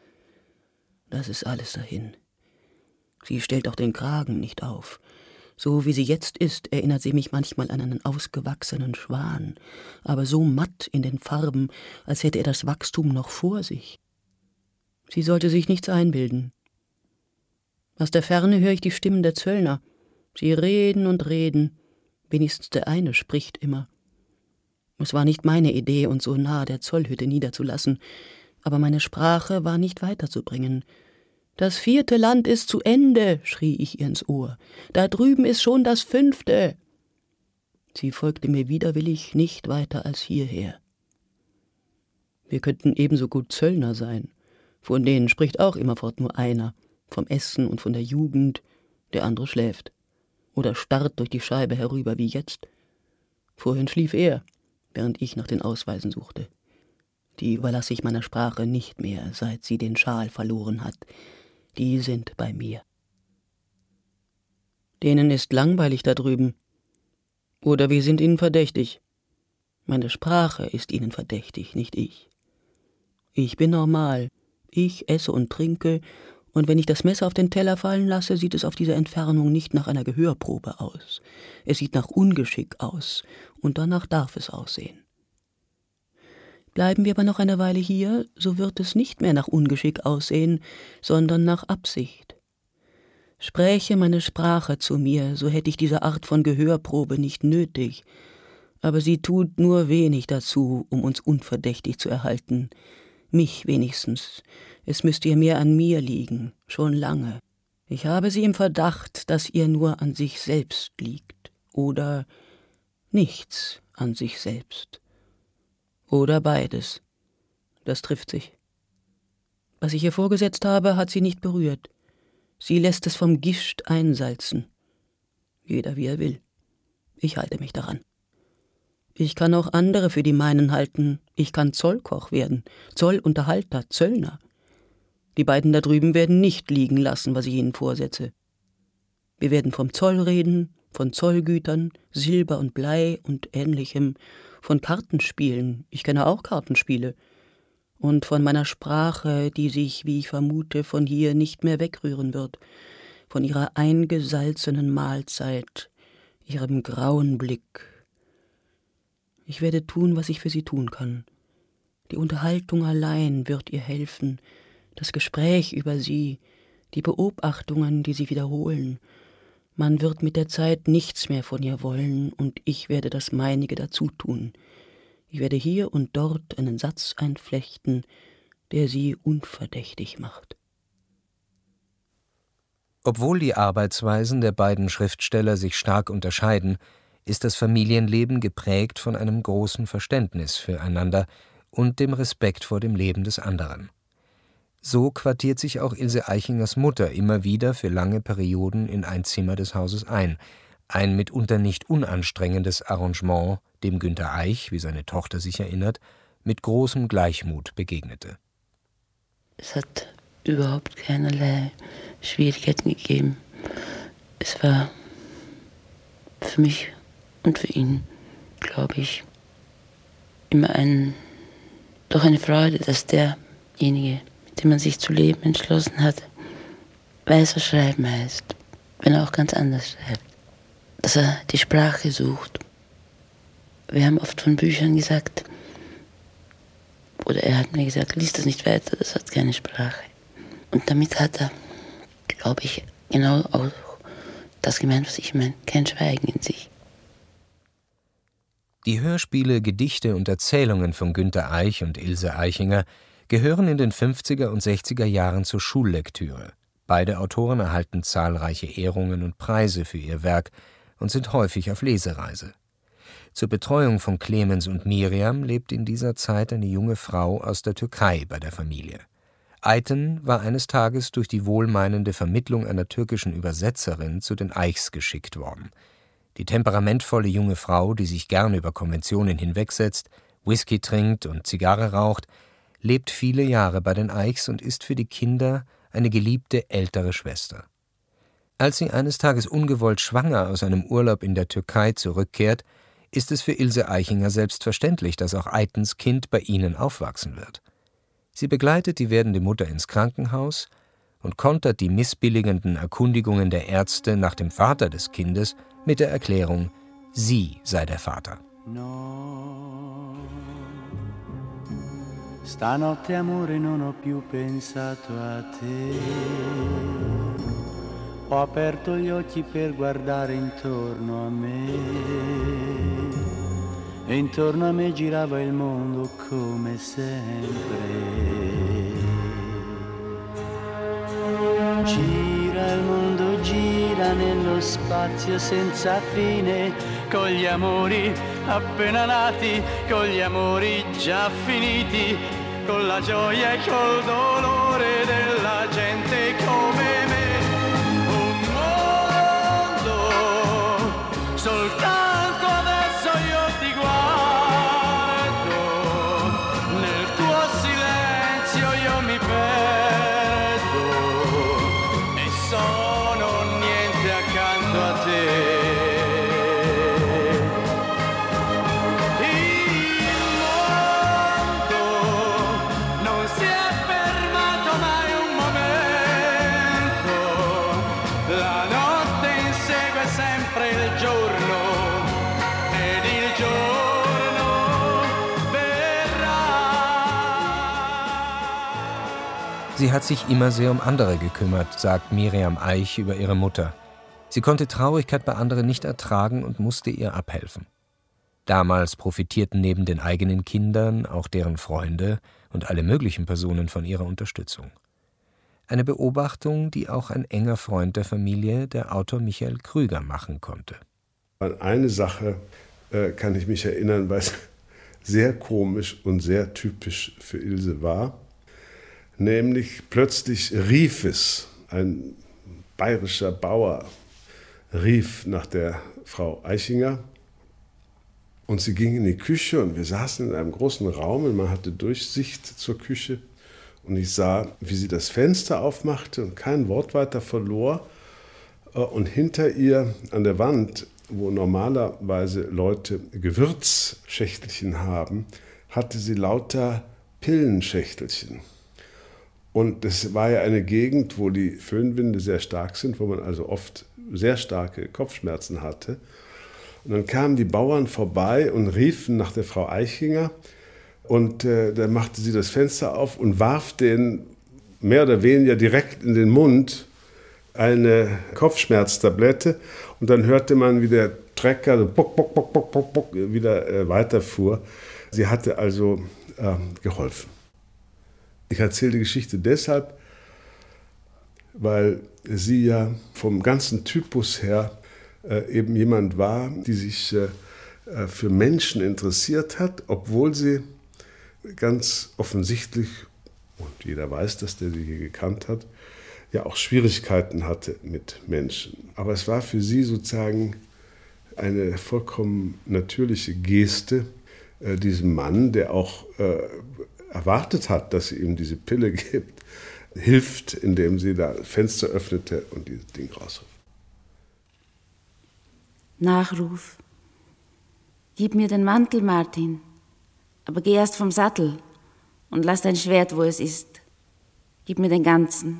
Speaker 4: Das ist alles dahin. Sie stellt auch den Kragen nicht auf. So wie sie jetzt ist, erinnert sie mich manchmal an einen ausgewachsenen Schwan, aber so matt in den Farben, als hätte er das Wachstum noch vor sich. Sie sollte sich nichts einbilden. Aus der Ferne höre ich die Stimmen der Zöllner. Sie reden und reden, wenigstens der eine spricht immer. Es war nicht meine Idee, uns so nahe der Zollhütte niederzulassen, aber meine Sprache war nicht weiterzubringen. »Das 4. Land ist zu Ende«, schrie ich ihr ins Ohr. »Da drüben ist schon das 5. Sie folgte mir widerwillig nicht weiter als hierher. Wir könnten ebenso gut Zöllner sein. Von denen spricht auch immerfort nur einer, vom Essen und von der Jugend, der andere schläft. Oder starrt durch die Scheibe herüber wie jetzt. Vorhin schlief er, während ich nach den Ausweisen suchte. Die überlasse ich meiner Sprache nicht mehr, seit sie den Schal verloren hat. Die sind bei mir. Denen ist langweilig da drüben. Oder wir sind ihnen verdächtig. Meine Sprache ist ihnen verdächtig, nicht ich. Ich bin normal. Ich esse und trinke, und wenn ich das Messer auf den Teller fallen lasse, sieht es auf dieser Entfernung nicht nach einer Gehörprobe aus. Es sieht nach Ungeschick aus, und danach darf es aussehen. Bleiben wir aber noch eine Weile hier, so wird es nicht mehr nach Ungeschick aussehen, sondern nach Absicht. Spräche meine Sprache zu mir, so hätte ich diese Art von Gehörprobe nicht nötig, aber sie tut nur wenig dazu, um uns unverdächtig zu erhalten. Mich wenigstens. Es müsste ihr mehr an mir liegen, schon lange. Ich habe sie im Verdacht, dass ihr nur an sich selbst liegt, oder nichts an sich selbst. Oder beides. Das trifft sich. Was ich ihr vorgesetzt habe, hat sie nicht berührt. Sie lässt es vom Gischt einsalzen. Jeder wie er will. Ich halte mich daran. Ich kann auch andere für die meinen halten. Ich kann Zollkoch werden, Zollunterhalter, Zöllner. Die beiden da drüben werden nicht liegen lassen, was ich ihnen vorsetze. Wir werden vom Zoll reden, von Zollgütern, Silber und Blei und Ähnlichem, von Kartenspielen, ich kenne auch Kartenspiele, und von meiner Sprache, die sich, wie ich vermute, von hier nicht mehr wegrühren wird, von ihrer eingesalzenen Mahlzeit, ihrem grauen Blick. Ich werde tun, was ich für sie tun kann. Die Unterhaltung allein wird ihr helfen, das Gespräch über sie, die Beobachtungen, die sie wiederholen. Man wird mit der Zeit nichts mehr von ihr wollen, und ich werde das meinige dazu tun. Ich werde hier und dort einen Satz einflechten, der sie unverdächtig macht.
Speaker 3: Obwohl die Arbeitsweisen der beiden Schriftsteller sich stark unterscheiden, ist das Familienleben geprägt von einem großen Verständnis füreinander und dem Respekt vor dem Leben des anderen. So quartiert sich auch Ilse Eichingers Mutter immer wieder für lange Perioden in ein Zimmer des Hauses ein mitunter nicht unanstrengendes Arrangement, dem Günter Eich, wie seine Tochter sich erinnert, mit großem Gleichmut begegnete.
Speaker 2: Es hat überhaupt keinerlei Schwierigkeiten gegeben. Es war für mich und für ihn, glaube ich, immer doch eine Freude, dass derjenige, mit dem man sich zu leben entschlossen hat, weiß, was Schreiben heißt, wenn er auch ganz anders schreibt. Dass er die Sprache sucht. Wir haben oft von Büchern gesagt, oder er hat mir gesagt, lies das nicht weiter, das hat keine Sprache. Und damit hat er, glaube ich, genau auch das gemeint, was ich meine, kein Schweigen in sich.
Speaker 3: Die Hörspiele, Gedichte und Erzählungen von Günter Eich und Ilse Eichinger gehören in den 50er und 60er Jahren zur Schullektüre. Beide Autoren erhalten zahlreiche Ehrungen und Preise für ihr Werk und sind häufig auf Lesereise. Zur Betreuung von Clemens und Miriam lebt in dieser Zeit eine junge Frau aus der Türkei bei der Familie. Ayten war eines Tages durch die wohlmeinende Vermittlung einer türkischen Übersetzerin zu den Eichs geschickt worden. Die temperamentvolle junge Frau, die sich gern über Konventionen hinwegsetzt, Whisky trinkt und Zigarre raucht, lebt viele Jahre bei den Eichs und ist für die Kinder eine geliebte ältere Schwester. Als sie eines Tages ungewollt schwanger aus einem Urlaub in der Türkei zurückkehrt, ist es für Ilse Eichinger selbstverständlich, dass auch Aytens Kind bei ihnen aufwachsen wird. Sie begleitet die werdende Mutter ins Krankenhaus und kontert die missbilligenden Erkundigungen der Ärzte nach dem Vater des Kindes mit der Erklärung, sie sei der Vater.
Speaker 10: No, stanotte amore non ho più pensato a te. Ho aperto gli occhi per guardare intorno a me. E intorno a me girava il mondo come sempre. Gira il mondo, gira nello spazio senza fine, con gli amori appena nati, con gli amori già finiti, con la gioia e col dolore della gente come me. Un mondo, soltanto adesso io ti guardo, nel tuo silenzio io mi perdo e sono niente accanto a te.
Speaker 3: Sie hat sich immer sehr um andere gekümmert, sagt Miriam Eich über ihre Mutter. Sie konnte Traurigkeit bei anderen nicht ertragen und musste ihr abhelfen. Damals profitierten neben den eigenen Kindern auch deren Freunde und alle möglichen Personen von ihrer Unterstützung. Eine Beobachtung, die auch ein enger Freund der Familie, der Autor Michael Krüger, machen konnte.
Speaker 7: An eine Sache kann ich mich erinnern, was sehr komisch und sehr typisch für Ilse war. Nämlich plötzlich rief es, ein bayerischer Bauer rief nach der Frau Eichinger Und sie ging in die Küche und wir saßen in einem großen Raum und man hatte Durchsicht zur Küche. Und ich sah, wie sie das Fenster aufmachte und kein Wort weiter verlor. Und hinter ihr an der Wand, wo normalerweise Leute Gewürzschächtelchen haben, hatte sie lauter Pillenschächtelchen. Und das war ja eine Gegend, wo die Föhnwinde sehr stark sind, wo man also oft sehr starke Kopfschmerzen hatte. Und dann kamen die Bauern vorbei und riefen nach der Frau Eichinger. Und dann machte sie das Fenster auf und warf denen mehr oder weniger direkt in den Mund eine Kopfschmerztablette. Und dann hörte man, wie der Trecker so bock, bock, bock, bock, bock, bock, wieder weiterfuhr. Sie hatte also geholfen. Ich erzähle die Geschichte deshalb, weil sie ja vom ganzen Typus her eben jemand war, die sich für Menschen interessiert hat, obwohl sie ganz offensichtlich, und jeder weiß, dass der sie hier gekannt hat, ja auch Schwierigkeiten hatte mit Menschen. Aber es war für sie sozusagen eine vollkommen natürliche Geste, diesem Mann, der auch erwartet hat, dass sie ihm diese Pille gibt, hilft, indem sie da Fenster öffnete und dieses Ding rausrief.
Speaker 6: Nachruf. Gib mir den Mantel, Martin, aber geh erst vom Sattel und lass dein Schwert, wo es ist. Gib mir den ganzen.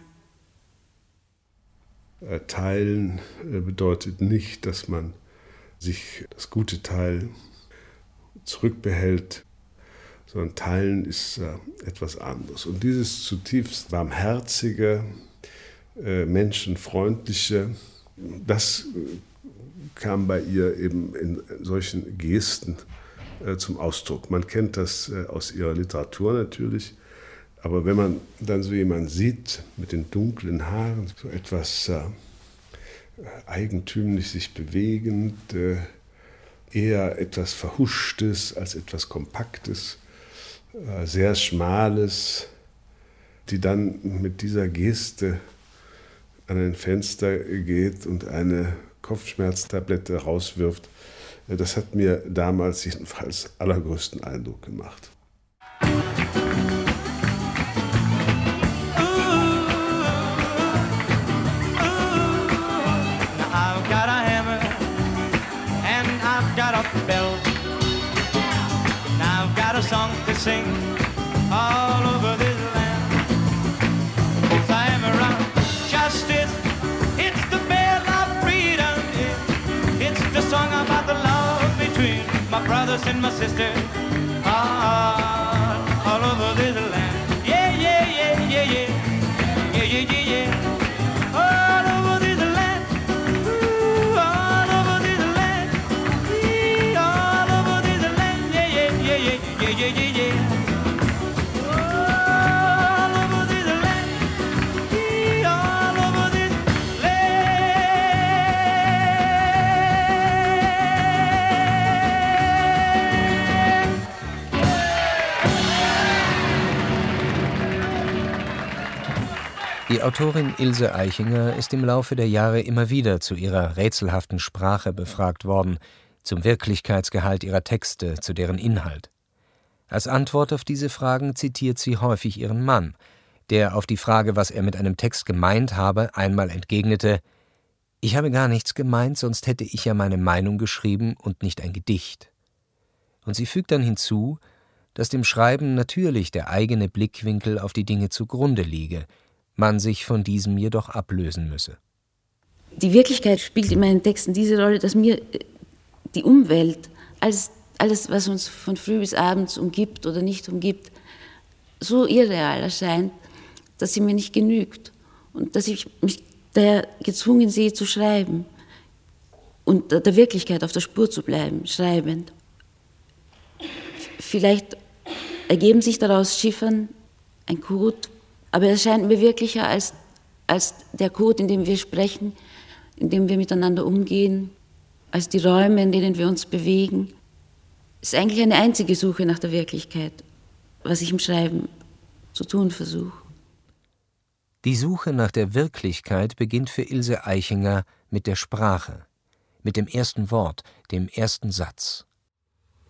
Speaker 7: Teilen bedeutet nicht, dass man sich das gute Teil zurückbehält, sondern Teilen ist etwas anderes. Und dieses zutiefst barmherzige, menschenfreundliche, das kam bei ihr eben in solchen Gesten zum Ausdruck. Man kennt das aus ihrer Literatur natürlich, aber wenn man dann so jemanden sieht mit den dunklen Haaren, so etwas eigentümlich sich bewegend, eher etwas Verhuschtes als etwas Kompaktes, sehr Schmales, die dann mit dieser Geste an ein Fenster geht und eine Kopfschmerztablette rauswirft, das hat mir damals jedenfalls allergrößten Eindruck gemacht.
Speaker 10: I've got a hammer and I've got a bell. I've got a song to sing all over this land. It's a hammer of justice, it's the bell of freedom. It's the song about the love between my brothers and my sisters all over this land. Yeah, yeah, yeah, yeah, yeah, yeah, yeah, yeah, yeah. All over this land, ooh, all over this land, all over this land, yeah, yeah, yeah, yeah, yeah, yeah, yeah, yeah. All over this land, all over this land.
Speaker 3: Die Autorin Ilse Eichinger ist im Laufe der Jahre immer wieder zu ihrer rätselhaften Sprache befragt worden, zum Wirklichkeitsgehalt ihrer Texte, zu deren Inhalt. Als Antwort auf diese Fragen zitiert sie häufig ihren Mann, der auf die Frage, was er mit einem Text gemeint habe, einmal entgegnete: »Ich habe gar nichts gemeint, sonst hätte ich ja meine Meinung geschrieben und nicht ein Gedicht.« Und sie fügt dann hinzu, dass dem Schreiben natürlich der eigene Blickwinkel auf die Dinge zugrunde liege, man sich von diesem jedoch ablösen müsse.
Speaker 6: Die Wirklichkeit spielt in meinen Texten diese Rolle, dass mir die Umwelt, alles, was uns von früh bis abends umgibt oder nicht umgibt, so irreal erscheint, dass sie mir nicht genügt und dass ich mich daher gezwungen sehe zu schreiben und der Wirklichkeit auf der Spur zu bleiben, schreibend. Vielleicht ergeben sich daraus Chiffern, ein Code, aber es scheint mir wirklicher als der Code, in dem wir sprechen, in dem wir miteinander umgehen, als die Räume, in denen wir uns bewegen. Es ist eigentlich eine einzige Suche nach der Wirklichkeit, was ich im Schreiben zu tun versuche.
Speaker 3: Die Suche nach der Wirklichkeit beginnt für Ilse Eichinger mit der Sprache, mit dem ersten Wort, dem ersten Satz.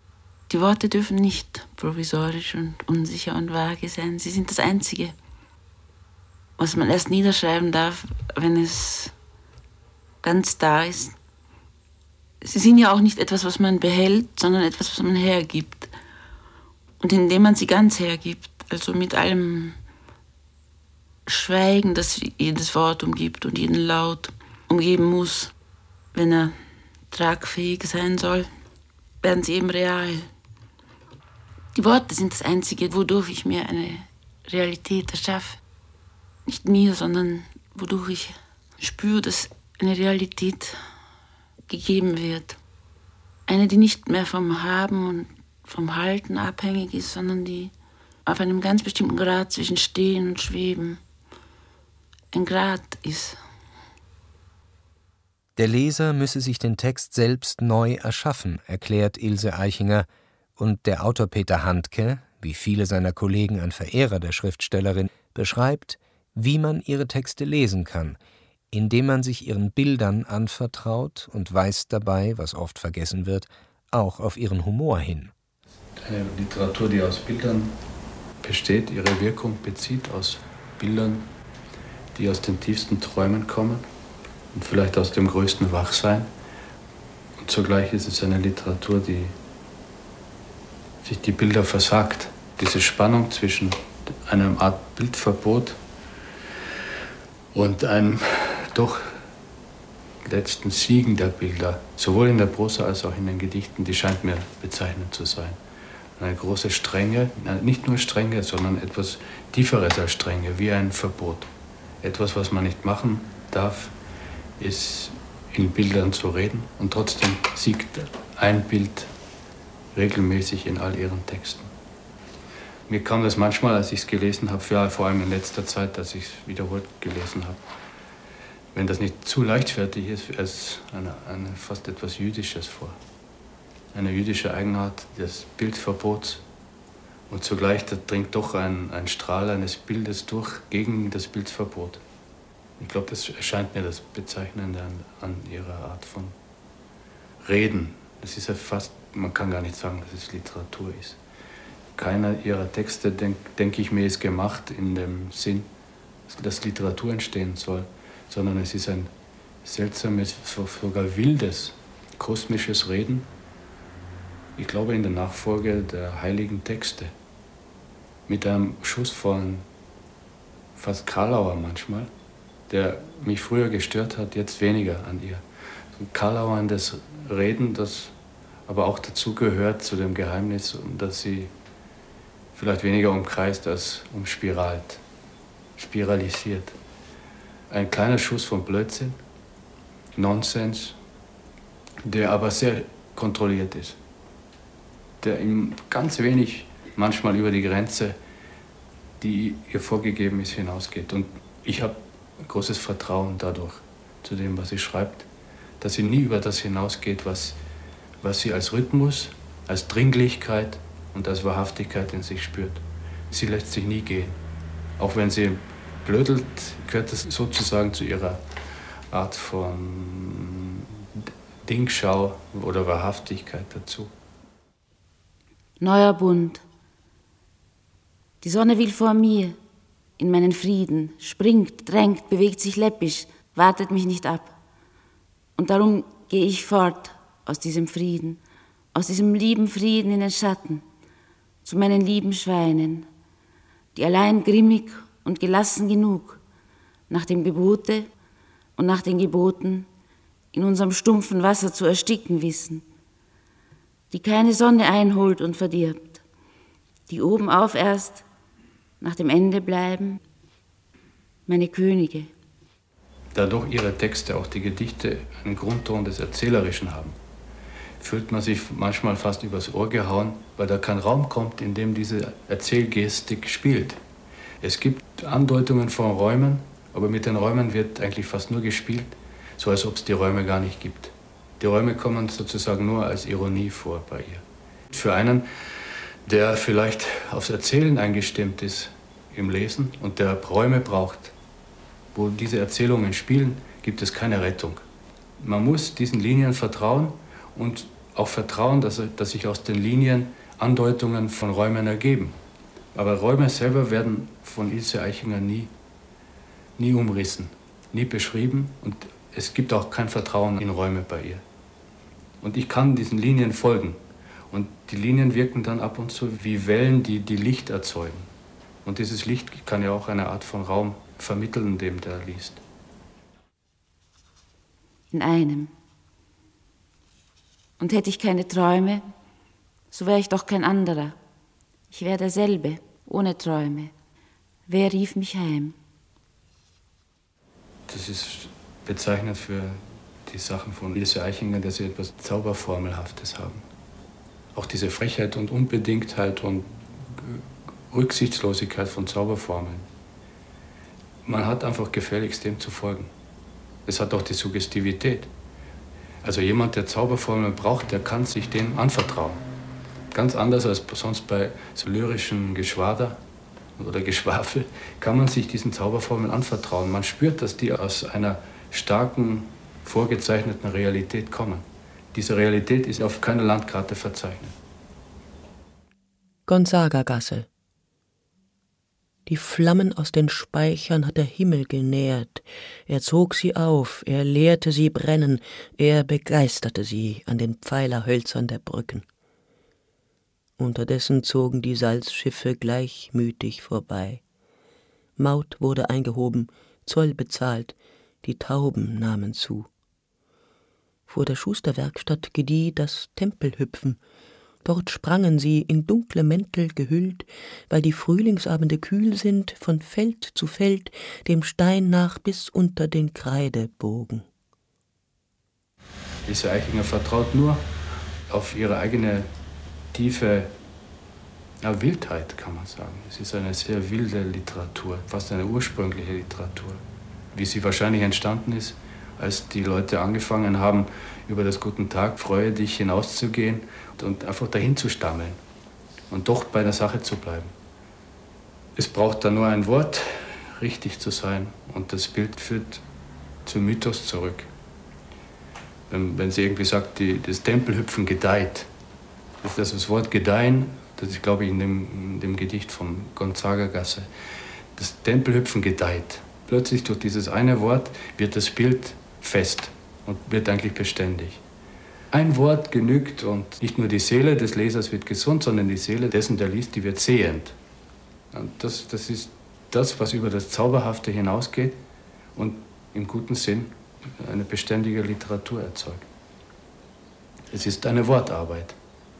Speaker 2: Die Worte dürfen nicht provisorisch und unsicher und vage sein. Sie sind das Einzige, was man erst niederschreiben darf, wenn es ganz da ist. Sie sind ja auch nicht etwas, was man behält, sondern etwas, was man hergibt. Und indem man sie ganz hergibt, also mit allem Schweigen, das jedes Wort umgibt und jeden Laut umgeben muss, wenn er tragfähig sein soll, werden sie eben real. Die Worte sind das Einzige, wodurch ich mir eine Realität erschaffe. Nicht mir, sondern wodurch ich spüre, dass eine Realität gegeben wird. Eine, die nicht mehr vom Haben und vom Halten abhängig ist, sondern die auf einem ganz bestimmten Grad zwischen Stehen und Schweben ein Grad ist.
Speaker 3: Der Leser müsse sich den Text selbst neu erschaffen, erklärt Ilse Aichinger, und der Autor Peter Handke, wie viele seiner Kollegen ein Verehrer der Schriftstellerin, beschreibt, wie man ihre Texte lesen kann, indem man sich ihren Bildern anvertraut und weist dabei, was oft vergessen wird, auch auf ihren Humor hin.
Speaker 11: Eine Literatur, die aus Bildern besteht, ihre Wirkung bezieht aus Bildern, die aus den tiefsten Träumen kommen und vielleicht aus dem größten Wachsein. Und zugleich ist es eine Literatur, die sich die Bilder versagt. Diese Spannung zwischen einer Art Bildverbot und einem doch letzten Siegen der Bilder, sowohl in der Prosa als auch in den Gedichten, die scheint mir bezeichnend zu sein. Eine große Strenge, nicht nur Strenge, sondern etwas Tieferes als Strenge, wie ein Verbot. Etwas, was man nicht machen darf, ist in Bildern zu reden, und trotzdem siegt ein Bild regelmäßig in all ihren Texten. Mir kam das manchmal, als ich es gelesen habe, ja, vor allem in letzter Zeit, als ich es wiederholt gelesen habe, wenn das nicht zu leichtfertig ist, als fast etwas Jüdisches vor. Eine jüdische Eigenart des Bildverbots. Und zugleich da dringt doch ein Strahl eines Bildes durch gegen das Bildverbot. Ich glaube, das erscheint mir das Bezeichnende an ihrer Art von Reden. Das ist ja fast, man kann gar nicht sagen, dass es Literatur ist. Keiner ihrer Texte, denke ich mir, ist gemacht in dem Sinn, dass Literatur entstehen soll, sondern es ist ein seltsames, sogar wildes, kosmisches Reden. Ich glaube, in der Nachfolge der heiligen Texte, mit einem Schuss von fast Karlauer manchmal, der mich früher gestört hat, jetzt weniger an ihr. Ein karlauerndes Reden, das aber auch dazu gehört zu dem Geheimnis, dass sie vielleicht weniger umkreist als umspiralt, spiralisiert. Ein kleiner Schuss von Blödsinn, Nonsens, der aber sehr kontrolliert ist, der ihm ganz wenig manchmal über die Grenze, die ihr vorgegeben ist, hinausgeht. Und ich habe großes Vertrauen dadurch zu dem, was sie schreibt, dass sie nie über das hinausgeht, was sie als Rhythmus, als Dringlichkeit und als Wahrhaftigkeit in sich spürt. Sie lässt sich nie gehen. Auch wenn sie blödelt, gehört das sozusagen zu ihrer Art von Dingschau oder Wahrhaftigkeit dazu.
Speaker 6: Neuer Bund. Die Sonne will vor mir, in meinen Frieden, springt, drängt, bewegt sich läppisch, wartet mich nicht ab. Und darum gehe ich fort aus diesem Frieden, aus diesem lieben Frieden in den Schatten, zu meinen lieben Schweinen, die allein grimmig und gelassen genug nach dem Gebote und nach den Geboten in unserem stumpfen Wasser zu ersticken wissen, die keine Sonne einholt und verdirbt, die obenauf erst nach dem Ende bleiben, meine Könige.
Speaker 11: Da doch ihre Texte, auch die Gedichte, einen Grundton des Erzählerischen haben, fühlt man sich manchmal fast übers Ohr gehauen, weil da kein Raum kommt, in dem diese Erzählgestik spielt. Es gibt Andeutungen von Räumen, aber mit den Räumen wird eigentlich fast nur gespielt, so als ob es die Räume gar nicht gibt. Die Räume kommen sozusagen nur als Ironie vor bei ihr. Für einen, der vielleicht aufs Erzählen eingestimmt ist im Lesen und der Räume braucht, wo diese Erzählungen spielen, gibt es keine Rettung. Man muss diesen Linien vertrauen und auch Vertrauen, dass sich aus den Linien Andeutungen von Räumen ergeben. Aber Räume selber werden von Ilse Aichinger nie umrissen, nie beschrieben und es gibt auch kein Vertrauen in Räume bei ihr. Und ich kann diesen Linien folgen und die Linien wirken dann ab und zu wie Wellen, die Licht erzeugen. Und dieses Licht kann ja auch eine Art von Raum vermitteln, dem der liest.
Speaker 6: In einem. Und hätte ich keine Träume, so wäre ich doch kein anderer. Ich wäre derselbe, ohne Träume. Wer rief mich heim?
Speaker 11: Das ist bezeichnend für die Sachen von Ilse Aichinger, dass sie etwas Zauberformelhaftes haben. Auch diese Frechheit und Unbedingtheit und Rücksichtslosigkeit von Zauberformeln. Man hat einfach gefälligst dem zu folgen. Es hat auch die Suggestivität. Also jemand, der Zauberformeln braucht, der kann sich dem anvertrauen. Ganz anders als sonst bei so lyrischen Geschwader oder Geschwafel kann man sich diesen Zauberformeln anvertrauen. Man spürt, dass die aus einer starken, vorgezeichneten Realität kommen. Diese Realität ist auf keiner Landkarte verzeichnet.
Speaker 4: Gonzaga-Gasse. Die Flammen aus den Speichern hat der Himmel genährt. Er zog sie auf, er lehrte sie brennen, er begeisterte sie an den Pfeilerhölzern der Brücken. Unterdessen zogen die Salzschiffe gleichmütig vorbei. Maut wurde eingehoben, Zoll bezahlt, die Tauben nahmen zu. Vor der Schusterwerkstatt gedieh das Tempelhüpfen. Dort sprangen sie in dunkle Mäntel gehüllt, weil die Frühlingsabende kühl sind, von Feld zu Feld, dem Stein nach bis unter den Kreidebogen.
Speaker 11: Ilse Aichinger vertraut nur auf ihre eigene tiefe Wildheit, kann man sagen. Es ist eine sehr wilde Literatur, fast eine ursprüngliche Literatur, wie sie wahrscheinlich entstanden ist, als die Leute angefangen haben, über das Guten Tag, freue dich, hinauszugehen und einfach dahin zu stammeln und doch bei der Sache zu bleiben. Es braucht da nur ein Wort, richtig zu sein, und das Bild führt zum Mythos zurück. Wenn sie irgendwie sagt, das Tempelhüpfen gedeiht, das Wort gedeihen, das ist, glaube ich, in dem Gedicht von Gonzaga-Gasse, das Tempelhüpfen gedeiht. Plötzlich durch dieses eine Wort wird das Bild fest und wird eigentlich beständig. Ein Wort genügt und nicht nur die Seele des Lesers wird gesund, sondern die Seele dessen, der liest, die wird sehend. Und das ist das, was über das Zauberhafte hinausgeht und im guten Sinn eine beständige Literatur erzeugt. Es ist eine Wortarbeit.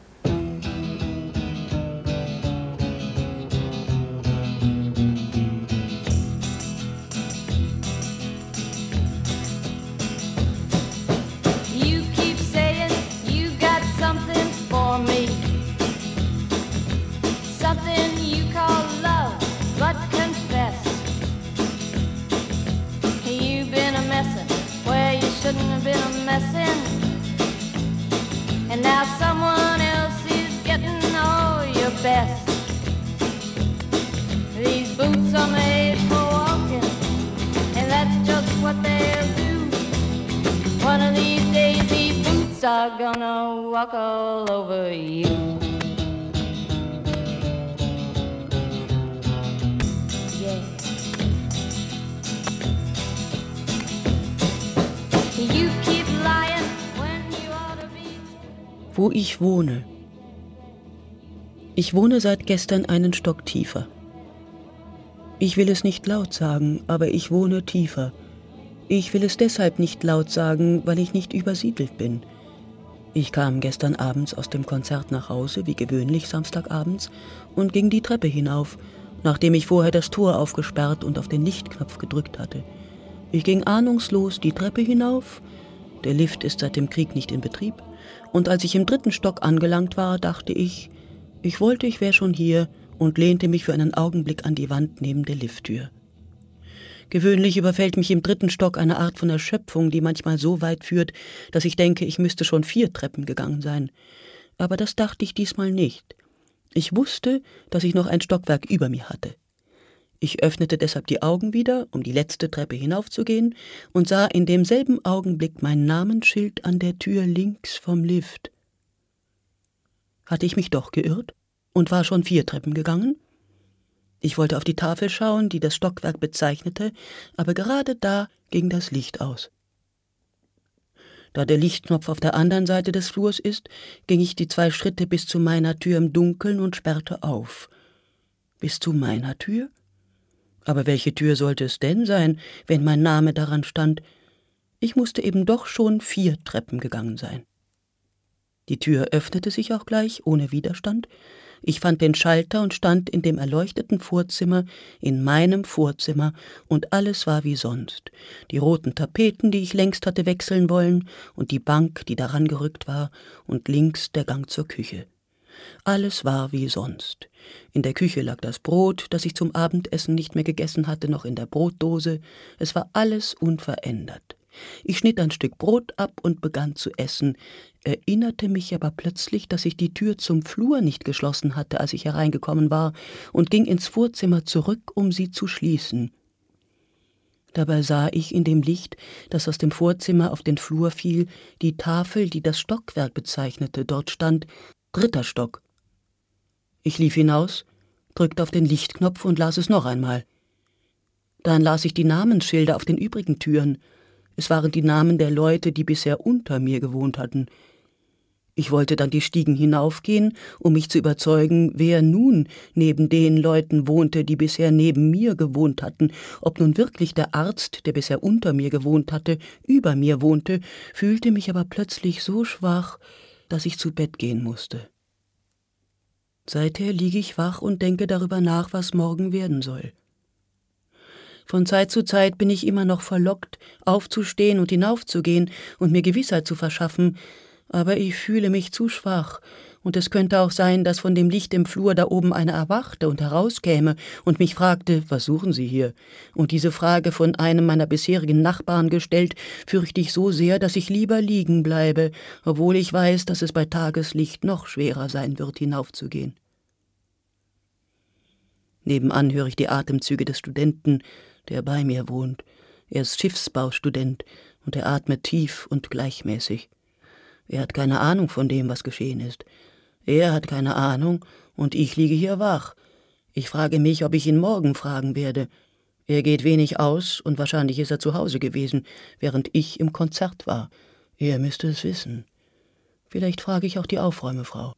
Speaker 8: are gonna walk all over you. Yeah. You keep lying when you ought to be.
Speaker 4: Wo ich wohne. Ich wohne seit gestern einen Stock tiefer. Ich will es nicht laut sagen, aber ich wohne tiefer. Ich will es deshalb nicht laut sagen, weil ich nicht übersiedelt bin. Ich kam gestern abends aus dem Konzert nach Hause, wie gewöhnlich samstagabends, und ging die Treppe hinauf, nachdem ich vorher das Tor aufgesperrt und auf den Lichtknopf gedrückt hatte. Ich ging ahnungslos die Treppe hinauf, der Lift ist seit dem Krieg nicht in Betrieb, und als ich im 3. Stock angelangt war, dachte ich wollte, ich wäre schon hier, und lehnte mich für einen Augenblick an die Wand neben der Lifttür. Gewöhnlich überfällt mich im 3. Stock eine Art von Erschöpfung, die manchmal so weit führt, dass ich denke, ich müsste schon 4 Treppen gegangen sein. Aber das dachte ich diesmal nicht. Ich wusste, dass ich noch ein Stockwerk über mir hatte. Ich öffnete deshalb die Augen wieder, um die letzte Treppe hinaufzugehen, und sah in demselben Augenblick mein Namensschild an der Tür links vom Lift. Hatte ich mich doch geirrt und war schon 4 Treppen gegangen? Ich wollte auf die Tafel schauen, die das Stockwerk bezeichnete, aber gerade da ging das Licht aus. Da der Lichtknopf auf der anderen Seite des Flurs ist, ging ich die 2 Schritte bis zu meiner Tür im Dunkeln und sperrte auf. Bis zu meiner Tür? Aber welche Tür sollte es denn sein, wenn mein Name daran stand? Ich musste eben doch schon 4 Treppen gegangen sein. Die Tür öffnete sich auch gleich, ohne Widerstand. Ich fand den Schalter und stand in dem erleuchteten Vorzimmer, in meinem Vorzimmer, und alles war wie sonst. Die roten Tapeten, die ich längst hatte wechseln wollen, und die Bank, die daran gerückt war, und links der Gang zur Küche. Alles war wie sonst. In der Küche lag das Brot, das ich zum Abendessen nicht mehr gegessen hatte, noch in der Brotdose. Es war alles unverändert. Ich schnitt ein Stück Brot ab und begann zu essen, erinnerte mich aber plötzlich, dass ich die Tür zum Flur nicht geschlossen hatte, als ich hereingekommen war, und ging ins Vorzimmer zurück, um sie zu schließen. Dabei sah ich in dem Licht, das aus dem Vorzimmer auf den Flur fiel, die Tafel, die das Stockwerk bezeichnete. Dort stand 3. Stock. Ich lief hinaus, drückte auf den Lichtknopf und las es noch einmal. Dann las ich die Namensschilder auf den übrigen Türen. Es waren die Namen der Leute, die bisher unter mir gewohnt hatten. Ich wollte dann die Stiegen hinaufgehen, um mich zu überzeugen, wer nun neben den Leuten wohnte, die bisher neben mir gewohnt hatten. Ob nun wirklich der Arzt, der bisher unter mir gewohnt hatte, über mir wohnte, fühlte mich aber plötzlich so schwach, dass ich zu Bett gehen musste. Seither liege ich wach und denke darüber nach, was morgen werden soll. Von Zeit zu Zeit bin ich immer noch verlockt, aufzustehen und hinaufzugehen und mir Gewissheit zu verschaffen, aber ich fühle mich zu schwach, und es könnte auch sein, dass von dem Licht im Flur da oben einer erwachte und herauskäme und mich fragte, was suchen Sie hier? Und diese Frage von einem meiner bisherigen Nachbarn gestellt, fürchte ich so sehr, dass ich lieber liegen bleibe, obwohl ich weiß, dass es bei Tageslicht noch schwerer sein wird, hinaufzugehen. Nebenan höre ich die Atemzüge des Studenten, der bei mir wohnt. Er ist Schiffsbaustudent und er atmet tief und gleichmäßig. Er hat keine Ahnung von dem, was geschehen ist. Er hat keine Ahnung und ich liege hier wach. Ich frage mich, ob ich ihn morgen fragen werde. Er geht wenig aus und wahrscheinlich ist er zu Hause gewesen, während ich im Konzert war. Er müsste es wissen. Vielleicht frage ich auch die Aufräumefrau.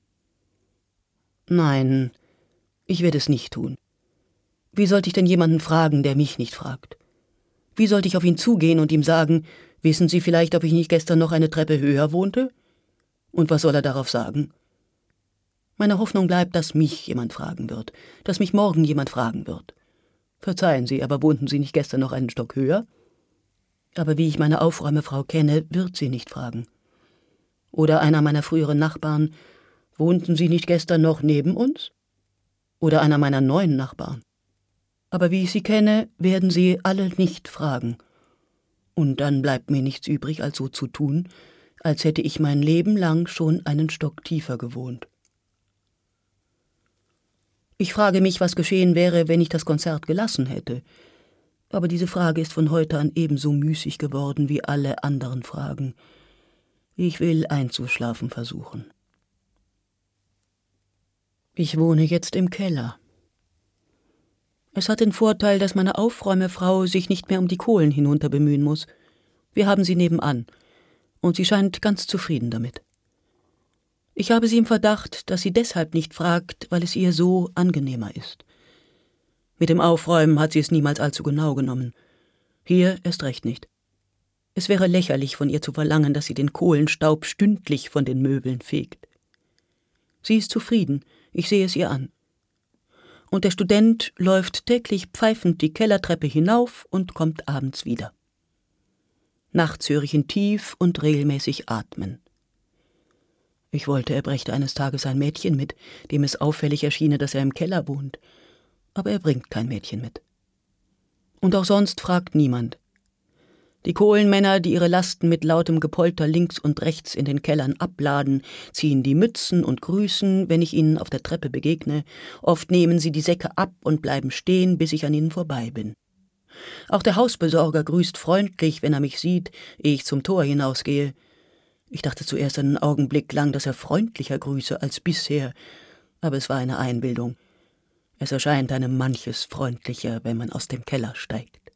Speaker 4: Nein, ich werde es nicht tun. Wie sollte ich denn jemanden fragen, der mich nicht fragt? Wie sollte ich auf ihn zugehen und ihm sagen, wissen Sie vielleicht, ob ich nicht gestern noch eine Treppe höher wohnte? Und was soll er darauf sagen? Meine Hoffnung bleibt, dass mich jemand fragen wird, dass mich morgen jemand fragen wird. Verzeihen Sie, aber wohnten Sie nicht gestern noch einen Stock höher? Aber wie ich meine Aufräumefrau kenne, wird sie nicht fragen. Oder einer meiner früheren Nachbarn, wohnten Sie nicht gestern noch neben uns? Oder einer meiner neuen Nachbarn. Aber wie ich sie kenne, werden sie alle nicht fragen. Und dann bleibt mir nichts übrig, als so zu tun, als hätte ich mein Leben lang schon einen Stock tiefer gewohnt. Ich frage mich, was geschehen wäre, wenn ich das Konzert gelassen hätte. Aber diese Frage ist von heute an ebenso müßig geworden wie alle anderen Fragen. Ich will einzuschlafen versuchen. Ich wohne jetzt im Keller. Es hat den Vorteil, dass meine Aufräumefrau sich nicht mehr um die Kohlen hinunter bemühen muss. Wir haben sie nebenan, und sie scheint ganz zufrieden damit. Ich habe sie im Verdacht, dass sie deshalb nicht fragt, weil es ihr so angenehmer ist. Mit dem Aufräumen hat sie es niemals allzu genau genommen. Hier erst recht nicht. Es wäre lächerlich von ihr zu verlangen, dass sie den Kohlenstaub stündlich von den Möbeln fegt. Sie ist zufrieden, ich sehe es ihr an. Und der Student läuft täglich pfeifend die Kellertreppe hinauf und kommt abends wieder. Nachts höre ich ihn tief und regelmäßig atmen. Ich wollte, er brächte eines Tages ein Mädchen mit, dem es auffällig erschiene, dass er im Keller wohnt. Aber er bringt kein Mädchen mit. Und auch sonst fragt niemand. Die Kohlenmänner, die ihre Lasten mit lautem Gepolter links und rechts in den Kellern abladen, ziehen die Mützen und grüßen, wenn ich ihnen auf der Treppe begegne. Oft nehmen sie die Säcke ab und bleiben stehen, bis ich an ihnen vorbei bin. Auch der Hausbesorger grüßt freundlich, wenn er mich sieht, ehe ich zum Tor hinausgehe. Ich dachte zuerst einen Augenblick lang, dass er freundlicher grüße als bisher, aber es war eine Einbildung. Es erscheint einem manches freundlicher, wenn man aus dem Keller steigt.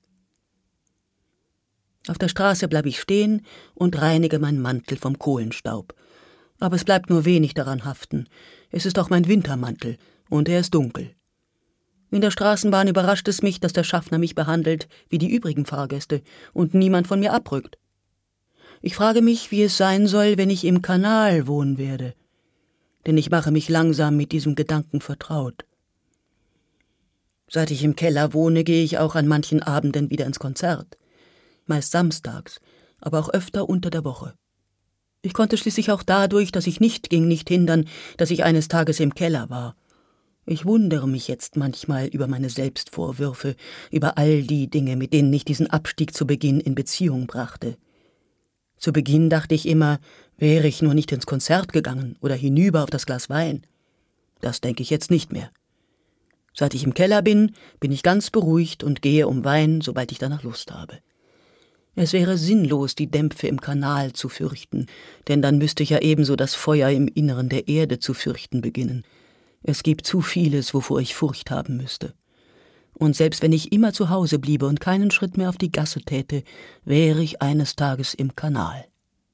Speaker 4: Auf der Straße bleibe ich stehen und reinige meinen Mantel vom Kohlenstaub. Aber es bleibt nur wenig daran haften. Es ist auch mein Wintermantel, und er ist dunkel. In der Straßenbahn überrascht es mich, dass der Schaffner mich behandelt wie die übrigen Fahrgäste und niemand von mir abrückt. Ich frage mich, wie es sein soll, wenn ich im Kanal wohnen werde. Denn ich mache mich langsam mit diesem Gedanken vertraut. Seit ich im Keller wohne, gehe ich auch an manchen Abenden wieder ins Konzert. Meist samstags, aber auch öfter unter der Woche. Ich konnte schließlich auch dadurch, dass ich nicht ging, nicht hindern, dass ich eines Tages im Keller war. Ich wundere mich jetzt manchmal über meine Selbstvorwürfe, über all die Dinge, mit denen ich diesen Abstieg zu Beginn in Beziehung brachte. Zu Beginn dachte ich immer, wäre ich nur nicht ins Konzert gegangen oder hinüber auf das Glas Wein. Das denke ich jetzt nicht mehr. Seit ich im Keller bin, bin ich ganz beruhigt und gehe um Wein, sobald ich danach Lust habe. Es wäre sinnlos, die Dämpfe im Kanal zu fürchten, denn dann müsste ich ja ebenso das Feuer im Inneren der Erde zu fürchten beginnen. Es gibt zu vieles, wovor ich Furcht haben müsste. Und selbst wenn ich immer zu Hause bliebe und keinen Schritt mehr auf die Gasse täte, wäre ich eines Tages im Kanal.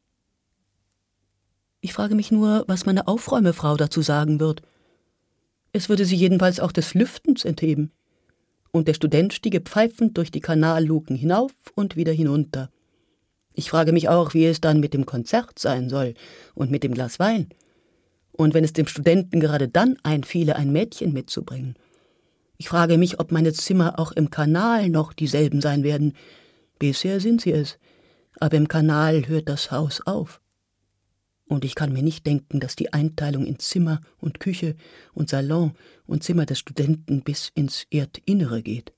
Speaker 4: Ich frage mich nur, was meine Aufräumefrau dazu sagen wird. Es würde sie jedenfalls auch des Lüftens entheben. Und der Student stiege pfeifend durch die Kanalluken hinauf und wieder hinunter. Ich frage mich auch, wie es dann mit dem Konzert sein soll und mit dem Glas Wein. Und wenn es dem Studenten gerade dann einfiele, ein Mädchen mitzubringen. Ich frage mich, ob meine Zimmer auch im Kanal noch dieselben sein werden. Bisher sind sie es, aber im Kanal hört das Haus auf. Und ich kann mir nicht denken, dass die Einteilung in Zimmer und Küche und Salon und Zimmer des Studenten bis ins Erdinnere geht.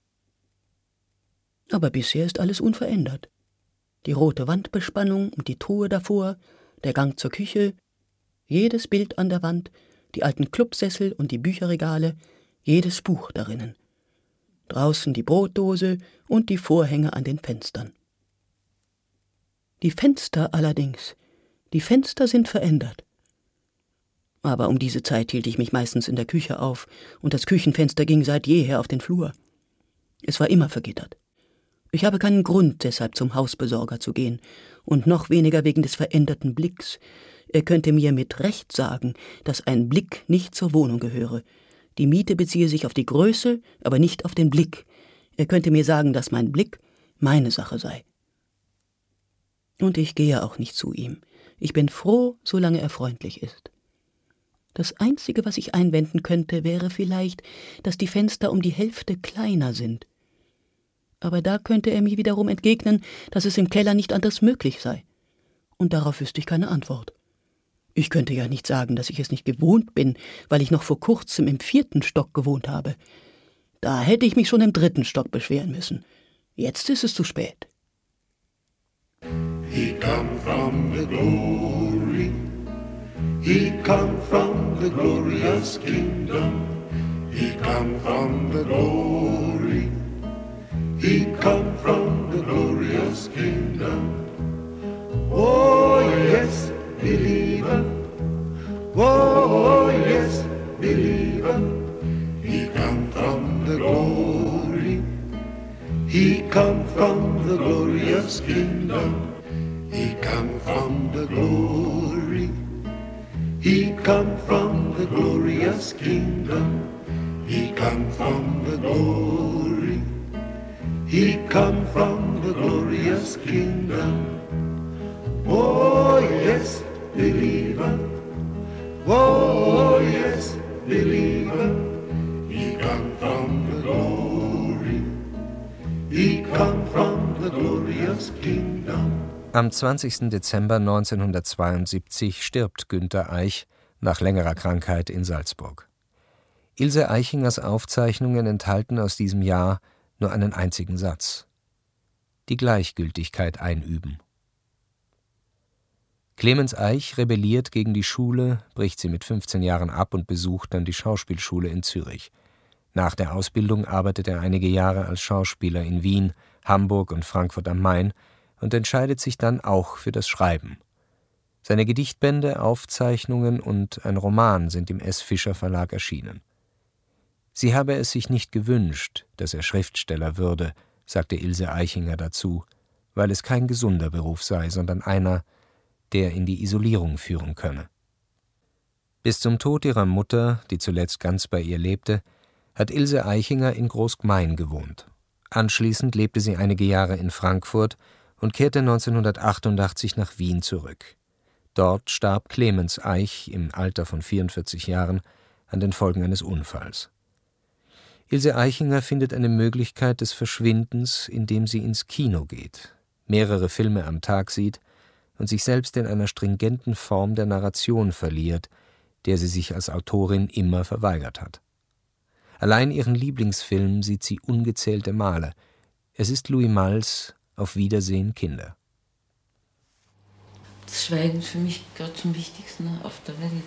Speaker 4: Aber bisher ist alles unverändert. Die rote Wandbespannung und die Truhe davor, der Gang zur Küche, jedes Bild an der Wand, die alten Clubsessel und die Bücherregale, jedes Buch darinnen. Draußen die Brotdose und die Vorhänge an den Fenstern. Die Fenster allerdings, die Fenster sind verändert. Aber um diese Zeit hielt ich mich meistens in der Küche auf, und das Küchenfenster ging seit jeher auf den Flur. Es war immer vergittert. Ich habe keinen Grund, deshalb zum Hausbesorger zu gehen, und noch weniger wegen des veränderten Blicks. Er könnte mir mit Recht sagen, dass ein Blick nicht zur Wohnung gehöre. Die Miete beziehe sich auf die Größe, aber nicht auf den Blick. Er könnte mir sagen, dass mein Blick meine Sache sei. Und ich gehe auch nicht zu ihm. Ich bin froh, solange er freundlich ist. Das Einzige, was ich einwenden könnte, wäre vielleicht, dass die Fenster um die Hälfte kleiner sind. Aber da könnte er mir wiederum entgegnen, dass es im Keller nicht anders möglich sei. Und darauf wüsste ich keine Antwort. Ich könnte ja nicht sagen, dass ich es nicht gewohnt bin, weil ich noch vor kurzem im 4. Stock gewohnt habe. Da hätte ich mich schon im 3. Stock beschweren müssen. Jetzt ist es zu spät.
Speaker 12: He come from the glory. He come from the glorious kingdom. He come from the glory. He come from the glorious kingdom. Oh yes, believer. Oh yes, believer. He come from the glory. He come from the glorious kingdom. He come from the glory. He come from the glorious kingdom. He come from the glory. He come from the glorious kingdom. Oh yes, believer. Oh yes, believer. He come from the glory. He come from the glorious kingdom.
Speaker 3: Am 20. Dezember 1972 stirbt Günter Eich nach längerer Krankheit in Salzburg. Ilse Eichingers Aufzeichnungen enthalten aus diesem Jahr nur einen einzigen Satz: Die Gleichgültigkeit einüben. Clemens Eich rebelliert gegen die Schule, bricht sie mit 15 Jahren ab und besucht dann die Schauspielschule in Zürich. Nach der Ausbildung arbeitet er einige Jahre als Schauspieler in Wien, Hamburg und Frankfurt am Main und entscheidet sich dann auch für das Schreiben. Seine Gedichtbände, Aufzeichnungen und ein Roman sind im S. Fischer Verlag erschienen. Sie habe es sich nicht gewünscht, dass er Schriftsteller würde, sagte Ilse Aichinger dazu, weil es kein gesunder Beruf sei, sondern einer, der in die Isolierung führen könne. Bis zum Tod ihrer Mutter, die zuletzt ganz bei ihr lebte, hat Ilse Aichinger in Großgmain gewohnt. Anschließend lebte sie einige Jahre in Frankfurt und kehrte 1988 nach Wien zurück. Dort starb Clemens Eich im Alter von 44 Jahren an den Folgen eines Unfalls. Ilse Aichinger findet eine Möglichkeit des Verschwindens, indem sie ins Kino geht, mehrere Filme am Tag sieht und sich selbst in einer stringenten Form der Narration verliert, der sie sich als Autorin immer verweigert hat. Allein ihren Lieblingsfilm sieht sie ungezählte Male. Es ist Louis Malles »Auf Wiedersehen, Kinder«.
Speaker 2: Das Schweigen ist für mich gerade zum Wichtigsten auf der Welt.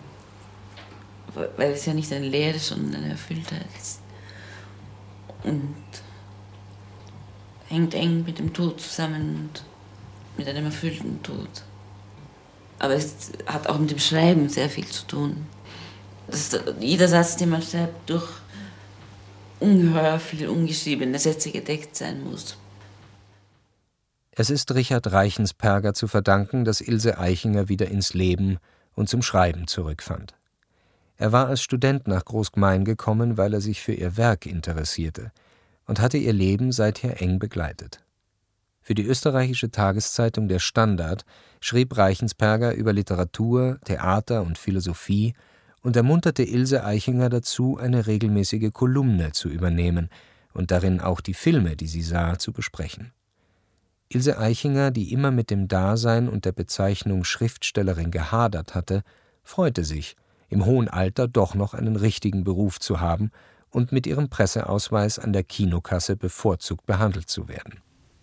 Speaker 2: Weil es ja nicht eine Leere, sondern eine Erfülltheit ist. Und hängt eng mit dem Tod zusammen und mit einem erfüllten Tod. Aber es hat auch mit dem Schreiben sehr viel zu tun. Jeder Satz, den man schreibt, durch ungeheuer viel ungeschriebene Sätze gedeckt sein muss.
Speaker 3: Es ist Richard Reichensperger zu verdanken, dass Ilse Aichinger wieder ins Leben und zum Schreiben zurückfand. Er war als Student nach Großgmain gekommen, weil er sich für ihr Werk interessierte und hatte ihr Leben seither eng begleitet. Für die österreichische Tageszeitung Der Standard schrieb Reichensperger über Literatur, Theater und Philosophie und ermunterte Ilse Aichinger dazu, eine regelmäßige Kolumne zu übernehmen und darin auch die Filme, die sie sah, zu besprechen. Ilse Aichinger, die immer mit dem Dasein und der Bezeichnung Schriftstellerin gehadert hatte, freute sich, im hohen Alter doch noch einen richtigen Beruf zu haben und mit ihrem Presseausweis an der Kinokasse bevorzugt behandelt zu werden.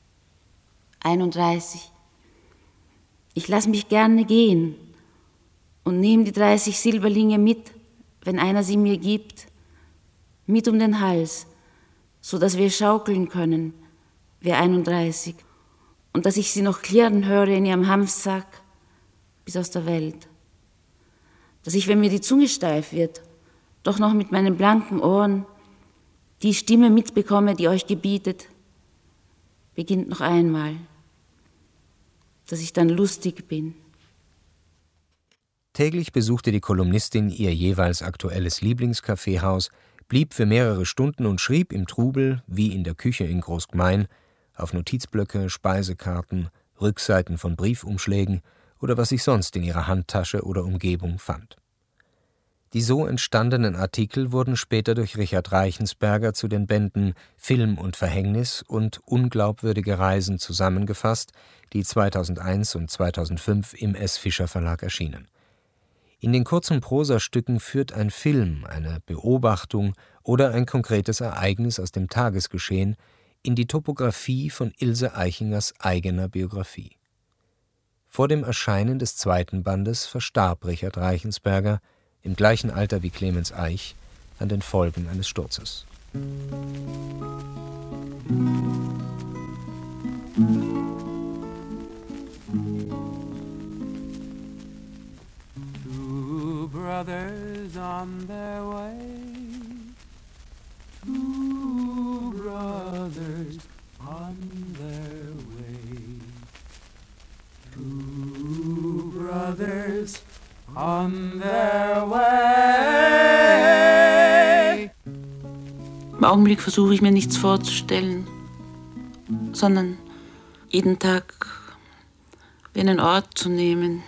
Speaker 6: 31. Ich lass mich gerne gehen und nehme die 30 Silberlinge mit, wenn einer sie mir gibt, mit um den Hals, so dass wir schaukeln können, wir 31, und dass ich sie noch klirren höre in ihrem Hanfsack bis aus der Welt. Dass ich, wenn mir die Zunge steif wird, doch noch mit meinen blanken Ohren die Stimme mitbekomme, die euch gebietet, beginnt noch einmal, dass ich dann lustig bin.
Speaker 3: Täglich besuchte die Kolumnistin ihr jeweils aktuelles Lieblingskaffeehaus, blieb für mehrere Stunden und schrieb im Trubel, wie in der Küche in Großgmain, auf Notizblöcke, Speisekarten, Rückseiten von Briefumschlägen oder was sich sonst in ihrer Handtasche oder Umgebung fand. Die so entstandenen Artikel wurden später durch Richard Reichensperger zu den Bänden »Film und Verhängnis« und »Unglaubwürdige Reisen« zusammengefasst, die 2001 und 2005 im S. Fischer Verlag erschienen. In den kurzen Prosastücken führt ein Film, eine Beobachtung oder ein konkretes Ereignis aus dem Tagesgeschehen in die Topographie von Ilse Aichingers eigener Biografie. Vor dem Erscheinen des zweiten Bandes verstarb Richard Reichensperger, im gleichen Alter wie Clemens Eich, an den Folgen eines Sturzes.
Speaker 10: Two brothers on their way. Two brothers on their way. Two brothers on their way.
Speaker 2: Im Augenblick versuche ich mir nichts vorzustellen, sondern jeden Tag wie einen Ort zu nehmen.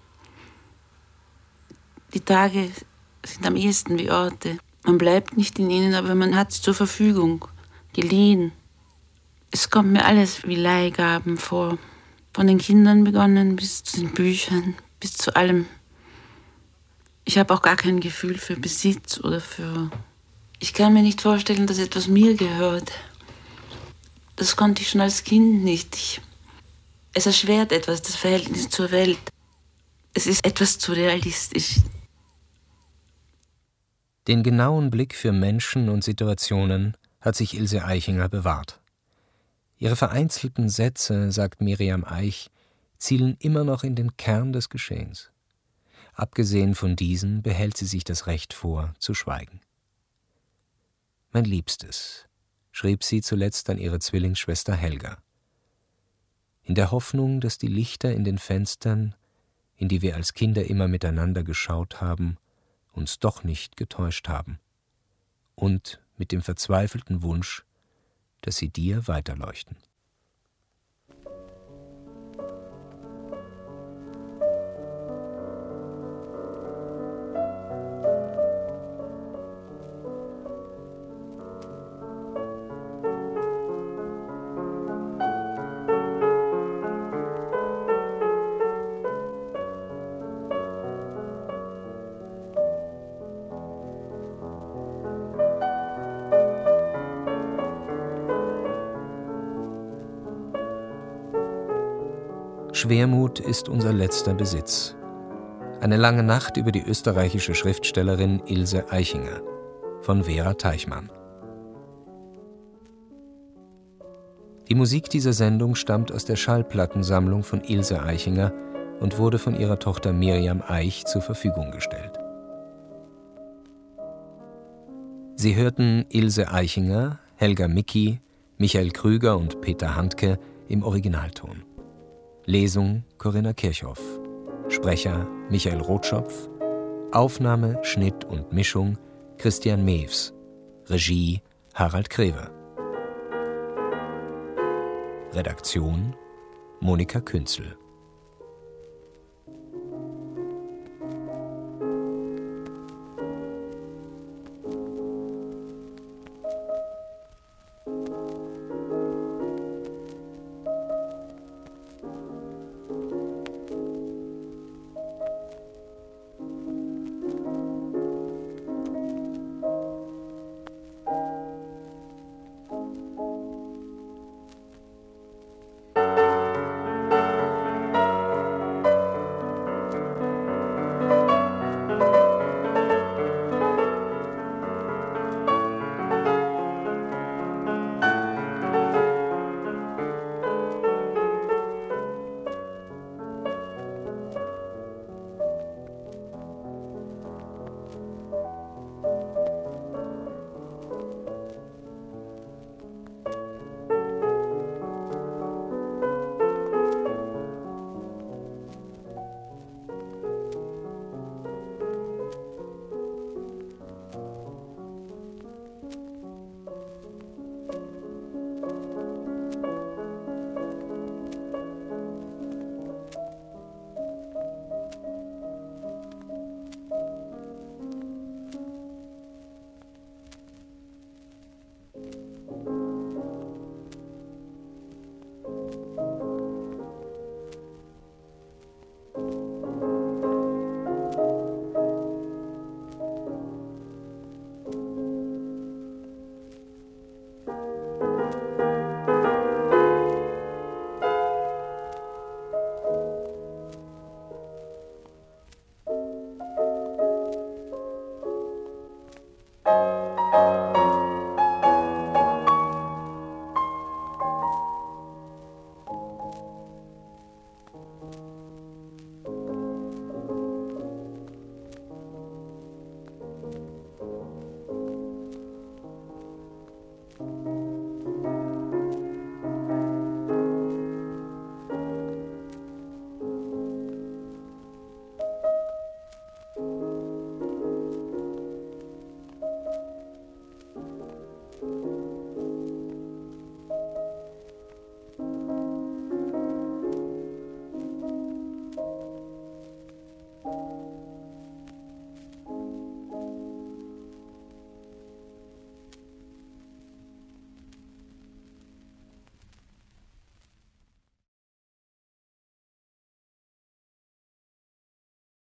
Speaker 2: Die Tage sind am ehesten wie Orte. Man bleibt nicht in ihnen, aber man hat sie zur Verfügung, geliehen. Es kommt mir alles wie Leihgaben vor. Von den Kindern begonnen bis zu den Büchern, bis zu allem. Ich habe auch gar kein Gefühl für Besitz oder für... Ich kann mir nicht vorstellen, dass etwas mir gehört. Das konnte ich schon als Kind nicht. Es erschwert etwas, das Verhältnis zur Welt. Es ist etwas zu realistisch.
Speaker 3: Den genauen Blick für Menschen und Situationen hat sich Ilse Aichinger bewahrt. Ihre vereinzelten Sätze, sagt Miriam Eich, zielen immer noch in den Kern des Geschehens. Abgesehen von diesen behält sie sich das Recht vor, zu schweigen. »Mein Liebstes«, schrieb sie zuletzt an ihre Zwillingsschwester Helga. In der Hoffnung, dass die Lichter in den Fenstern, in die wir als Kinder immer miteinander geschaut haben, uns doch nicht getäuscht haben. Und mit dem verzweifelten Wunsch, dass sie dir weiterleuchten. Schwermut ist unser letzter Besitz. Eine lange Nacht über die österreichische Schriftstellerin Ilse Aichinger von Vera Teichmann. Die Musik dieser Sendung stammt aus der Schallplattensammlung von Ilse Aichinger und wurde von ihrer Tochter Miriam Aich zur Verfügung gestellt. Sie hörten Ilse Aichinger, Helga Micki, Michael Krüger und Peter Handke im Originalton. Lesung Corinna Kirchhoff. Sprecher Michael Rotschopf. Aufnahme, Schnitt und Mischung Christian Mews. Regie Harald Krewe. Redaktion Monika Künzel.